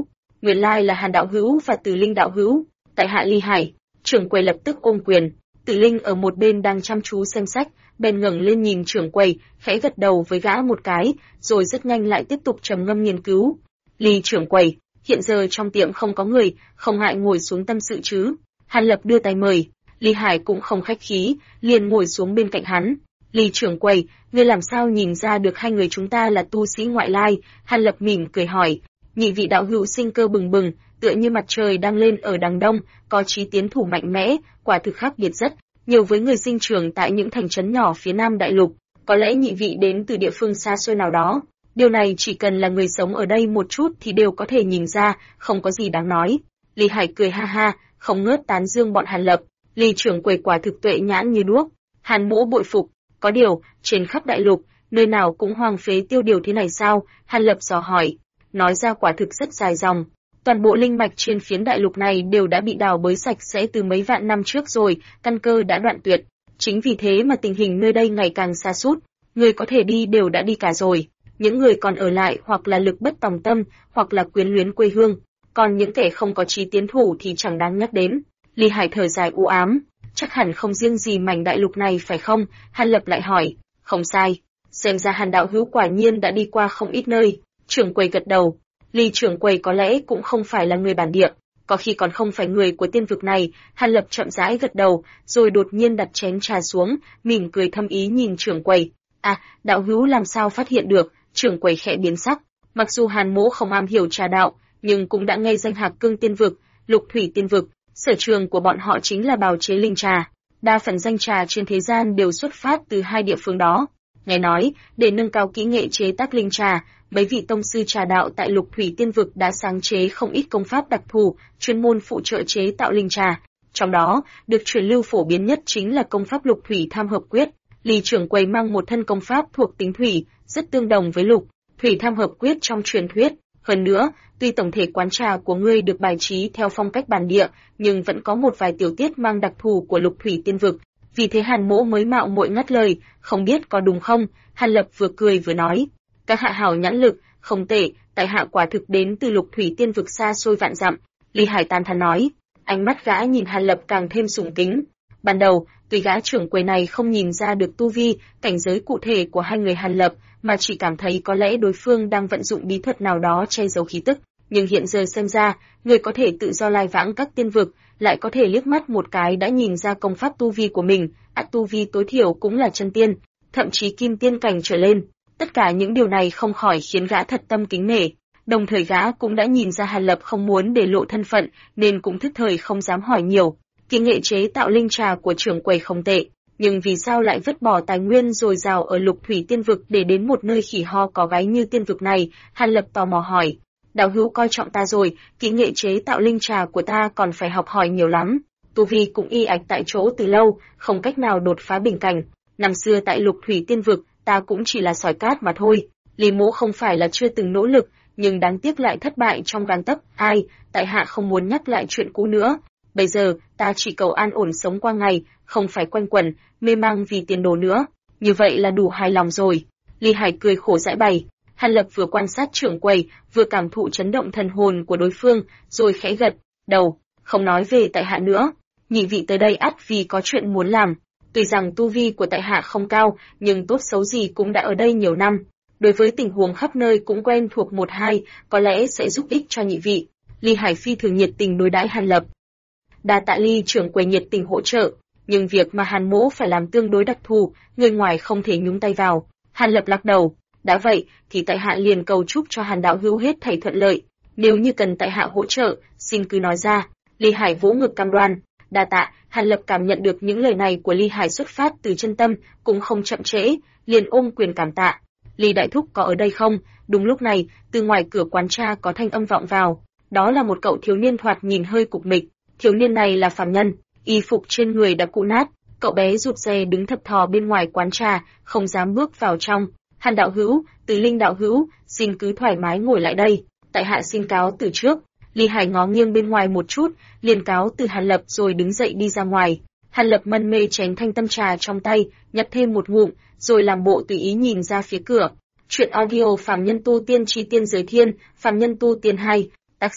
Nguyên lai là Hàn đạo hữu và Từ Linh đạo hữu. Tại hạ Ly Hải. Trưởng quầy lập tức ôm quyền. Từ Linh ở một bên đang chăm chú xem sách, bên ngẩng lên nhìn trưởng quầy, khẽ gật đầu với gã một cái, rồi rất nhanh lại tiếp tục trầm ngâm nghiên cứu. Ly trưởng quầy, hiện giờ trong tiệm không có người, không ngại ngồi xuống tâm sự chứ? Hàn Lập đưa tay mời. Ly Hải cũng không khách khí, liền ngồi xuống bên cạnh hắn. Ly trưởng quầy, ngươi làm sao nhìn ra được hai người chúng ta là tu sĩ ngoại lai? Hàn Lập mỉm cười hỏi. Nhị vị đạo hữu sinh cơ bừng bừng, tựa như mặt trời đang lên ở đằng đông, có chí tiến thủ mạnh mẽ, quả thực khác biệt rất nhiều với người sinh trưởng tại những thành trấn nhỏ phía Nam Đại Lục. Có lẽ nhị vị đến từ địa phương xa xôi nào đó. Điều này chỉ cần là người sống ở đây một chút thì đều có thể nhìn ra, không có gì đáng nói. Lý Hải cười ha ha, không ngớt tán dương bọn Hàn Lập. Ly trưởng quầy quả thực tuệ nhãn như đuốc. Hàn Mỗ bội phục. Có điều, trên khắp Đại Lục, nơi nào cũng hoang phế tiêu điều thế này sao? Hàn Lập dò hỏi. Nói ra quả thực rất dài dòng. Toàn bộ linh mạch trên phiến đại lục này đều đã bị đào bới sạch sẽ từ mấy vạn năm trước rồi, căn cơ đã đoạn tuyệt. Chính vì thế mà tình hình nơi đây ngày càng sa sút. Người có thể đi đều đã đi cả rồi. Những người còn ở lại hoặc là lực bất tòng tâm, hoặc là quyến luyến quê hương. Còn những kẻ không có chí tiến thủ thì chẳng đáng nhắc đến. Lý Hải thở dài u ám. Chắc hẳn không riêng gì mảnh đại lục này phải không? Hàn Lập lại hỏi. Không sai. Xem ra Hàn đạo hữu quả nhiên đã đi qua không ít nơi. Trưởng quầy gật đầu. Ly trưởng quầy có lẽ cũng không phải là người bản địa, có khi còn không phải người của tiên vực này. Hàn Lập chậm rãi gật đầu, rồi đột nhiên đặt chén trà xuống, mỉm cười thâm ý nhìn trưởng quầy. À, đạo hữu làm sao phát hiện được? Trưởng quầy khẽ biến sắc. Mặc dù Hàn Mỗ không am hiểu trà đạo, nhưng cũng đã nghe danh Hạc Cương tiên vực, Lục Thủy tiên vực, sở trường của bọn họ chính là bào chế linh trà. Đa phần danh trà trên thế gian đều xuất phát từ hai địa phương đó. Nghe nói, để nâng cao kỹ nghệ chế tác linh trà, mấy vị tông sư trà đạo tại Lục Thủy tiên vực đã sáng chế không ít công pháp đặc thù, chuyên môn phụ trợ chế tạo linh trà. Trong đó, được truyền lưu phổ biến nhất chính là công pháp Lục Thủy Tham Hợp Quyết. Lý trưởng quầy mang một thân công pháp thuộc tính thủy, rất tương đồng với Lục Thủy Tham Hợp Quyết trong truyền thuyết. Hơn nữa, tuy tổng thể quán trà của ngươi được bài trí theo phong cách bản địa, nhưng vẫn có một vài tiểu tiết mang đặc thù của Lục Thủy tiên vực. Vì thế Hàn Mỗ mới mạo muội ngắt lời, không biết có đúng không? Hàn Lập vừa cười vừa nói. Các hạ hảo nhãn lực, không tệ, tại hạ quả thực đến từ Lục Thủy tiên vực xa xôi vạn dặm. Lý Hải tán thán nói. Ánh mắt gã nhìn Hàn Lập càng thêm sùng kính. Ban đầu, tuy gã trưởng quầy này không nhìn ra được tu vi, cảnh giới cụ thể của hai người Hàn Lập, mà chỉ cảm thấy có lẽ đối phương đang vận dụng bí thuật nào đó che giấu khí tức. Nhưng hiện giờ xem ra, người có thể tự do lai vãng các tiên vực, lại có thể liếc mắt một cái đã nhìn ra công pháp tu vi của mình, tu vi tối thiểu cũng là chân tiên, thậm chí kim tiên cảnh trở lên. Tất cả những điều này không khỏi khiến gã thật tâm kính nể. Đồng thời gã cũng đã nhìn ra Hàn Lập không muốn để lộ thân phận, nên cũng thức thời không dám hỏi nhiều. Kỹ nghệ chế tạo linh trà của trưởng quầy không tệ, nhưng vì sao lại vứt bỏ tài nguyên dồi dào ở Lục Thủy tiên vực để đến một nơi khỉ ho có gáy như tiên vực này? Hàn Lập tò mò hỏi. Đạo hữu coi trọng ta rồi, kỹ nghệ chế tạo linh trà của ta còn phải học hỏi nhiều lắm. Tu vi cũng y ạch tại chỗ từ lâu, không cách nào đột phá bình cảnh. Năm xưa tại Lục Thủy tiên vực, ta cũng chỉ là sỏi cát mà thôi. Lý Mỗ không phải là chưa từng nỗ lực, nhưng đáng tiếc lại thất bại trong gang tấc. Ai, tại hạ không muốn nhắc lại chuyện cũ nữa. Bây giờ, ta chỉ cầu an ổn sống qua ngày, không phải quanh quẩn, mê mang vì tiền đồ nữa. Như vậy là đủ hài lòng rồi. Lý Hải cười khổ giải bày. Hàn Lập vừa quan sát trưởng quầy, vừa cảm thụ chấn động thần hồn của đối phương, rồi khẽ gật đầu, không nói về tại hạ nữa. Nhị vị tới đây ắt vì có chuyện muốn làm. Tuy rằng tu vi của tại hạ không cao, nhưng tốt xấu gì cũng đã ở đây nhiều năm. Đối với tình huống khắp nơi cũng quen thuộc một hai, có lẽ sẽ giúp ích cho nhị vị. Lý Hải phi thường nhiệt tình đối đãi Hàn Lập. Đa tạ Ly trưởng quầy nhiệt tình hỗ trợ, nhưng việc mà Hàn Mỗ phải làm tương đối đặc thù, người ngoài không thể nhúng tay vào. Hàn Lập lắc đầu. Đã vậy, thì tại hạ liền cầu chúc cho Hàn đạo hữu hết thảy thuận lợi. Nếu như cần tại hạ hỗ trợ, xin cứ nói ra. Lý Hải vỗ ngực cam đoan. Đa tạ. Hàn Lập cảm nhận được những lời này của Lý Hải xuất phát từ chân tâm, cũng không chậm trễ, liền ôm quyền cảm tạ. Lý đại thúc có ở đây không? Đúng lúc này, từ ngoài cửa quán trà có thanh âm vọng vào. Đó là một cậu thiếu niên thoạt nhìn hơi cục mịch. Thiếu niên này là phàm nhân, y phục trên người đã cũ nát. Cậu bé rụt rè đứng thập thò bên ngoài quán trà, không dám bước vào trong. Hàn đạo hữu, Từ Linh đạo hữu, xin cứ thoải mái ngồi lại đây, tại hạ xin cáo từ trước. Lý Hải ngó nghiêng bên ngoài một chút, liền cáo từ Hàn Lập rồi đứng dậy đi ra ngoài. Hàn Lập mân mê chén thanh tâm trà trong tay, nhấp thêm một ngụm, rồi làm bộ tùy ý nhìn ra phía cửa. Chuyện audio Phàm Nhân Tu Tiên Chi Tiên Giới Thiên, Phàm Nhân Tu Tiên 2, tác giả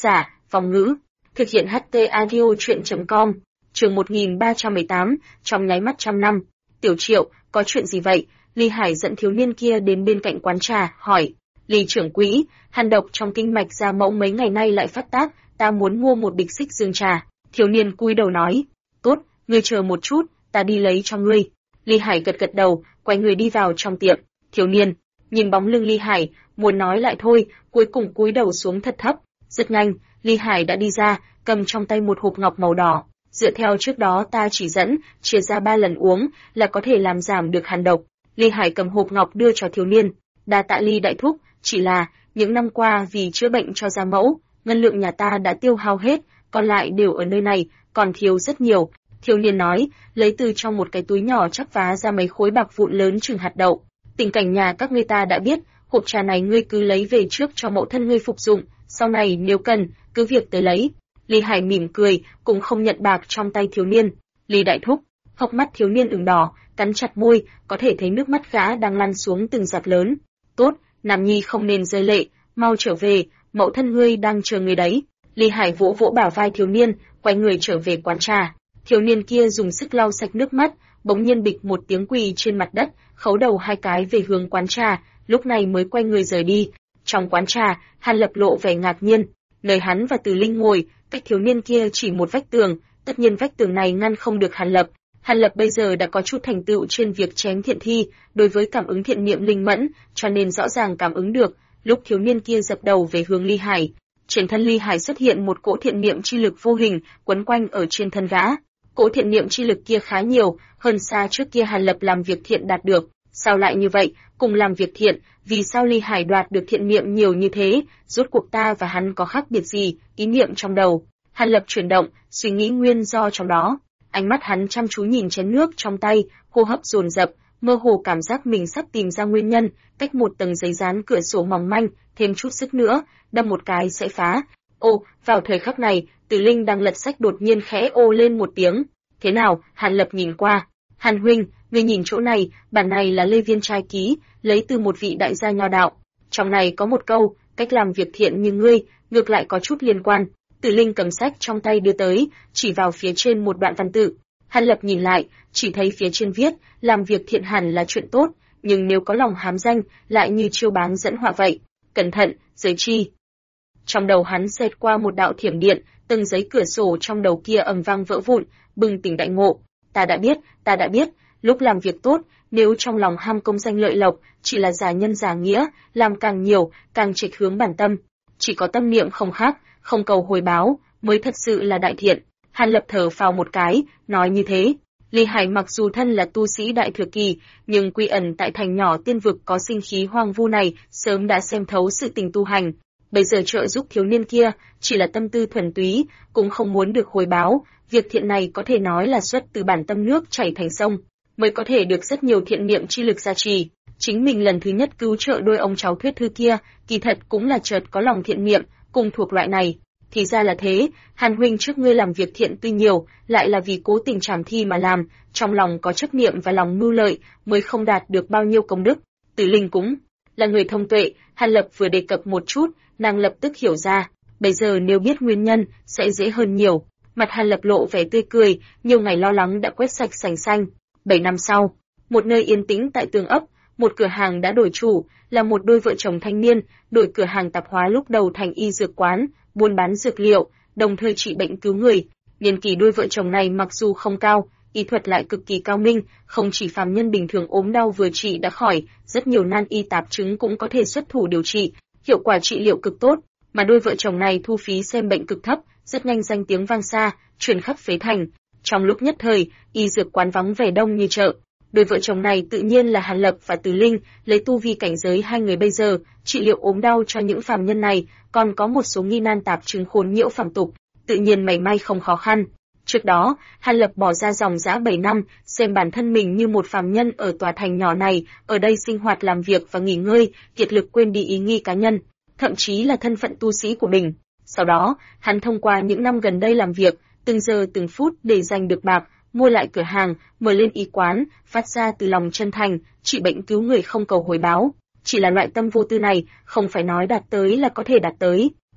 Phòng ngữ. Thực hiện HT Audio chuyện.com. Chương 1318, trong nháy mắt trăm năm. Tiểu Triệu, có chuyện gì vậy? Ly Hải dẫn thiếu niên kia đến bên cạnh quán trà, hỏi. Ly trưởng quỹ, hàn độc trong kinh mạch Gia Mẫu mấy ngày nay lại phát tác, ta muốn mua một bịch xích dương trà. Thiếu niên cúi đầu nói. Tốt, ngươi chờ một chút, ta đi lấy cho ngươi. Ly Hải gật gật đầu, quay người đi vào trong tiệm. Thiếu niên nhìn bóng lưng Ly Hải, muốn nói lại thôi, cuối cùng cúi đầu xuống thật thấp. Rất nhanh, Ly Hải đã đi ra, cầm trong tay một hộp ngọc màu đỏ. Dựa theo trước đó ta chỉ dẫn, chia ra 3 lần uống là có thể làm giảm được hàn độc. Ly Hải cầm hộp ngọc đưa cho thiếu niên. Đa tạ Ly đại thúc, chỉ là những năm qua vì chữa bệnh cho Gia Mẫu, ngân lượng nhà ta đã tiêu hao hết, còn lại đều ở nơi này, còn thiếu rất nhiều. Thiếu niên nói, lấy từ trong một cái túi nhỏ chắp vá ra mấy khối bạc vụn lớn chừng hạt đậu. Tình cảnh nhà các ngươi ta đã biết, hộp trà này ngươi cứ lấy về trước cho mẫu thân ngươi phục dụng, sau này nếu cần, cứ việc tới lấy. Ly Hải mỉm cười, cũng không nhận bạc trong tay thiếu niên. Ly đại thúc, hốc mắt thiếu niên ửng đỏ, cắn chặt môi, có thể thấy nước mắt gã đang lăn xuống từng giọt lớn. Tốt, Nam Nhi không nên rơi lệ, mau trở về, mẫu thân ngươi đang chờ người đấy. Ly Hải vỗ vỗ bả vai thiếu niên, quay người trở về quán trà. Thiếu niên kia dùng sức lau sạch nước mắt, bỗng nhiên bịch một tiếng quỳ trên mặt đất, khấu đầu 2 cái về hướng quán trà, lúc này mới quay người rời đi. Trong quán trà, Hàn Lập lộ vẻ ngạc nhiên, nơi hắn và Từ Linh ngồi, cách thiếu niên kia chỉ một vách tường, tất nhiên vách tường này ngăn không được Hàn Lập. Hàn Lập bây giờ đã có chút thành tựu trên việc chém thiện thi, đối với cảm ứng thiện niệm linh mẫn, cho nên rõ ràng cảm ứng được, lúc thiếu niên kia dập đầu về hướng Ly Hải, trên thân Ly Hải xuất hiện một cỗ thiện niệm chi lực vô hình, quấn quanh ở trên thân gã. Cỗ thiện niệm chi lực kia khá nhiều, hơn xa trước kia Hàn Lập làm việc thiện đạt được. Sao lại như vậy, cùng làm việc thiện, vì sao Ly Hải đoạt được thiện niệm nhiều như thế, rốt cuộc ta và hắn có khác biệt gì, ý niệm trong đầu. Hàn Lập chuyển động, suy nghĩ nguyên do trong đó. Ánh mắt hắn chăm chú nhìn chén nước trong tay, hô hấp dồn dập, mơ hồ cảm giác mình sắp tìm ra nguyên nhân, cách một tầng giấy dán cửa sổ mỏng manh, thêm chút sức nữa, đâm một cái sẽ phá. Ô, vào thời khắc này, Từ Linh đang lật sách đột nhiên khẽ ô lên một tiếng. Thế nào? Hàn Lập nhìn qua. Hàn huynh, ngươi nhìn chỗ này, bản này là Lê Viên trai ký, lấy từ một vị đại gia nho đạo. Trong này có một câu, cách làm việc thiện như ngươi, ngược lại có chút liên quan. Từ Linh cầm sách trong tay đưa tới, chỉ vào phía trên một đoạn văn tự. Hàn Lập nhìn lại, chỉ thấy phía trên viết, làm việc thiện hẳn là chuyện tốt, nhưng nếu có lòng hám danh, lại như chiêu báng dẫn họa vậy. Cẩn thận, giới chi. Trong đầu hắn xẹt qua một đạo thiểm điện, từng giấy cửa sổ trong đầu kia ầm vang vỡ vụn, bừng tỉnh đại ngộ. Ta đã biết, lúc làm việc tốt, nếu trong lòng ham công danh lợi lộc, chỉ là giả nhân giả nghĩa, làm càng nhiều, càng trịch hướng bản tâm. Chỉ có tâm niệm không khác, không cầu hồi báo, mới thật sự là đại thiện. Hàn Lập thở phào một cái, nói như thế. Ly Hải mặc dù thân là tu sĩ đại thừa kỳ, nhưng quy ẩn tại thành nhỏ tiên vực có sinh khí hoang vu này, sớm đã xem thấu sự tình tu hành. Bây giờ trợ giúp thiếu niên kia, chỉ là tâm tư thuần túy, cũng không muốn được hồi báo. Việc thiện này có thể nói là xuất từ bản tâm nước chảy thành sông, mới có thể được rất nhiều thiện niệm chi lực gia trì. Chính mình lần thứ nhất cứu trợ đôi ông cháu thuyết thư kia, kỳ thật cũng là chợt có lòng thiện niệm, cùng thuộc loại này. Thì ra là thế, Hàn huynh trước ngươi làm việc thiện tuy nhiều, lại là vì cố tình trảm thi mà làm, trong lòng có chấp niệm và lòng mưu lợi, mới không đạt được bao nhiêu công đức. Tử Linh cũng là người thông tuệ, Hàn Lập vừa đề cập một chút, nàng lập tức hiểu ra, bây giờ nếu biết nguyên nhân, sẽ dễ hơn nhiều. Mặt Hàn Lập lộ vẻ tươi cười, nhiều ngày lo lắng đã quét sạch sành xanh. 7 năm sau, một nơi yên tĩnh tại Tường ấp, một cửa hàng đã đổi chủ, là một đôi vợ chồng thanh niên, đổi cửa hàng tạp hóa lúc đầu thành y dược quán, buôn bán dược liệu, đồng thời trị bệnh cứu người. Niên kỷ đôi vợ chồng này mặc dù không cao, y thuật lại cực kỳ cao minh, không chỉ phàm nhân bình thường ốm đau vừa trị đã khỏi, rất nhiều nan y tạp chứng cũng có thể xuất thủ điều trị, hiệu quả trị liệu cực tốt, mà đôi vợ chồng này thu phí xem bệnh cực thấp, rất nhanh danh tiếng vang xa, truyền khắp phế thành. Trong lúc nhất thời, y dược quán vắng vẻ đông như chợ. Đôi vợ chồng này tự nhiên là Hàn Lập và Từ Linh, lấy tu vi cảnh giới hai người bây giờ, trị liệu ốm đau cho những phàm nhân này, còn có một số nghi nan tạp chứng khốn nhiễu phàm tục, tự nhiên mảy may không khó khăn. Trước đó, Hàn Lập bỏ ra dòng dã 7 năm, xem bản thân mình như một phàm nhân ở tòa thành nhỏ này, ở đây sinh hoạt làm việc và nghỉ ngơi, kiệt lực quên đi ý nghi cá nhân, thậm chí là thân phận tu sĩ của mình. Sau đó, hắn thông qua những năm gần đây làm việc, từng giờ từng phút để giành được bạc, mua lại cửa hàng, mở lên y quán, phát ra từ lòng chân thành, trị bệnh cứu người không cầu hồi báo. Chỉ là loại tâm vô tư này, không phải nói đạt tới là có thể đạt tới.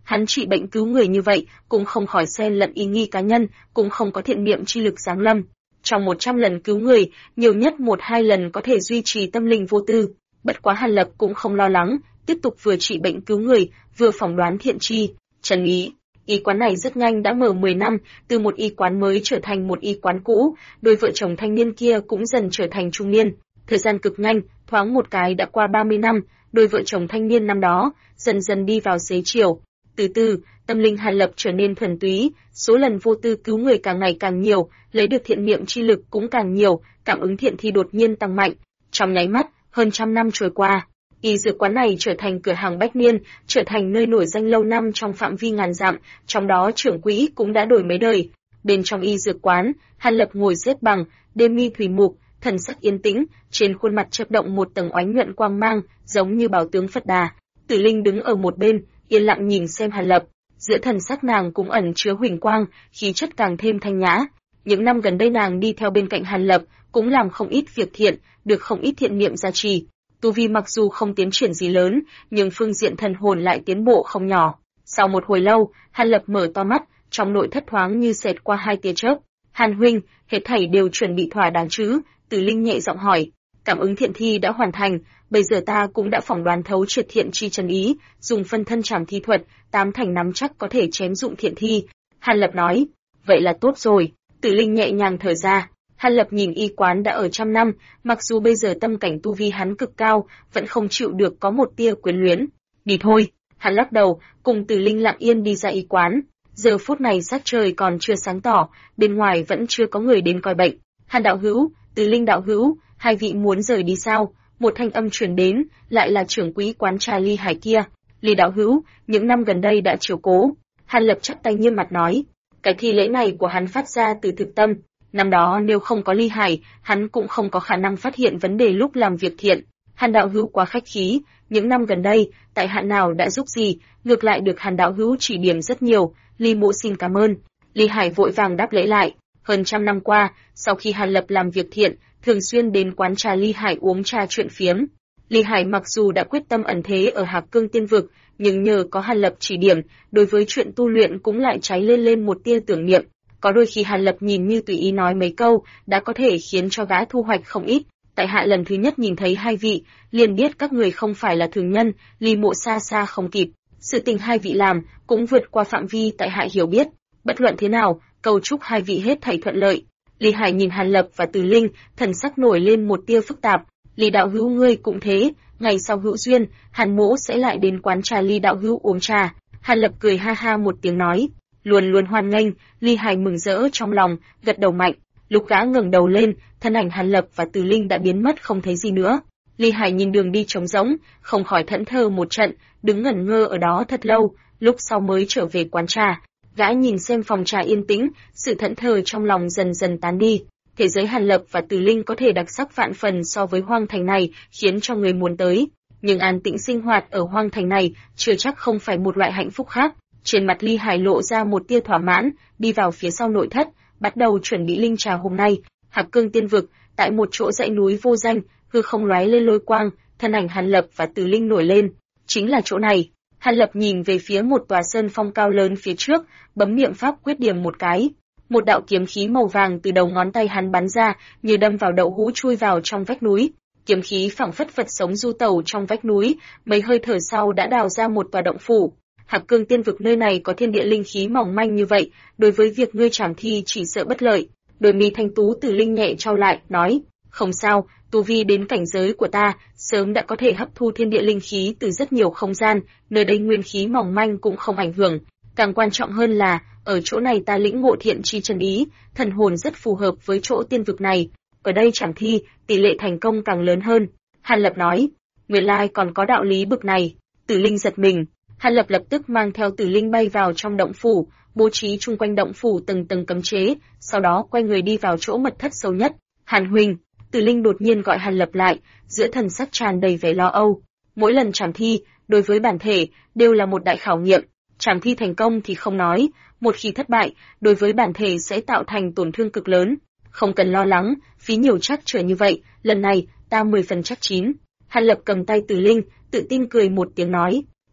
Hắn trị bệnh cứu người như vậy, cũng không khỏi xen lẫn ý nghi cá nhân, cũng không có thiện niệm chi lực giáng lâm. Trong 100 lần cứu người, nhiều nhất 1-2 lần có thể duy trì tâm linh vô tư. Bất quá Hàn Lập cũng không lo lắng, tiếp tục vừa trị bệnh cứu người, vừa phỏng đoán thiện chi, chân ý. Y quán này rất nhanh đã mở 10 năm, từ một y quán mới trở thành một y quán cũ, đôi vợ chồng thanh niên kia cũng dần trở thành trung niên. Thời gian cực nhanh, thoáng một cái đã qua 30 năm, đôi vợ chồng thanh niên năm đó dần dần đi vào xế chiều. Từ từ, tâm linh Hàn Lập trở nên thuần túy, số lần vô tư cứu người càng ngày càng nhiều, lấy được thiện niệm chi lực cũng càng nhiều, cảm ứng thiện thi đột nhiên tăng mạnh. Trong nháy mắt, hơn 100 năm trôi qua, y dược quán này trở thành cửa hàng bách niên, trở thành nơi nổi danh lâu năm trong phạm vi ngàn dặm, trong đó trưởng quỹ cũng đã đổi mấy đời. Bên trong y dược quán, Hàn Lập ngồi xếp bằng, đêm mi thủy mục, thần sắc yên tĩnh, trên khuôn mặt chớp động một tầng oánh nhuận quang mang, giống như bảo tướng Phật Đà. Tử Linh đứng ở một bên, yên lặng nhìn xem Hàn Lập, giữa thần sắc nàng cũng ẩn chứa huỳnh quang, khí chất càng thêm thanh nhã. Những năm gần đây nàng đi theo bên cạnh Hàn Lập, cũng làm không ít việc thiện, được không ít thiện niệm gia trì. Tu vi mặc dù không tiến triển gì lớn, nhưng phương diện thần hồn lại tiến bộ không nhỏ. Sau một hồi lâu, Hàn Lập mở to mắt, trong nội thất thoáng như xẹt qua hai tia chớp. Hàn huynh, hết thảy đều chuẩn bị thỏa đáng chứ? Tử Linh nhẹ giọng hỏi. Cảm ứng thiện thi đã hoàn thành, bây giờ ta cũng đã phỏng đoán thấu triệt thiện chi chân ý, dùng phân thân trảm thi thuật, 8 thành nắm chắc có thể chém dụng thiện thi. Hàn Lập nói. Vậy là tốt rồi. Tử Linh nhẹ nhàng thở ra. Hàn Lập nhìn y quán đã ở 100 năm, mặc dù bây giờ tâm cảnh tu vi hắn cực cao, vẫn không chịu được có một tia quyến luyến. Đi thôi. Hắn lắc đầu, cùng Tử Linh lặng yên đi ra y quán. Giờ phút này sắc trời còn chưa sáng tỏ, bên ngoài vẫn chưa có người đến coi bệnh. Hàn đạo hữu, Tử Linh đạo hữu, hai vị muốn rời đi sao? Một thanh âm truyền đến, lại là trưởng quỹ quán trà Ly Hải kia. Ly đạo hữu, những năm gần đây đã chiếu cố. Hàn Lập chắp tay nghiêm mặt nói. Cái thi lễ này của hắn phát ra từ thực tâm. Năm đó nếu không có Ly Hải, hắn cũng không có khả năng phát hiện vấn đề lúc làm việc thiện. Hàn đạo hữu quá khách khí, những năm gần đây, tại hạ nào đã giúp gì, ngược lại được Hàn đạo hữu chỉ điểm rất nhiều, Ly mộ xin cảm ơn. Ly Hải vội vàng đáp lễ lại. Hơn 100 năm qua, sau khi Hàn Lập làm việc thiện, thường xuyên đến quán trà Ly Hải uống trà chuyện phiếm. Ly Hải mặc dù đã quyết tâm ẩn thế ở Hạc Cương Tiên Vực, nhưng nhờ có Hàn Lập chỉ điểm, đối với chuyện tu luyện cũng lại cháy lên một tia tưởng niệm. Có đôi khi Hàn Lập nhìn như tùy ý nói mấy câu, đã có thể khiến cho gã thu hoạch không ít. Tại hạ lần thứ nhất nhìn thấy hai vị, liền biết các người không phải là thường nhân, Ly mộ xa xa không kịp. Sự tình hai vị làm cũng vượt qua phạm vi tại hạ hiểu biết. Bất luận thế nào, cầu chúc hai vị hết thảy thuận lợi. Ly Hải nhìn Hàn Lập và Từ Linh, thần sắc nổi lên một tia phức tạp. Ly đạo hữu ngươi cũng thế, ngày sau hữu duyên, Hàn mỗ sẽ lại đến quán trà Ly đạo hữu uống trà. Hàn Lập cười ha ha một tiếng nói, luôn luôn hoan nghênh. Ly Hải mừng rỡ trong lòng, gật đầu mạnh. Lúc gã ngẩng đầu lên, thân ảnh Hàn Lập và Từ Linh đã biến mất không thấy gì nữa. Ly Hải nhìn đường đi trống rỗng, không khỏi thẫn thờ một trận, đứng ngẩn ngơ ở đó thật lâu, lúc sau mới trở về quán trà. Gã nhìn xem phòng trà yên tĩnh, sự thẫn thờ trong lòng dần dần tán đi. Thế giới Hàn Lập và Từ Linh có thể đặc sắc vạn phần so với hoang thành này, khiến cho người muốn tới. Nhưng an tĩnh sinh hoạt ở hoang thành này, chưa chắc không phải một loại hạnh phúc khác. Trên mặt Ly Hải lộ ra một tia thỏa mãn, đi vào phía sau nội thất, bắt đầu chuẩn bị linh trà hôm nay. Hạc Cương Tiên Vực, tại một chỗ dãy núi vô danh, hư không lóe lên lôi quang, thân ảnh Hàn Lập và Từ Linh nổi lên. Chính là chỗ này. Hàn Lập nhìn về phía một tòa sơn phong cao lớn phía trước, bấm niệm pháp quyết điểm một cái. Một đạo kiếm khí màu vàng từ đầu ngón tay hắn bắn ra, như đâm vào đậu hũ chui vào trong vách núi. Kiếm khí phảng phất vật sống du tẩu trong vách núi, mấy hơi thở sau đã đào ra một tòa động phủ. Hạc Cương Tiên Vực nơi này có thiên địa linh khí mỏng manh như vậy, đối với việc ngươi trảm thi chỉ sợ bất lợi. Đôi mi thanh tú Tử Linh nhẹ trao lại, nói, không sao, tu vi đến cảnh giới của ta, sớm đã có thể hấp thu thiên địa linh khí từ rất nhiều không gian, nơi đây nguyên khí mỏng manh cũng không ảnh hưởng. Càng quan trọng hơn là, ở chỗ này ta lĩnh ngộ thiện chi chân ý, thần hồn rất phù hợp với chỗ tiên vực này. Ở đây trảm thi, tỷ lệ thành công càng lớn hơn. Hàn Lập nói, nguyên lai còn có đạo lý bực này. Tử Linh giật mình. Hàn Lập lập tức mang theo Tử Linh bay vào trong động phủ, bố trí chung quanh động phủ từng tầng cấm chế, sau đó quay người đi vào chỗ mật thất sâu nhất. Hàn huynh, Tử Linh đột nhiên gọi Hàn Lập lại, giữa thần sắc tràn đầy vẻ lo âu. Mỗi lần trảm thi, đối với bản thể, đều là một đại khảo nghiệm. Trảm thi thành công thì không nói, một khi thất bại, đối với bản thể sẽ tạo thành tổn thương cực lớn. Không cần lo lắng, phí nhiều trắc trở như vậy, lần này, ta 10 phần chắc chín. Hàn Lập cầm tay Tử Linh, tự tin cười một tiếng nói.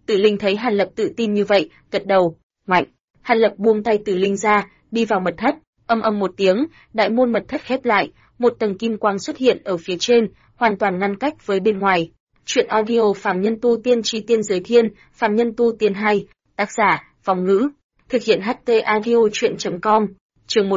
Tử Linh thấy Hàn Lập tự tin như vậy, gật đầu, mạnh. Hàn Lập buông tay Tử Linh ra, đi vào mật thất, âm âm một tiếng, đại môn mật thất khép lại, một tầng kim quang xuất hiện ở phía trên, hoàn toàn ngăn cách với bên ngoài. Chuyện audio Phàm Nhân Tu Tiên Chi Tiên Giới Thiên, Phàm Nhân Tu Tiên 2, tác giả, Vong Ngữ, thực hiện HT audio chuyện.com, chương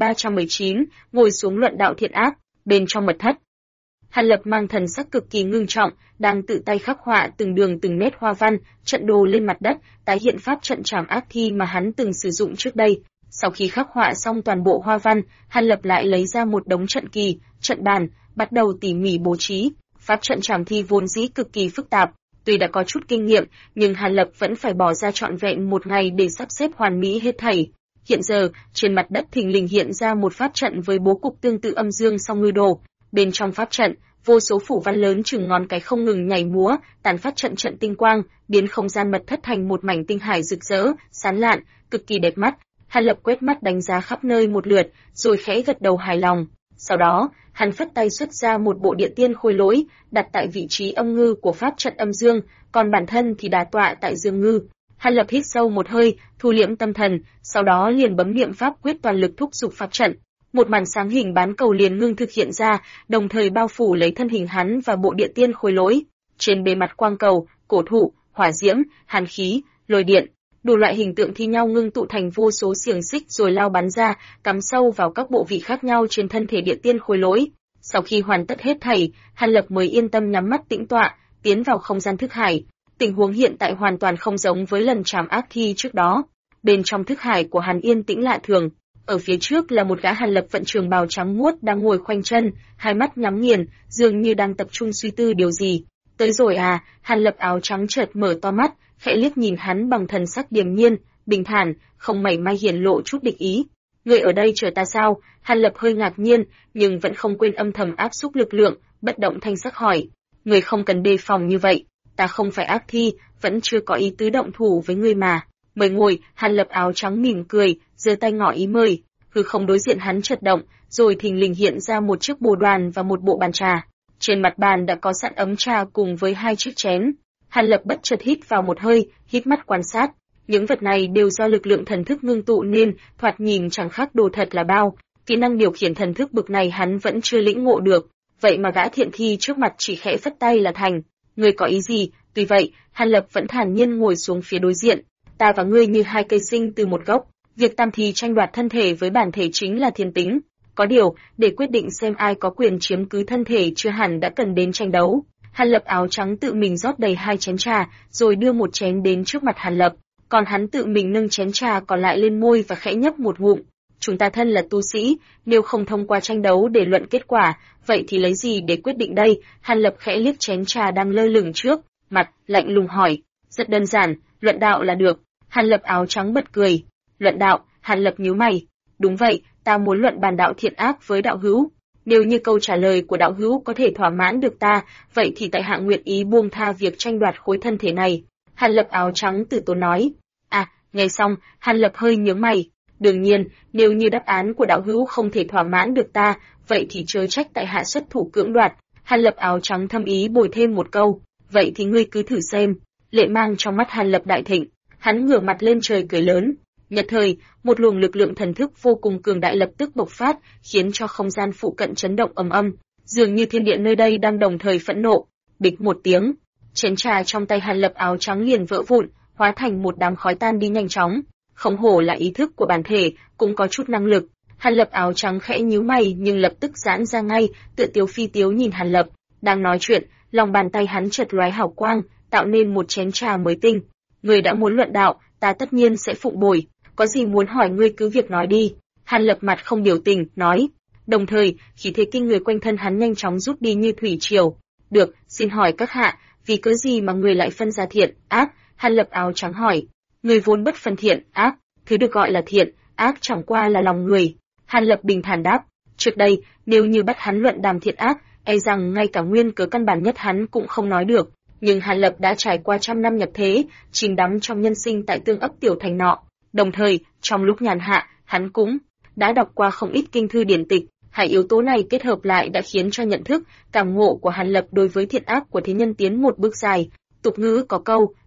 1319, ngồi xuống luận đạo thiện ác, bên trong mật thất. Hàn Lập mang thần sắc cực kỳ ngưng trọng, đang tự tay khắc họa từng đường từng nét hoa văn, trận đồ lên mặt đất, tái hiện pháp trận trảm ác thi mà hắn từng sử dụng trước đây. Sau khi khắc họa xong toàn bộ hoa văn, Hàn Lập lại lấy ra một đống trận kỳ, trận bàn, bắt đầu tỉ mỉ bố trí. Pháp trận trảm thi vốn dĩ cực kỳ phức tạp, tuy đã có chút kinh nghiệm, nhưng Hàn Lập vẫn phải bỏ ra trọn vẹn một ngày để sắp xếp hoàn mỹ hết thảy. Hiện giờ, trên mặt đất thình lình hiện ra một pháp trận với bố cục tương tự âm dương song ngư đồ. Bên trong pháp trận, vô số phủ văn lớn chừng ngón cái không ngừng nhảy múa, tàn phát trận trận tinh quang, biến không gian mật thất thành một mảnh tinh hải rực rỡ, sáng lạn, cực kỳ đẹp mắt. Hàn Lập quét mắt đánh giá khắp nơi một lượt, rồi khẽ gật đầu hài lòng. Sau đó, hắn phất tay xuất ra một bộ địa tiên khôi lỗi, đặt tại vị trí âm ngư của pháp trận âm dương, còn bản thân thì đà tọa tại dương ngư. Hàn Lập hít sâu một hơi, thu liễm tâm thần, sau đó liền bấm niệm pháp quyết toàn lực thúc giục pháp trận. Một màn sáng hình bán cầu liền ngưng thực hiện ra, đồng thời bao phủ lấy thân hình hắn và bộ địa tiên khôi lỗi. Trên bề mặt quang cầu, cổ thụ, hỏa diễm, hàn khí, lôi điện, đủ loại hình tượng thi nhau ngưng tụ thành vô số xiềng xích rồi lao bắn ra, cắm sâu vào các bộ vị khác nhau trên thân thể địa tiên khôi lỗi. Sau khi hoàn tất hết thảy, Hàn Lập mới yên tâm nhắm mắt tĩnh tọa, tiến vào không gian thức hải. Tình huống hiện tại hoàn toàn không giống với lần trảm ác thi trước đó. Bên trong thức hải của hắn yên tĩnh lạ thường. Ở phía trước là một gã Hàn Lập vận trường bào trắng muốt đang ngồi khoanh chân, hai mắt nhắm nghiền, dường như đang tập trung suy tư điều gì. Tới rồi à? Hàn Lập áo trắng chợt mở to mắt, khẽ liếc nhìn hắn bằng thần sắc điềm nhiên, bình thản, không mảy may hiển lộ chút địch ý. Người ở đây chờ ta sao? Hàn Lập hơi ngạc nhiên, nhưng vẫn không quên âm thầm áp xúc lực lượng, bất động thanh sắc hỏi. Người không cần đề phòng như vậy, ta không phải ác thi, vẫn chưa có ý tứ động thủ với ngươi mà. Mời ngồi. Hàn Lập áo trắng mỉm cười, giơ tay ngỏ ý mời. Hư không đối diện hắn chợt động, rồi thình lình hiện ra một chiếc bồ đoàn và một bộ bàn trà. Trên mặt bàn đã có sẵn ấm trà cùng với hai chiếc chén. Hàn Lập bất chợt hít vào một hơi, hít mắt quan sát. Những vật này đều do lực lượng thần thức ngưng tụ nên, thoạt nhìn chẳng khác đồ thật là bao. Kỹ năng điều khiển thần thức bực này hắn vẫn chưa lĩnh ngộ được, vậy mà gã thiện thi trước mặt chỉ khẽ phất tay là thành. Ngươi có ý gì? Tuy vậy, Hàn Lập vẫn thản nhiên ngồi xuống phía đối diện. Ta và ngươi như hai cây sinh từ một gốc, việc tam thi tranh đoạt thân thể với bản thể chính là thiên tính. Có điều, để quyết định xem ai có quyền chiếm cứ thân thể chưa hẳn đã cần đến tranh đấu. Hàn Lập áo trắng tự mình rót đầy hai chén trà, rồi đưa một chén đến trước mặt Hàn Lập, còn hắn tự mình nâng chén trà còn lại lên môi và khẽ nhấp một ngụm. Chúng ta thân là tu sĩ, nếu không thông qua tranh đấu để luận kết quả, vậy thì lấy gì để quyết định đây? Hàn Lập khẽ liếc chén trà đang lơ lửng trước mặt, lạnh lùng hỏi. Rất đơn giản, luận đạo là được. Hàn Lập áo trắng bật cười. Luận đạo? Hàn Lập nhíu mày. Đúng vậy, ta muốn luận bàn đạo thiện ác với đạo hữu. Nếu như câu trả lời của đạo hữu có thể thỏa mãn được ta, vậy thì tại hạ nguyện ý buông tha việc tranh đoạt khối thân thể này. Hàn Lập áo trắng từ tốn nói. À, nghe xong, Hàn Lập hơi nhướng mày. Đương nhiên, nếu như đáp án của đạo hữu không thể thỏa mãn được ta, vậy thì chớ trách tại hạ xuất thủ cưỡng đoạt. Hàn Lập áo trắng thâm ý bồi thêm một câu. Vậy thì ngươi cứ thử xem. Lệ mang trong mắt Hàn Lập đại thịnh, hắn ngửa mặt lên trời cười lớn. Nhất thời, một luồng lực lượng thần thức vô cùng cường đại lập tức bộc phát, khiến cho không gian phụ cận chấn động ầm ầm, dường như thiên địa nơi đây đang đồng thời phẫn nộ. Bịch một tiếng, chén trà trong tay Hàn Lập áo trắng liền vỡ vụn, hóa thành một đám khói tan đi nhanh chóng. Không hổ là ý thức của bản thể, cũng có chút năng lực. Hàn Lập áo trắng khẽ nhíu mày nhưng lập tức giãn ra ngay, tựa tiếu phi tiếu nhìn Hàn Lập. Đang nói chuyện, lòng bàn tay hắn chợt lóe hào quang, tạo nên một chén trà mới tinh. Người đã muốn luận đạo, ta tất nhiên sẽ phụng bồi. Có gì muốn hỏi ngươi cứ việc nói đi. Hàn Lập mặt không biểu tình, nói. Đồng thời, khí thế kinh người quanh thân hắn nhanh chóng rút đi như thủy triều. Được, xin hỏi các hạ, vì cớ gì mà người lại phân ra thiện, ác? Hàn Lập áo trắng hỏi. Người vốn bất phân thiện, ác, thứ được gọi là thiện, ác chẳng qua là lòng người. Hàn Lập bình thản đáp. Trước đây, nếu như bắt hắn luận đàm thiện ác, e rằng ngay cả nguyên cớ căn bản nhất hắn cũng không nói được. Nhưng Hàn Lập đã trải qua trăm năm nhập thế, chìm đắm trong nhân sinh tại tương ấp tiểu thành nọ. Đồng thời, trong lúc nhàn hạ, hắn cũng đã đọc qua không ít kinh thư điển tịch. Hai yếu tố này kết hợp lại đã khiến cho nhận thức, cảm ngộ của Hàn Lập đối với thiện ác của thế nhân tiến một bước dài. Tục ngữ có câu,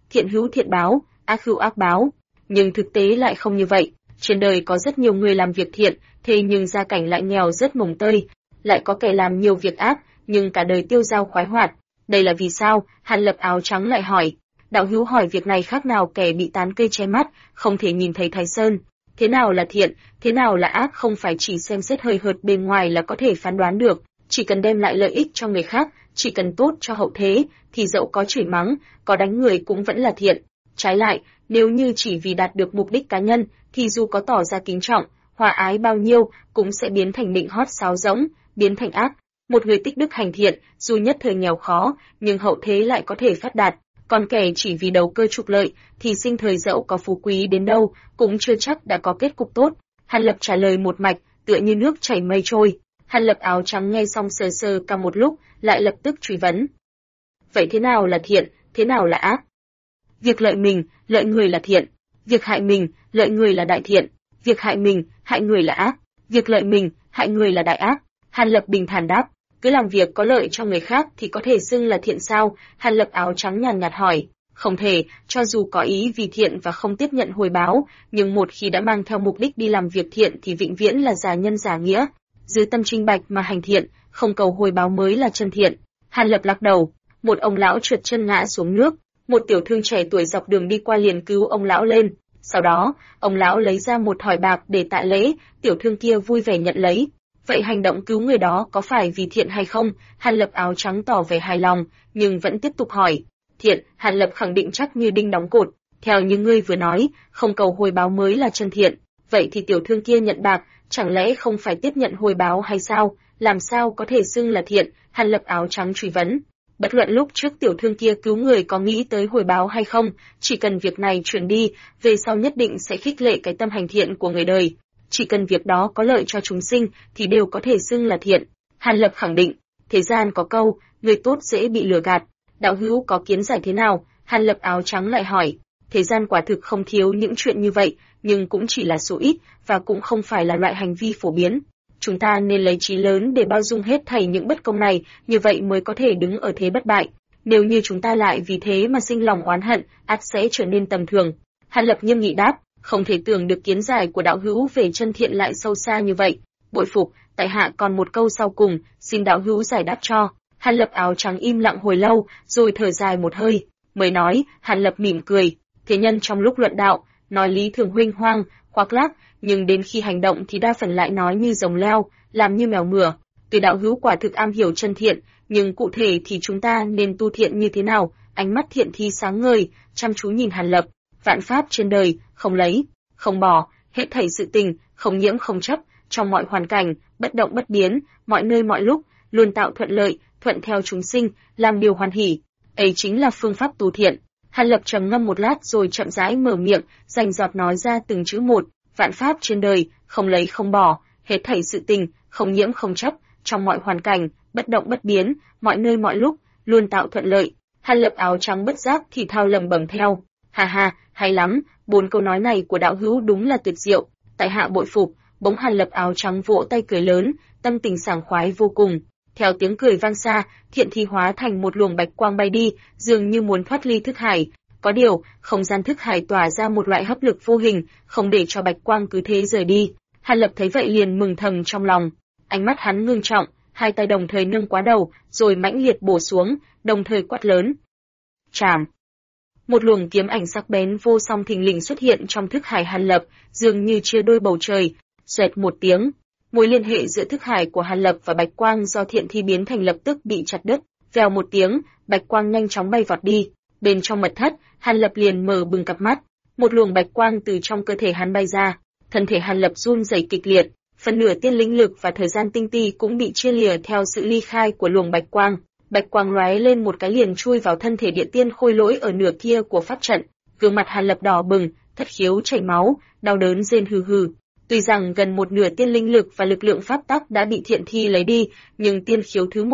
thiện hữu thiện báo, ác hữu ác báo. Nhưng thực tế lại không như vậy. Trên đời có rất nhiều người làm việc thiện, thế nhưng gia cảnh lại nghèo rất mồng tơi. Lại có kẻ làm nhiều việc ác, nhưng cả đời tiêu dao khoái hoạt. Đây là vì sao? Hàn Lập áo trắng lại hỏi. Đạo hữu hỏi việc này khác nào kẻ bị tán cây che mắt, không thể nhìn thấy Thái Sơn. Thế nào là thiện, thế nào là ác không phải chỉ xem xét hời hợt bên ngoài là có thể phán đoán được. Chỉ cần đem lại lợi ích cho người khác, chỉ cần tốt cho hậu thế, thì dẫu có chửi mắng, có đánh người cũng vẫn là thiện. Trái lại, nếu như chỉ vì đạt được mục đích cá nhân, thì dù có tỏ ra kính trọng, hòa ái bao nhiêu, cũng sẽ biến thành nịnh hót sáo rỗng, biến thành ác. Một người tích đức hành thiện, dù nhất thời nghèo khó, nhưng hậu thế lại có thể phát đạt. Còn kẻ chỉ vì đầu cơ trục lợi, thì sinh thời dẫu có phú quý đến đâu, cũng chưa chắc đã có kết cục tốt. Hàn Lập trả lời một mạch, tựa như nước chảy mây trôi. Hàn Lập áo trắng nghe xong sờ sờ cả một lúc, lại lập tức truy vấn. Vậy thế nào là thiện, thế nào là ác? Việc lợi mình, lợi người là thiện. Việc hại mình, lợi người là đại thiện. Việc hại mình, hại người là ác. Việc lợi mình, hại người là đại ác. Hàn Lập bình thản đáp. Cứ làm việc có lợi cho người khác thì có thể xưng là thiện sao? Hàn Lập áo trắng nhàn nhạt hỏi. Không thể, cho dù có ý vì thiện và không tiếp nhận hồi báo, nhưng một khi đã mang theo mục đích đi làm việc thiện thì vĩnh viễn là giả nhân giả nghĩa. Dưới tâm trinh bạch mà hành thiện, không cầu hồi báo mới là chân thiện. Hàn Lập lắc đầu. Một ông lão trượt chân ngã xuống nước. Một tiểu thương trẻ tuổi dọc đường đi qua liền cứu ông lão lên. Sau đó, ông lão lấy ra một thỏi bạc để tạ lễ, tiểu thương kia vui vẻ nhận lấy. Vậy hành động cứu người đó có phải vì thiện hay không? Hàn Lập áo trắng tỏ vẻ hài lòng, nhưng vẫn tiếp tục hỏi. Thiện, Hàn Lập khẳng định chắc như đinh đóng cột. Theo như ngươi vừa nói, không cầu hồi báo mới là chân thiện. Vậy thì tiểu thương kia nhận bạc, chẳng lẽ không phải tiếp nhận hồi báo hay sao? Làm sao có thể xưng là thiện? Hàn Lập áo trắng truy vấn. Bất luận lúc trước tiểu thương kia cứu người có nghĩ tới hồi báo hay không, chỉ cần việc này chuyển đi, về sau nhất định sẽ khích lệ cái tâm hành thiện của người đời. Chỉ cần việc đó có lợi cho chúng sinh, thì đều có thể xưng là thiện. Hàn Lập khẳng định. Thế gian có câu, người tốt dễ bị lừa gạt. Đạo hữu có kiến giải thế nào? Hàn Lập áo trắng lại hỏi. Thế gian quả thực không thiếu những chuyện như vậy, nhưng cũng chỉ là số ít, và cũng không phải là loại hành vi phổ biến. Chúng ta nên lấy trí lớn để bao dung hết thảy những bất công này, như vậy mới có thể đứng ở thế bất bại. Nếu như chúng ta lại vì thế mà sinh lòng oán hận, ắt sẽ trở nên tầm thường. Hàn Lập nghiêm nghị đáp, không thể tưởng được kiến giải của đạo hữu về chân thiện lại sâu xa như vậy. Bội phục, tại hạ còn một câu sau cùng, xin đạo hữu giải đáp cho. Hàn Lập áo trắng im lặng hồi lâu, rồi thở dài một hơi, mới nói. Hàn Lập mỉm cười, thế nhân trong lúc luận đạo, nói lý thường huênh hoang, khoác lác, nhưng đến khi hành động thì đa phần lại nói như rồng leo, làm như mèo mửa. Tuy đạo hữu quả thực am hiểu chân thiện, nhưng cụ thể thì chúng ta nên tu thiện như thế nào? Ánh mắt Thiện Thi sáng ngời, chăm chú nhìn Hàn Lập. Vạn pháp trên đời, không lấy, không bỏ, hết thảy sự tình, không nhiễm không chấp, trong mọi hoàn cảnh, bất động bất biến, mọi nơi mọi lúc, luôn tạo thuận lợi, thuận theo chúng sinh, làm điều hoan hỷ. Ấy chính là phương pháp tu thiện. Hàn Lập trầm ngâm một lát rồi chậm rãi mở miệng, rành rọt nói ra từng chữ một. Vạn pháp trên đời, không lấy không bỏ, hết thảy sự tình, không nhiễm không chấp, trong mọi hoàn cảnh, bất động bất biến, mọi nơi mọi lúc, luôn tạo thuận lợi. Hàn Lập áo trắng bất giác thì thao lẩm bẩm theo. Ha ha, hay lắm, 4 câu nói này của đạo hữu đúng là tuyệt diệu, tại hạ bội phục. Bỗng Hàn Lập áo trắng vỗ tay cười lớn, tâm tình sảng khoái vô cùng. Theo tiếng cười vang xa, Thiện Thi hóa thành một luồng bạch quang bay đi, dường như muốn thoát ly thức hải. Có điều, không gian thức hải tỏa ra một loại hấp lực vô hình, không để cho bạch quang cứ thế rời đi. Hàn Lập thấy vậy liền mừng thầm trong lòng. Ánh mắt hắn ngưng trọng, hai tay đồng thời nâng quá đầu, rồi mãnh liệt bổ xuống, đồng thời quát lớn. Chảm! Một luồng kiếm ảnh sắc bén vô song thình lình xuất hiện trong thức hải Hàn Lập, dường như chia đôi bầu trời. Xoẹt một tiếng, mối liên hệ giữa thức hải của Hàn Lập và bạch quang do Thiện Thi biến thành lập tức bị chặt đứt. Vèo một tiếng, bạch quang nhanh chóng bay vọt đi. Bên trong mật thất, Hàn Lập liền mở bừng cặp mắt. Một luồng bạch quang từ trong cơ thể hắn bay ra. Thân thể Hàn Lập run rẩy kịch liệt, phần nửa tiên linh lực và thời gian tinh ti cũng bị chia lìa theo sự ly khai của luồng bạch quang. Bạch quang lóe lên một cái liền chui vào thân thể địa tiên khôi lỗi ở nửa kia của pháp trận. Gương mặt Hàn Lập đỏ bừng, thất khiếu chảy máu, đau đớn rên hừ hừ. Tuy rằng gần một nửa tiên linh lực và lực lượng pháp tắc đã bị Thiện Thi lấy đi, nhưng tiên khiếu thứ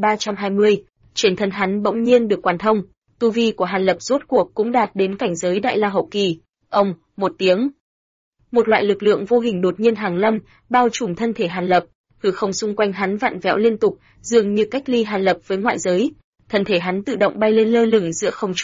1320 trên thân hắn bỗng nhiên được quán thông. Tu vi của Hàn Lập rốt cuộc cũng đạt đến cảnh giới đại la hậu kỳ. Ông, một tiếng, một loại lực lượng vô hình đột nhiên hàng lâm, bao trùm thân thể Hàn Lập, hư không xung quanh hắn vặn vẹo liên tục, dường như cách ly Hàn Lập với ngoại giới. Thân thể hắn tự động bay lên lơ lửng giữa không trung.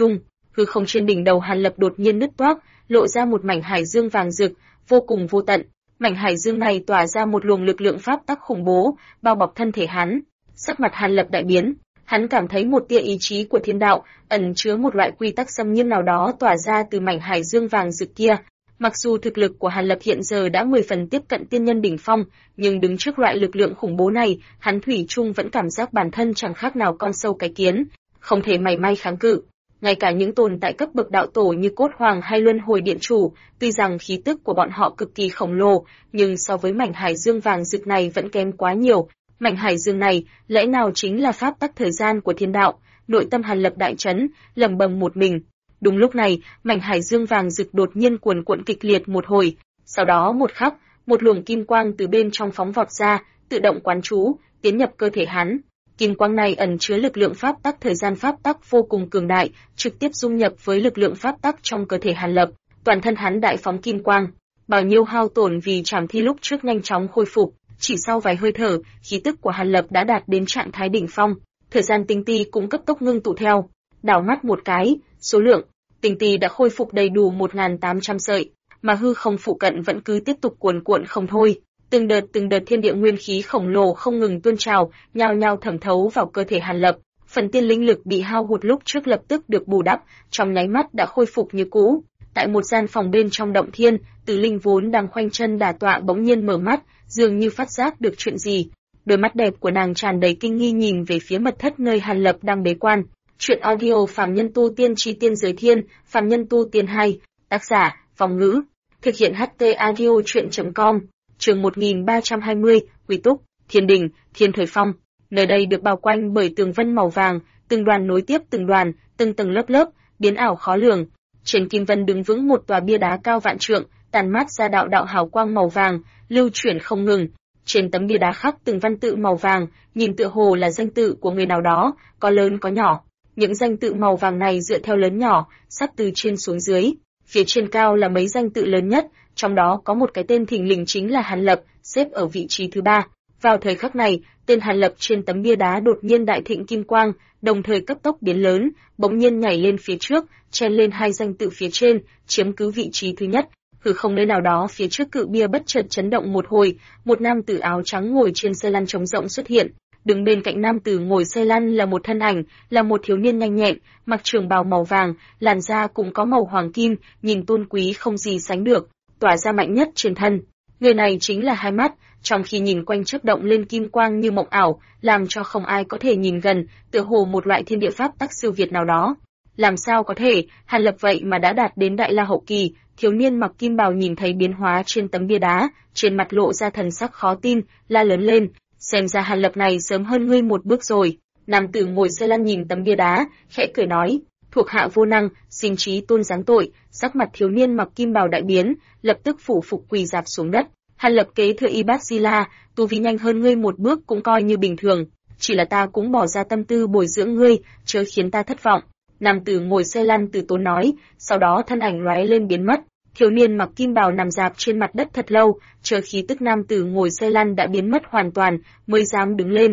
hư không trên đỉnh đầu Hàn Lập đột nhiên nứt toác, lộ ra một mảnh hải dương vàng rực, vô cùng vô tận. Mảnh hải dương này tỏa ra một luồng lực lượng pháp tắc khủng bố, bao bọc thân thể hắn. Sắc mặt Hàn Lập đại biến, hắn cảm thấy một tia ý chí của thiên đạo, ẩn chứa một loại quy tắc xâm nghiêm nào đó tỏa ra từ mảnh hải dương vàng rực kia. Mặc dù thực lực của Hàn Lập hiện giờ đã 10 phần tiếp cận tiên nhân đỉnh phong, nhưng đứng trước loại lực lượng khủng bố này, hắn thủy chung vẫn cảm giác bản thân chẳng khác nào con sâu cái kiến, không thể mảy may kháng cự. Ngay cả những tồn tại cấp bậc đạo tổ như Cốt Hoàng hay Luân Hồi Điện Chủ, tuy rằng khí tức của bọn họ cực kỳ khổng lồ, nhưng so với mảnh hải dương vàng rực này vẫn kém quá nhiều. Mảnh hải dương này, lẽ nào chính là pháp tắc thời gian của thiên đạo? Nội tâm Hàn Lập đại chấn, lẩm bẩm một mình. Đúng lúc này, mảnh hải dương vàng rực đột nhiên cuồn cuộn kịch liệt một hồi, sau đó một khắc, một luồng kim quang từ bên trong phóng vọt ra, tự động quán trú, tiến nhập cơ thể hắn. Kim quang này ẩn chứa lực lượng pháp tắc thời gian pháp tắc vô cùng cường đại, trực tiếp dung nhập với lực lượng pháp tắc trong cơ thể Hàn Lập, toàn thân hắn đại phóng kim quang, bao nhiêu hao tổn vì trảm thi lúc trước nhanh chóng khôi phục, chỉ sau vài hơi thở, khí tức của Hàn Lập đã đạt đến trạng thái đỉnh phong, thời gian tinh ti cũng cấp tốc ngưng tụ theo. Đảo mắt một cái, số lượng tinh ti đã khôi phục đầy đủ 1.800 sợi, mà hư không phụ cận vẫn cứ tiếp tục cuồn cuộn không thôi. Từng đợt thiên địa nguyên khí khổng lồ không ngừng tuôn trào, nhao nhao thẩm thấu vào cơ thể Hàn Lập. Phần tiên linh lực bị hao hụt lúc trước lập tức được bù đắp, trong nháy mắt đã khôi phục như cũ. Tại một gian phòng bên trong động thiên, Từ Linh vốn đang khoanh chân đả tọa bỗng nhiên mở mắt, dường như phát giác được chuyện gì. Đôi mắt đẹp của nàng tràn đầy kinh nghi nhìn về phía mật thất nơi Hàn Lập đang bế quan. Chuyện audio Phàm Nhân Tu Tiên Chi Tiên Giới Thiên, Phàm Nhân Tu Tiên 2, tác giả, Phong Ngữ, thực hiện HT audio chuyện.com. Chương 1320, Quy Túc, Thiên Đình, Thiên Thời Phong. Nơi đây được bao quanh bởi tường vân màu vàng, từng đoàn nối tiếp từng đoàn, từng tầng lớp lớp, biến ảo khó lường. Trên kim vân đứng vững một tòa bia đá cao vạn trượng, tàn mát ra đạo đạo hào quang màu vàng, lưu chuyển không ngừng. Trên tấm bia đá khắc từng văn tự màu vàng, nhìn tựa hồ là danh tự của người nào đó, có lớn có nhỏ. Những danh tự màu vàng này dựa theo lớn nhỏ, sắp từ trên xuống dưới. Phía trên cao là mấy danh tự lớn nhất, trong đó có một cái tên thình lình chính là Hàn Lập, xếp ở vị trí thứ 3. Vào thời khắc này, tên Hàn Lập trên tấm bia đá đột nhiên đại thịnh kim quang, đồng thời cấp tốc biến lớn, bỗng nhiên nhảy lên phía trước, chen lên hai danh tự phía trên, chiếm cứ vị trí thứ nhất. Hư không nơi nào đó phía trước cự bia bất chợt chấn động một hồi, một nam tử áo trắng ngồi trên xe lăn trống rộng xuất hiện. Đứng bên cạnh nam tử ngồi xe lăn là một thân ảnh, là một thiếu niên nhanh nhẹn, mặc trường bào màu vàng, làn da cũng có màu hoàng kim, nhìn tôn quý không gì sánh được, tỏa ra mạnh nhất trên thân. Người này chính là hai mắt, trong khi nhìn quanh chớp động lên kim quang như mộng ảo, làm cho không ai có thể nhìn gần, tựa hồ một loại thiên địa pháp tắc siêu việt nào đó. Làm sao có thể, Hàn Lập vậy mà đã đạt đến đại la hậu kỳ? Thiếu niên mặc kim bào nhìn thấy biến hóa trên tấm bia đá, trên mặt lộ ra thần sắc khó tin, la lớn lên, xem ra Hàn Lập này sớm hơn ngươi một bước rồi. Nam tử ngồi xe lăn nhìn tấm bia đá, khẽ cười nói, thuộc hạ vô năng, xin trí tôn giáng tội. Sắc mặt thiếu niên mặc kim bào đại biến, lập tức phủ phục quỳ rạp xuống đất. Hàn Lập kế thừa y bát di la, tu vi nhanh hơn ngươi một bước cũng coi như bình thường, chỉ là ta cũng bỏ ra tâm tư bồi dưỡng ngươi, chớ khiến ta thất vọng. Nam tử ngồi xe lăn từ tốn nói, sau đó thân ảnh lóe lên biến mất. Thiếu niên mặc kim bào nằm rạp trên mặt đất thật lâu, chờ khí tức nam tử ngồi xe lăn đã biến mất hoàn toàn, mới dám đứng lên.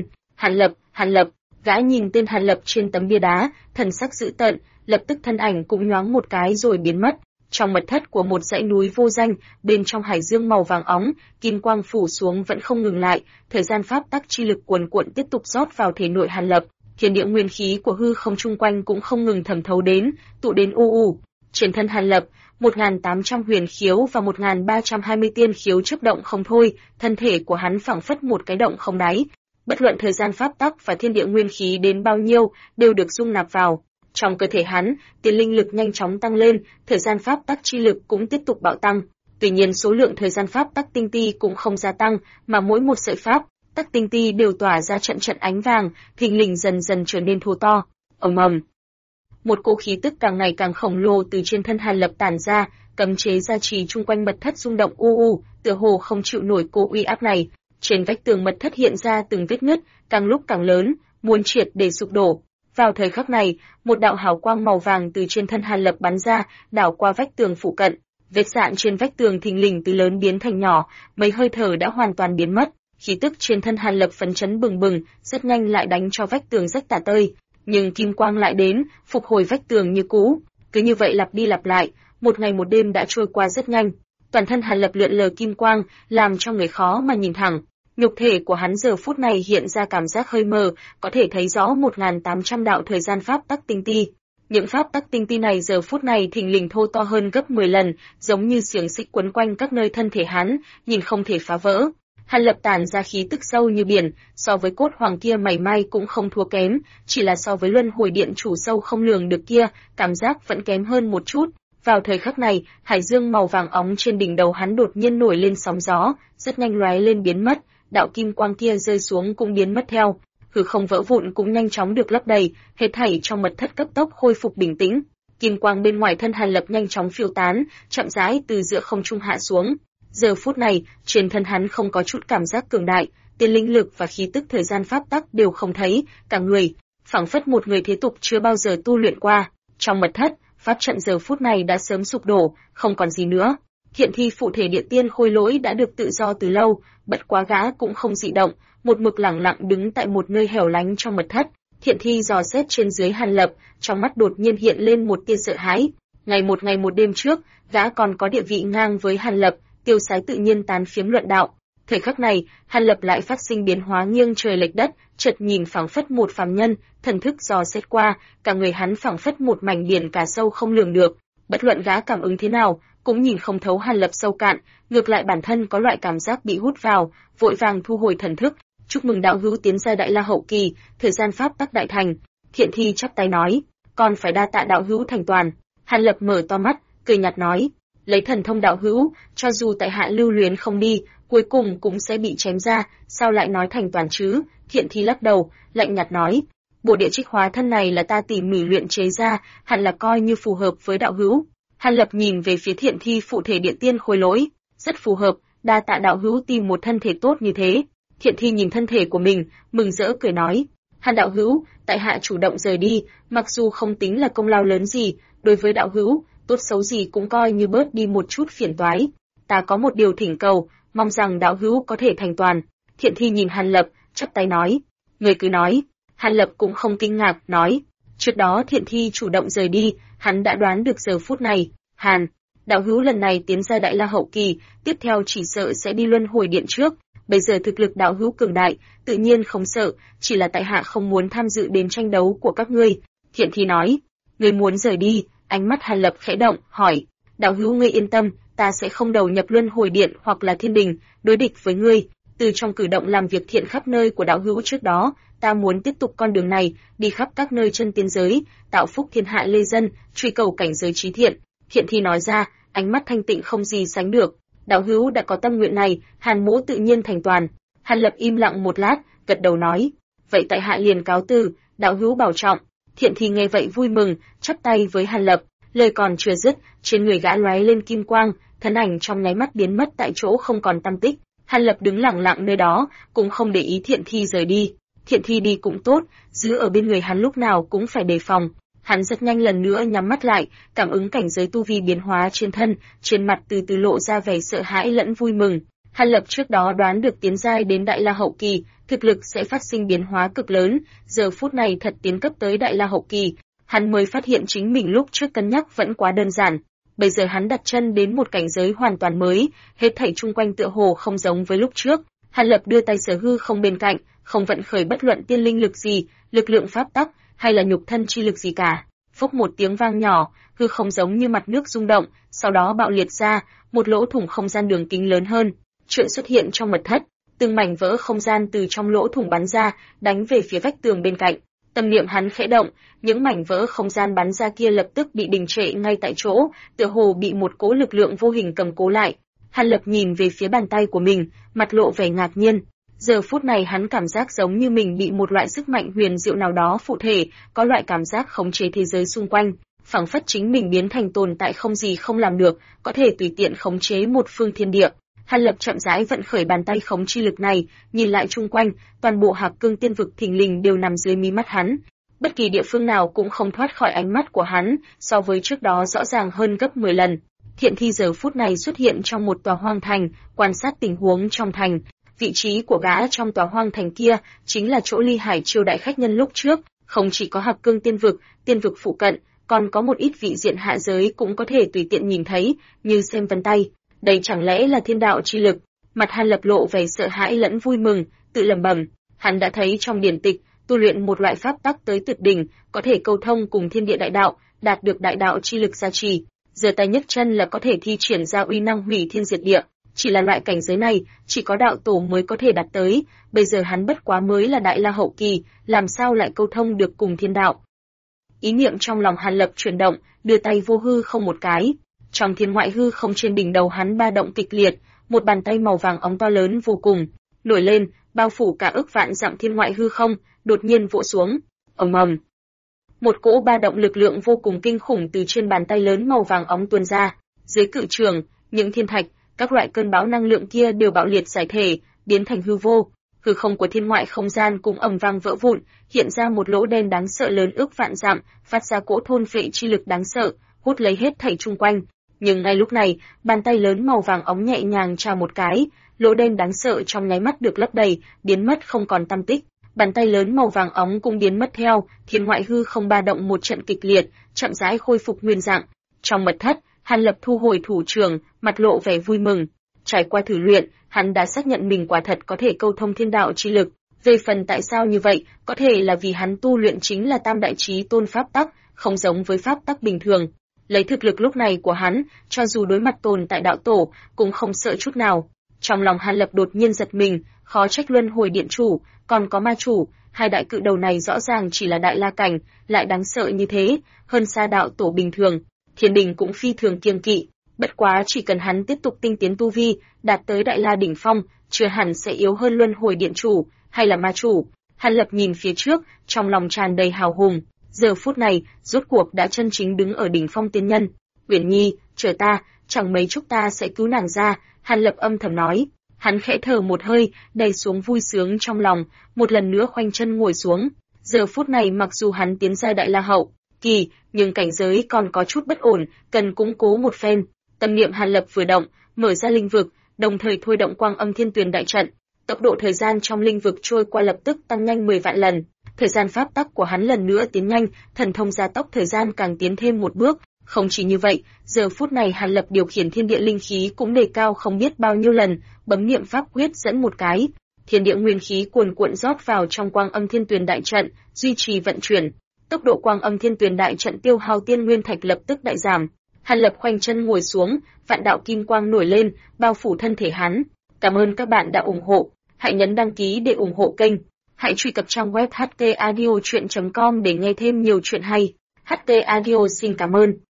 Hàn Lập, gã nhìn tên Hàn Lập trên tấm bia đá, thần sắc dữ tợn, lập tức thân ảnh cũng nhoáng một cái rồi biến mất. Trong mật thất của một dãy núi vô danh, bên trong hải dương màu vàng óng, kim quang phủ xuống vẫn không ngừng lại, thời gian pháp tắc chi lực cuồn cuộn tiếp tục rót vào thể nội Hàn Lập. Thiên địa nguyên khí của hư không chung quanh cũng không ngừng thẩm thấu đến, tụ đến u u. Trên thân Hàn Lập, 1.800 huyền khiếu và 1.320 tiên khiếu chớp động không thôi, thân thể của hắn phảng phất một cái động không đáy. Bất luận thời gian pháp tắc và thiên địa nguyên khí đến bao nhiêu, đều được dung nạp vào. Trong cơ thể hắn, tiên linh lực nhanh chóng tăng lên, thời gian pháp tắc chi lực cũng tiếp tục bạo tăng. Tuy nhiên số lượng thời gian pháp tắc tinh ti cũng không gia tăng, mà mỗi một sợi pháp tắc tinh ti đều tỏa ra trận trận ánh vàng, thình lình dần dần trở nên thô to. Ầm ầm. Một cỗ khí tức càng ngày càng khổng lồ từ trên thân Hàn Lập tản ra, cấm chế gia trì chung quanh mật thất rung động u u, tựa hồ không chịu nổi cỗ uy áp này. Trên vách tường mật thất hiện ra từng vết nứt, càng lúc càng lớn, muốn triệt để sụp đổ. Vào thời khắc này, một đạo hào quang màu vàng từ trên thân Hàn Lập bắn ra, đảo qua vách tường phụ cận. Vết rạn trên vách tường thình lình từ lớn biến thành nhỏ, mấy hơi thở đã hoàn toàn biến mất. Khí tức trên thân Hàn Lập phấn chấn bừng bừng, rất nhanh lại đánh cho vách tường rách tả tơi. Nhưng kim quang lại đến, phục hồi vách tường như cũ. Cứ như vậy lặp đi lặp lại, một ngày một đêm đã trôi qua rất nhanh. Toàn thân Hàn Lập lượn lờ kim quang, làm cho người khó mà nhìn thẳng. Nhục thể của hắn giờ phút này hiện ra cảm giác hơi mờ, có thể thấy rõ 1.800 đạo thời gian pháp tắc tinh ti. Những pháp tắc tinh ti này giờ phút này thình lình thô to hơn gấp 10 lần, giống như xiềng xích quấn quanh các nơi thân thể hắn, nhìn không thể phá vỡ. Hàn Lập tản ra khí tức sâu như biển, so với cốt hoàng kia mảy may cũng không thua kém, chỉ là so với luân hồi điện chủ sâu không lường được kia, cảm giác vẫn kém hơn một chút. Vào thời khắc này, hải dương màu vàng óng trên đỉnh đầu hắn đột nhiên nổi lên sóng gió, rất nhanh lóe lên biến mất, đạo kim quang kia rơi xuống cũng biến mất theo. Hư không vỡ vụn cũng nhanh chóng được lấp đầy, hết thảy trong mật thất cấp tốc khôi phục bình tĩnh. Kim quang bên ngoài thân Hàn Lập nhanh chóng phiêu tán, chậm rãi từ giữa không trung hạ xuống. Giờ phút này, trên thân hắn không có chút cảm giác cường đại, tiên linh lực và khí tức thời gian pháp tắc đều không thấy, cả người phảng phất một người thế tục chưa bao giờ tu luyện qua. Trong mật thất, pháp trận giờ phút này đã sớm sụp đổ, không còn gì nữa. Hiện thi phụ thể địa tiên khôi lỗi đã được tự do từ lâu, bất quá gã cũng không dị động, một mực lẳng lặng đứng tại một nơi hẻo lánh trong mật thất. Hiện thi dò xét trên dưới Hàn Lập, trong mắt đột nhiên hiện lên một tia sợ hãi. Ngày một đêm trước, gã còn có địa vị ngang với Hàn Lập, tiêu sái tự nhiên tán phiếm luận đạo. Thời khắc này, Hàn Lập lại phát sinh biến hóa nghiêng trời lệch đất, chợt nhìn phảng phất một phàm nhân, thần thức dò xét qua, cả người hắn phảng phất một mảnh biển cả sâu không lường được. Bất luận gã cảm ứng thế nào, cũng nhìn không thấu Hàn Lập sâu cạn, ngược lại bản thân có loại cảm giác bị hút vào, vội vàng thu hồi thần thức. Chúc mừng đạo hữu tiến ra đại la hậu kỳ, thời gian pháp tắc đại thành. Thiện thi chắp tay nói, còn phải đa tạ đạo hữu thành toàn. Hàn Lập mở to mắt, cười nhạt nói, lấy thần thông đạo hữu, cho dù tại hạ lưu luyến không đi, cuối cùng cũng sẽ bị chém ra, sao lại nói thành toàn chứ? Thiện thi lắc đầu, lạnh nhạt nói, bộ địa trích hóa thân này là ta tỉ mỉ luyện chế ra, hẳn là coi như phù hợp với đạo hữu. Hàn Lập nhìn về phía thiện thi phụ thể địa tiên khôi lỗi, rất phù hợp, đa tạ đạo hữu tìm một thân thể tốt như thế. Thiện thi nhìn thân thể của mình, mừng rỡ cười nói, Hàn đạo hữu, tại hạ chủ động rời đi, mặc dù không tính là công lao lớn gì, đối với đạo hữu, tốt xấu gì cũng coi như bớt đi một chút phiền toái. Ta có một điều thỉnh cầu, mong rằng đạo hữu có thể thành toàn. Thiện thi nhìn Hàn Lập, chắp tay nói, người cứ nói. Hàn Lập cũng không kinh ngạc, nói, trước đó thiện thi chủ động rời đi, hắn đã đoán được giờ phút này. Hàn đạo hữu lần này tiến ra đại la hậu kỳ, tiếp theo chỉ sợ sẽ đi luân hồi điện trước. Bây giờ thực lực đạo hữu cường đại, tự nhiên không sợ, chỉ là tại hạ không muốn tham dự đến tranh đấu của các ngươi. Thiện thi nói, ngươi muốn rời đi? Ánh mắt Hàn Lập khẽ động, hỏi, đạo hữu ngươi yên tâm, ta sẽ không đầu nhập luân hồi điện hoặc là thiên đình, đối địch với ngươi. Từ trong cử động làm việc thiện khắp nơi của đạo hữu trước đó, ta muốn tiếp tục con đường này, đi khắp các nơi chân tiên giới, tạo phúc thiên hạ lê dân, truy cầu cảnh giới trí thiện. Thiện thi nói ra, ánh mắt thanh tịnh không gì sánh được. Đạo hữu đã có tâm nguyện này, Hàn mỗ tự nhiên thành toàn. Hàn Lập im lặng một lát, gật đầu nói, vậy tại hạ liền cáo từ, đạo hữu bảo trọng. Thiện thi nghe vậy vui mừng, chắp tay với Hàn Lập, lời còn chưa dứt, trên người gã lóe lên kim quang, thân ảnh trong nháy mắt biến mất tại chỗ không còn tăm tích. Hàn Lập đứng lặng lặng nơi đó, cũng không để ý thiện thi rời đi. Thiện thi đi cũng tốt, giữ ở bên người hắn lúc nào cũng phải đề phòng. Hắn rất nhanh lần nữa nhắm mắt lại, cảm ứng cảnh giới tu vi biến hóa trên thân, trên mặt từ từ lộ ra vẻ sợ hãi lẫn vui mừng. Hàn Lập trước đó đoán được tiến giai đến đại la hậu kỳ, thực lực sẽ phát sinh biến hóa cực lớn, giờ phút này thật tiến cấp tới đại la hậu kỳ, hắn mới phát hiện chính mình lúc trước cân nhắc vẫn quá đơn giản. Bây giờ hắn đặt chân đến một cảnh giới hoàn toàn mới, hết thảy chung quanh tựa hồ không giống với lúc trước. Hàn Lập đưa tay sờ hư không bên cạnh, không vận khởi bất luận tiên linh lực gì, lực lượng pháp tắc hay là nhục thân chi lực gì cả. Phốc một tiếng vang nhỏ, hư không giống như mặt nước rung động, sau đó bạo liệt ra, một lỗ thủng không gian đường kính lớn hơn trượng xuất hiện trong mật thất, từng mảnh vỡ không gian từ trong lỗ thủng bắn ra, đánh về phía vách tường bên cạnh. Tâm niệm hắn khẽ động, những mảnh vỡ không gian bắn ra kia lập tức bị đình trệ ngay tại chỗ, tựa hồ bị một cỗ lực lượng vô hình cầm cố lại. Hàn Lập nhìn về phía bàn tay của mình, mặt lộ vẻ ngạc nhiên. Giờ phút này hắn cảm giác giống như mình bị một loại sức mạnh huyền diệu nào đó phụ thể, có loại cảm giác khống chế thế giới xung quanh, phảng phất chính mình biến thành tồn tại không gì không làm được, có thể tùy tiện khống chế một phương thiên địa. Hàn Lập chậm rãi vận khởi bàn tay khống chi lực này, nhìn lại chung quanh, toàn bộ Hạc Cương Tiên vực thình lình đều nằm dưới mí mắt hắn. Bất kỳ địa phương nào cũng không thoát khỏi ánh mắt của hắn, so với trước đó rõ ràng hơn gấp 10 lần. Thiện thi giờ phút này xuất hiện trong một tòa hoang thành, quan sát tình huống trong thành. Vị trí của gã trong tòa hoang thành kia chính là chỗ Ly Hải chiêu đại khách nhân lúc trước, không chỉ có Hạc Cương Tiên vực phụ cận, còn có một ít vị diện hạ giới cũng có thể tùy tiện nhìn thấy, như xem vân tay. Đây chẳng lẽ là thiên đạo chi lực? Mặt Hàn Lập lộ vẻ sợ hãi lẫn vui mừng, tự lẩm bẩm, hắn đã thấy trong điển tịch, tu luyện một loại pháp tắc tới tuyệt đỉnh, có thể câu thông cùng thiên địa đại đạo, đạt được đại đạo chi lực gia trì, giơ tay nhấc chân là có thể thi triển ra uy năng hủy thiên diệt địa. Chỉ là loại cảnh giới này, chỉ có đạo tổ mới có thể đạt tới, bây giờ hắn bất quá mới là đại la hậu kỳ, làm sao lại câu thông được cùng thiên đạo. Ý niệm trong lòng Hàn Lập chuyển động, đưa tay vô hư không một cái. Trong thiên ngoại hư không trên đỉnh đầu hắn ba động kịch liệt, một bàn tay màu vàng óng to lớn vô cùng, nổi lên, bao phủ cả ức vạn dặm thiên ngoại hư không, đột nhiên vỗ xuống. Ầm ầm. Một cỗ ba động lực lượng vô cùng kinh khủng từ trên bàn tay lớn màu vàng óng tuôn ra, dưới cự trường, những thiên thạch, các loại cơn bão năng lượng kia đều bạo liệt giải thể, biến thành hư vô. Hư không của thiên ngoại không gian cũng ầm vang vỡ vụn, hiện ra một lỗ đen đáng sợ lớn ước vạn dặm, phát ra cỗ thôn phệ chi lực đáng sợ, hút lấy hết thảy chung quanh. Nhưng ngay lúc này, bàn tay lớn màu vàng óng nhẹ nhàng chà một cái, lỗ đen đáng sợ trong nháy mắt được lấp đầy, biến mất không còn tăm tích. Bàn tay lớn màu vàng óng cũng biến mất theo, thiên ngoại hư không ba động một trận kịch liệt, chậm rãi khôi phục nguyên dạng. Trong mật thất, Hàn Lập thu hồi thủ trưởng, mặt lộ vẻ vui mừng. Trải qua thử luyện, hắn đã xác nhận mình quả thật có thể câu thông thiên đạo chi lực. Về phần tại sao như vậy, có thể là vì hắn tu luyện chính là tam đại chí tôn pháp tắc, không giống với pháp tắc bình thường. Lấy thực lực lúc này của hắn, cho dù đối mặt tồn tại đạo tổ, cũng không sợ chút nào. Trong lòng Hàn Lập đột nhiên giật mình, khó trách luân hồi điện chủ, còn có ma chủ, hai đại cự đầu này rõ ràng chỉ là đại la cảnh, lại đáng sợ như thế, hơn xa đạo tổ bình thường. Thiên đình cũng phi thường kiêng kỵ, bất quá chỉ cần hắn tiếp tục tinh tiến tu vi, đạt tới đại la đỉnh phong, chưa hẳn sẽ yếu hơn luân hồi điện chủ, hay là ma chủ. Hàn Lập nhìn phía trước, trong lòng tràn đầy hào hùng, giờ phút này, rốt cuộc đã chân chính đứng ở đỉnh phong tiên nhân. Uyển Nhi, chờ ta, chẳng mấy chốc ta sẽ cứu nàng ra, Hàn Lập âm thầm nói. Hắn khẽ thở một hơi, đầy xuống vui sướng trong lòng, một lần nữa khoanh chân ngồi xuống. Giờ phút này mặc dù hắn tiến ra đại la hậu kỳ, nhưng cảnh giới còn có chút bất ổn, cần củng cố một phen. Tâm niệm Hàn Lập vừa động, mở ra linh vực, đồng thời thôi động Quang Âm Thiên Tuyền đại trận. Tốc độ thời gian trong linh vực trôi qua lập tức tăng nhanh 10 vạn lần. Thời gian pháp tắc của hắn lần nữa tiến nhanh, thần thông gia tốc thời gian càng tiến thêm một bước. Không chỉ như vậy, giờ phút này Hàn Lập điều khiển thiên địa linh khí cũng đề cao không biết bao nhiêu lần, bấm niệm pháp quyết dẫn một cái, thiên địa nguyên khí cuồn cuộn rót vào trong Quang Âm Thiên Tuyền đại trận, duy trì vận chuyển. Tốc độ Quang Âm Thiên Tuyền đại trận tiêu hao tiên nguyên thạch lập tức đại giảm. Hàn Lập khoanh chân ngồi xuống, vạn đạo kim quang nổi lên, bao phủ thân thể hắn. Cảm ơn các bạn đã ủng hộ, hãy nhấn đăng ký để ủng hộ kênh. Hãy truy cập trang web htaudio.com để nghe thêm nhiều chuyện hay. HT Audio xin cảm ơn.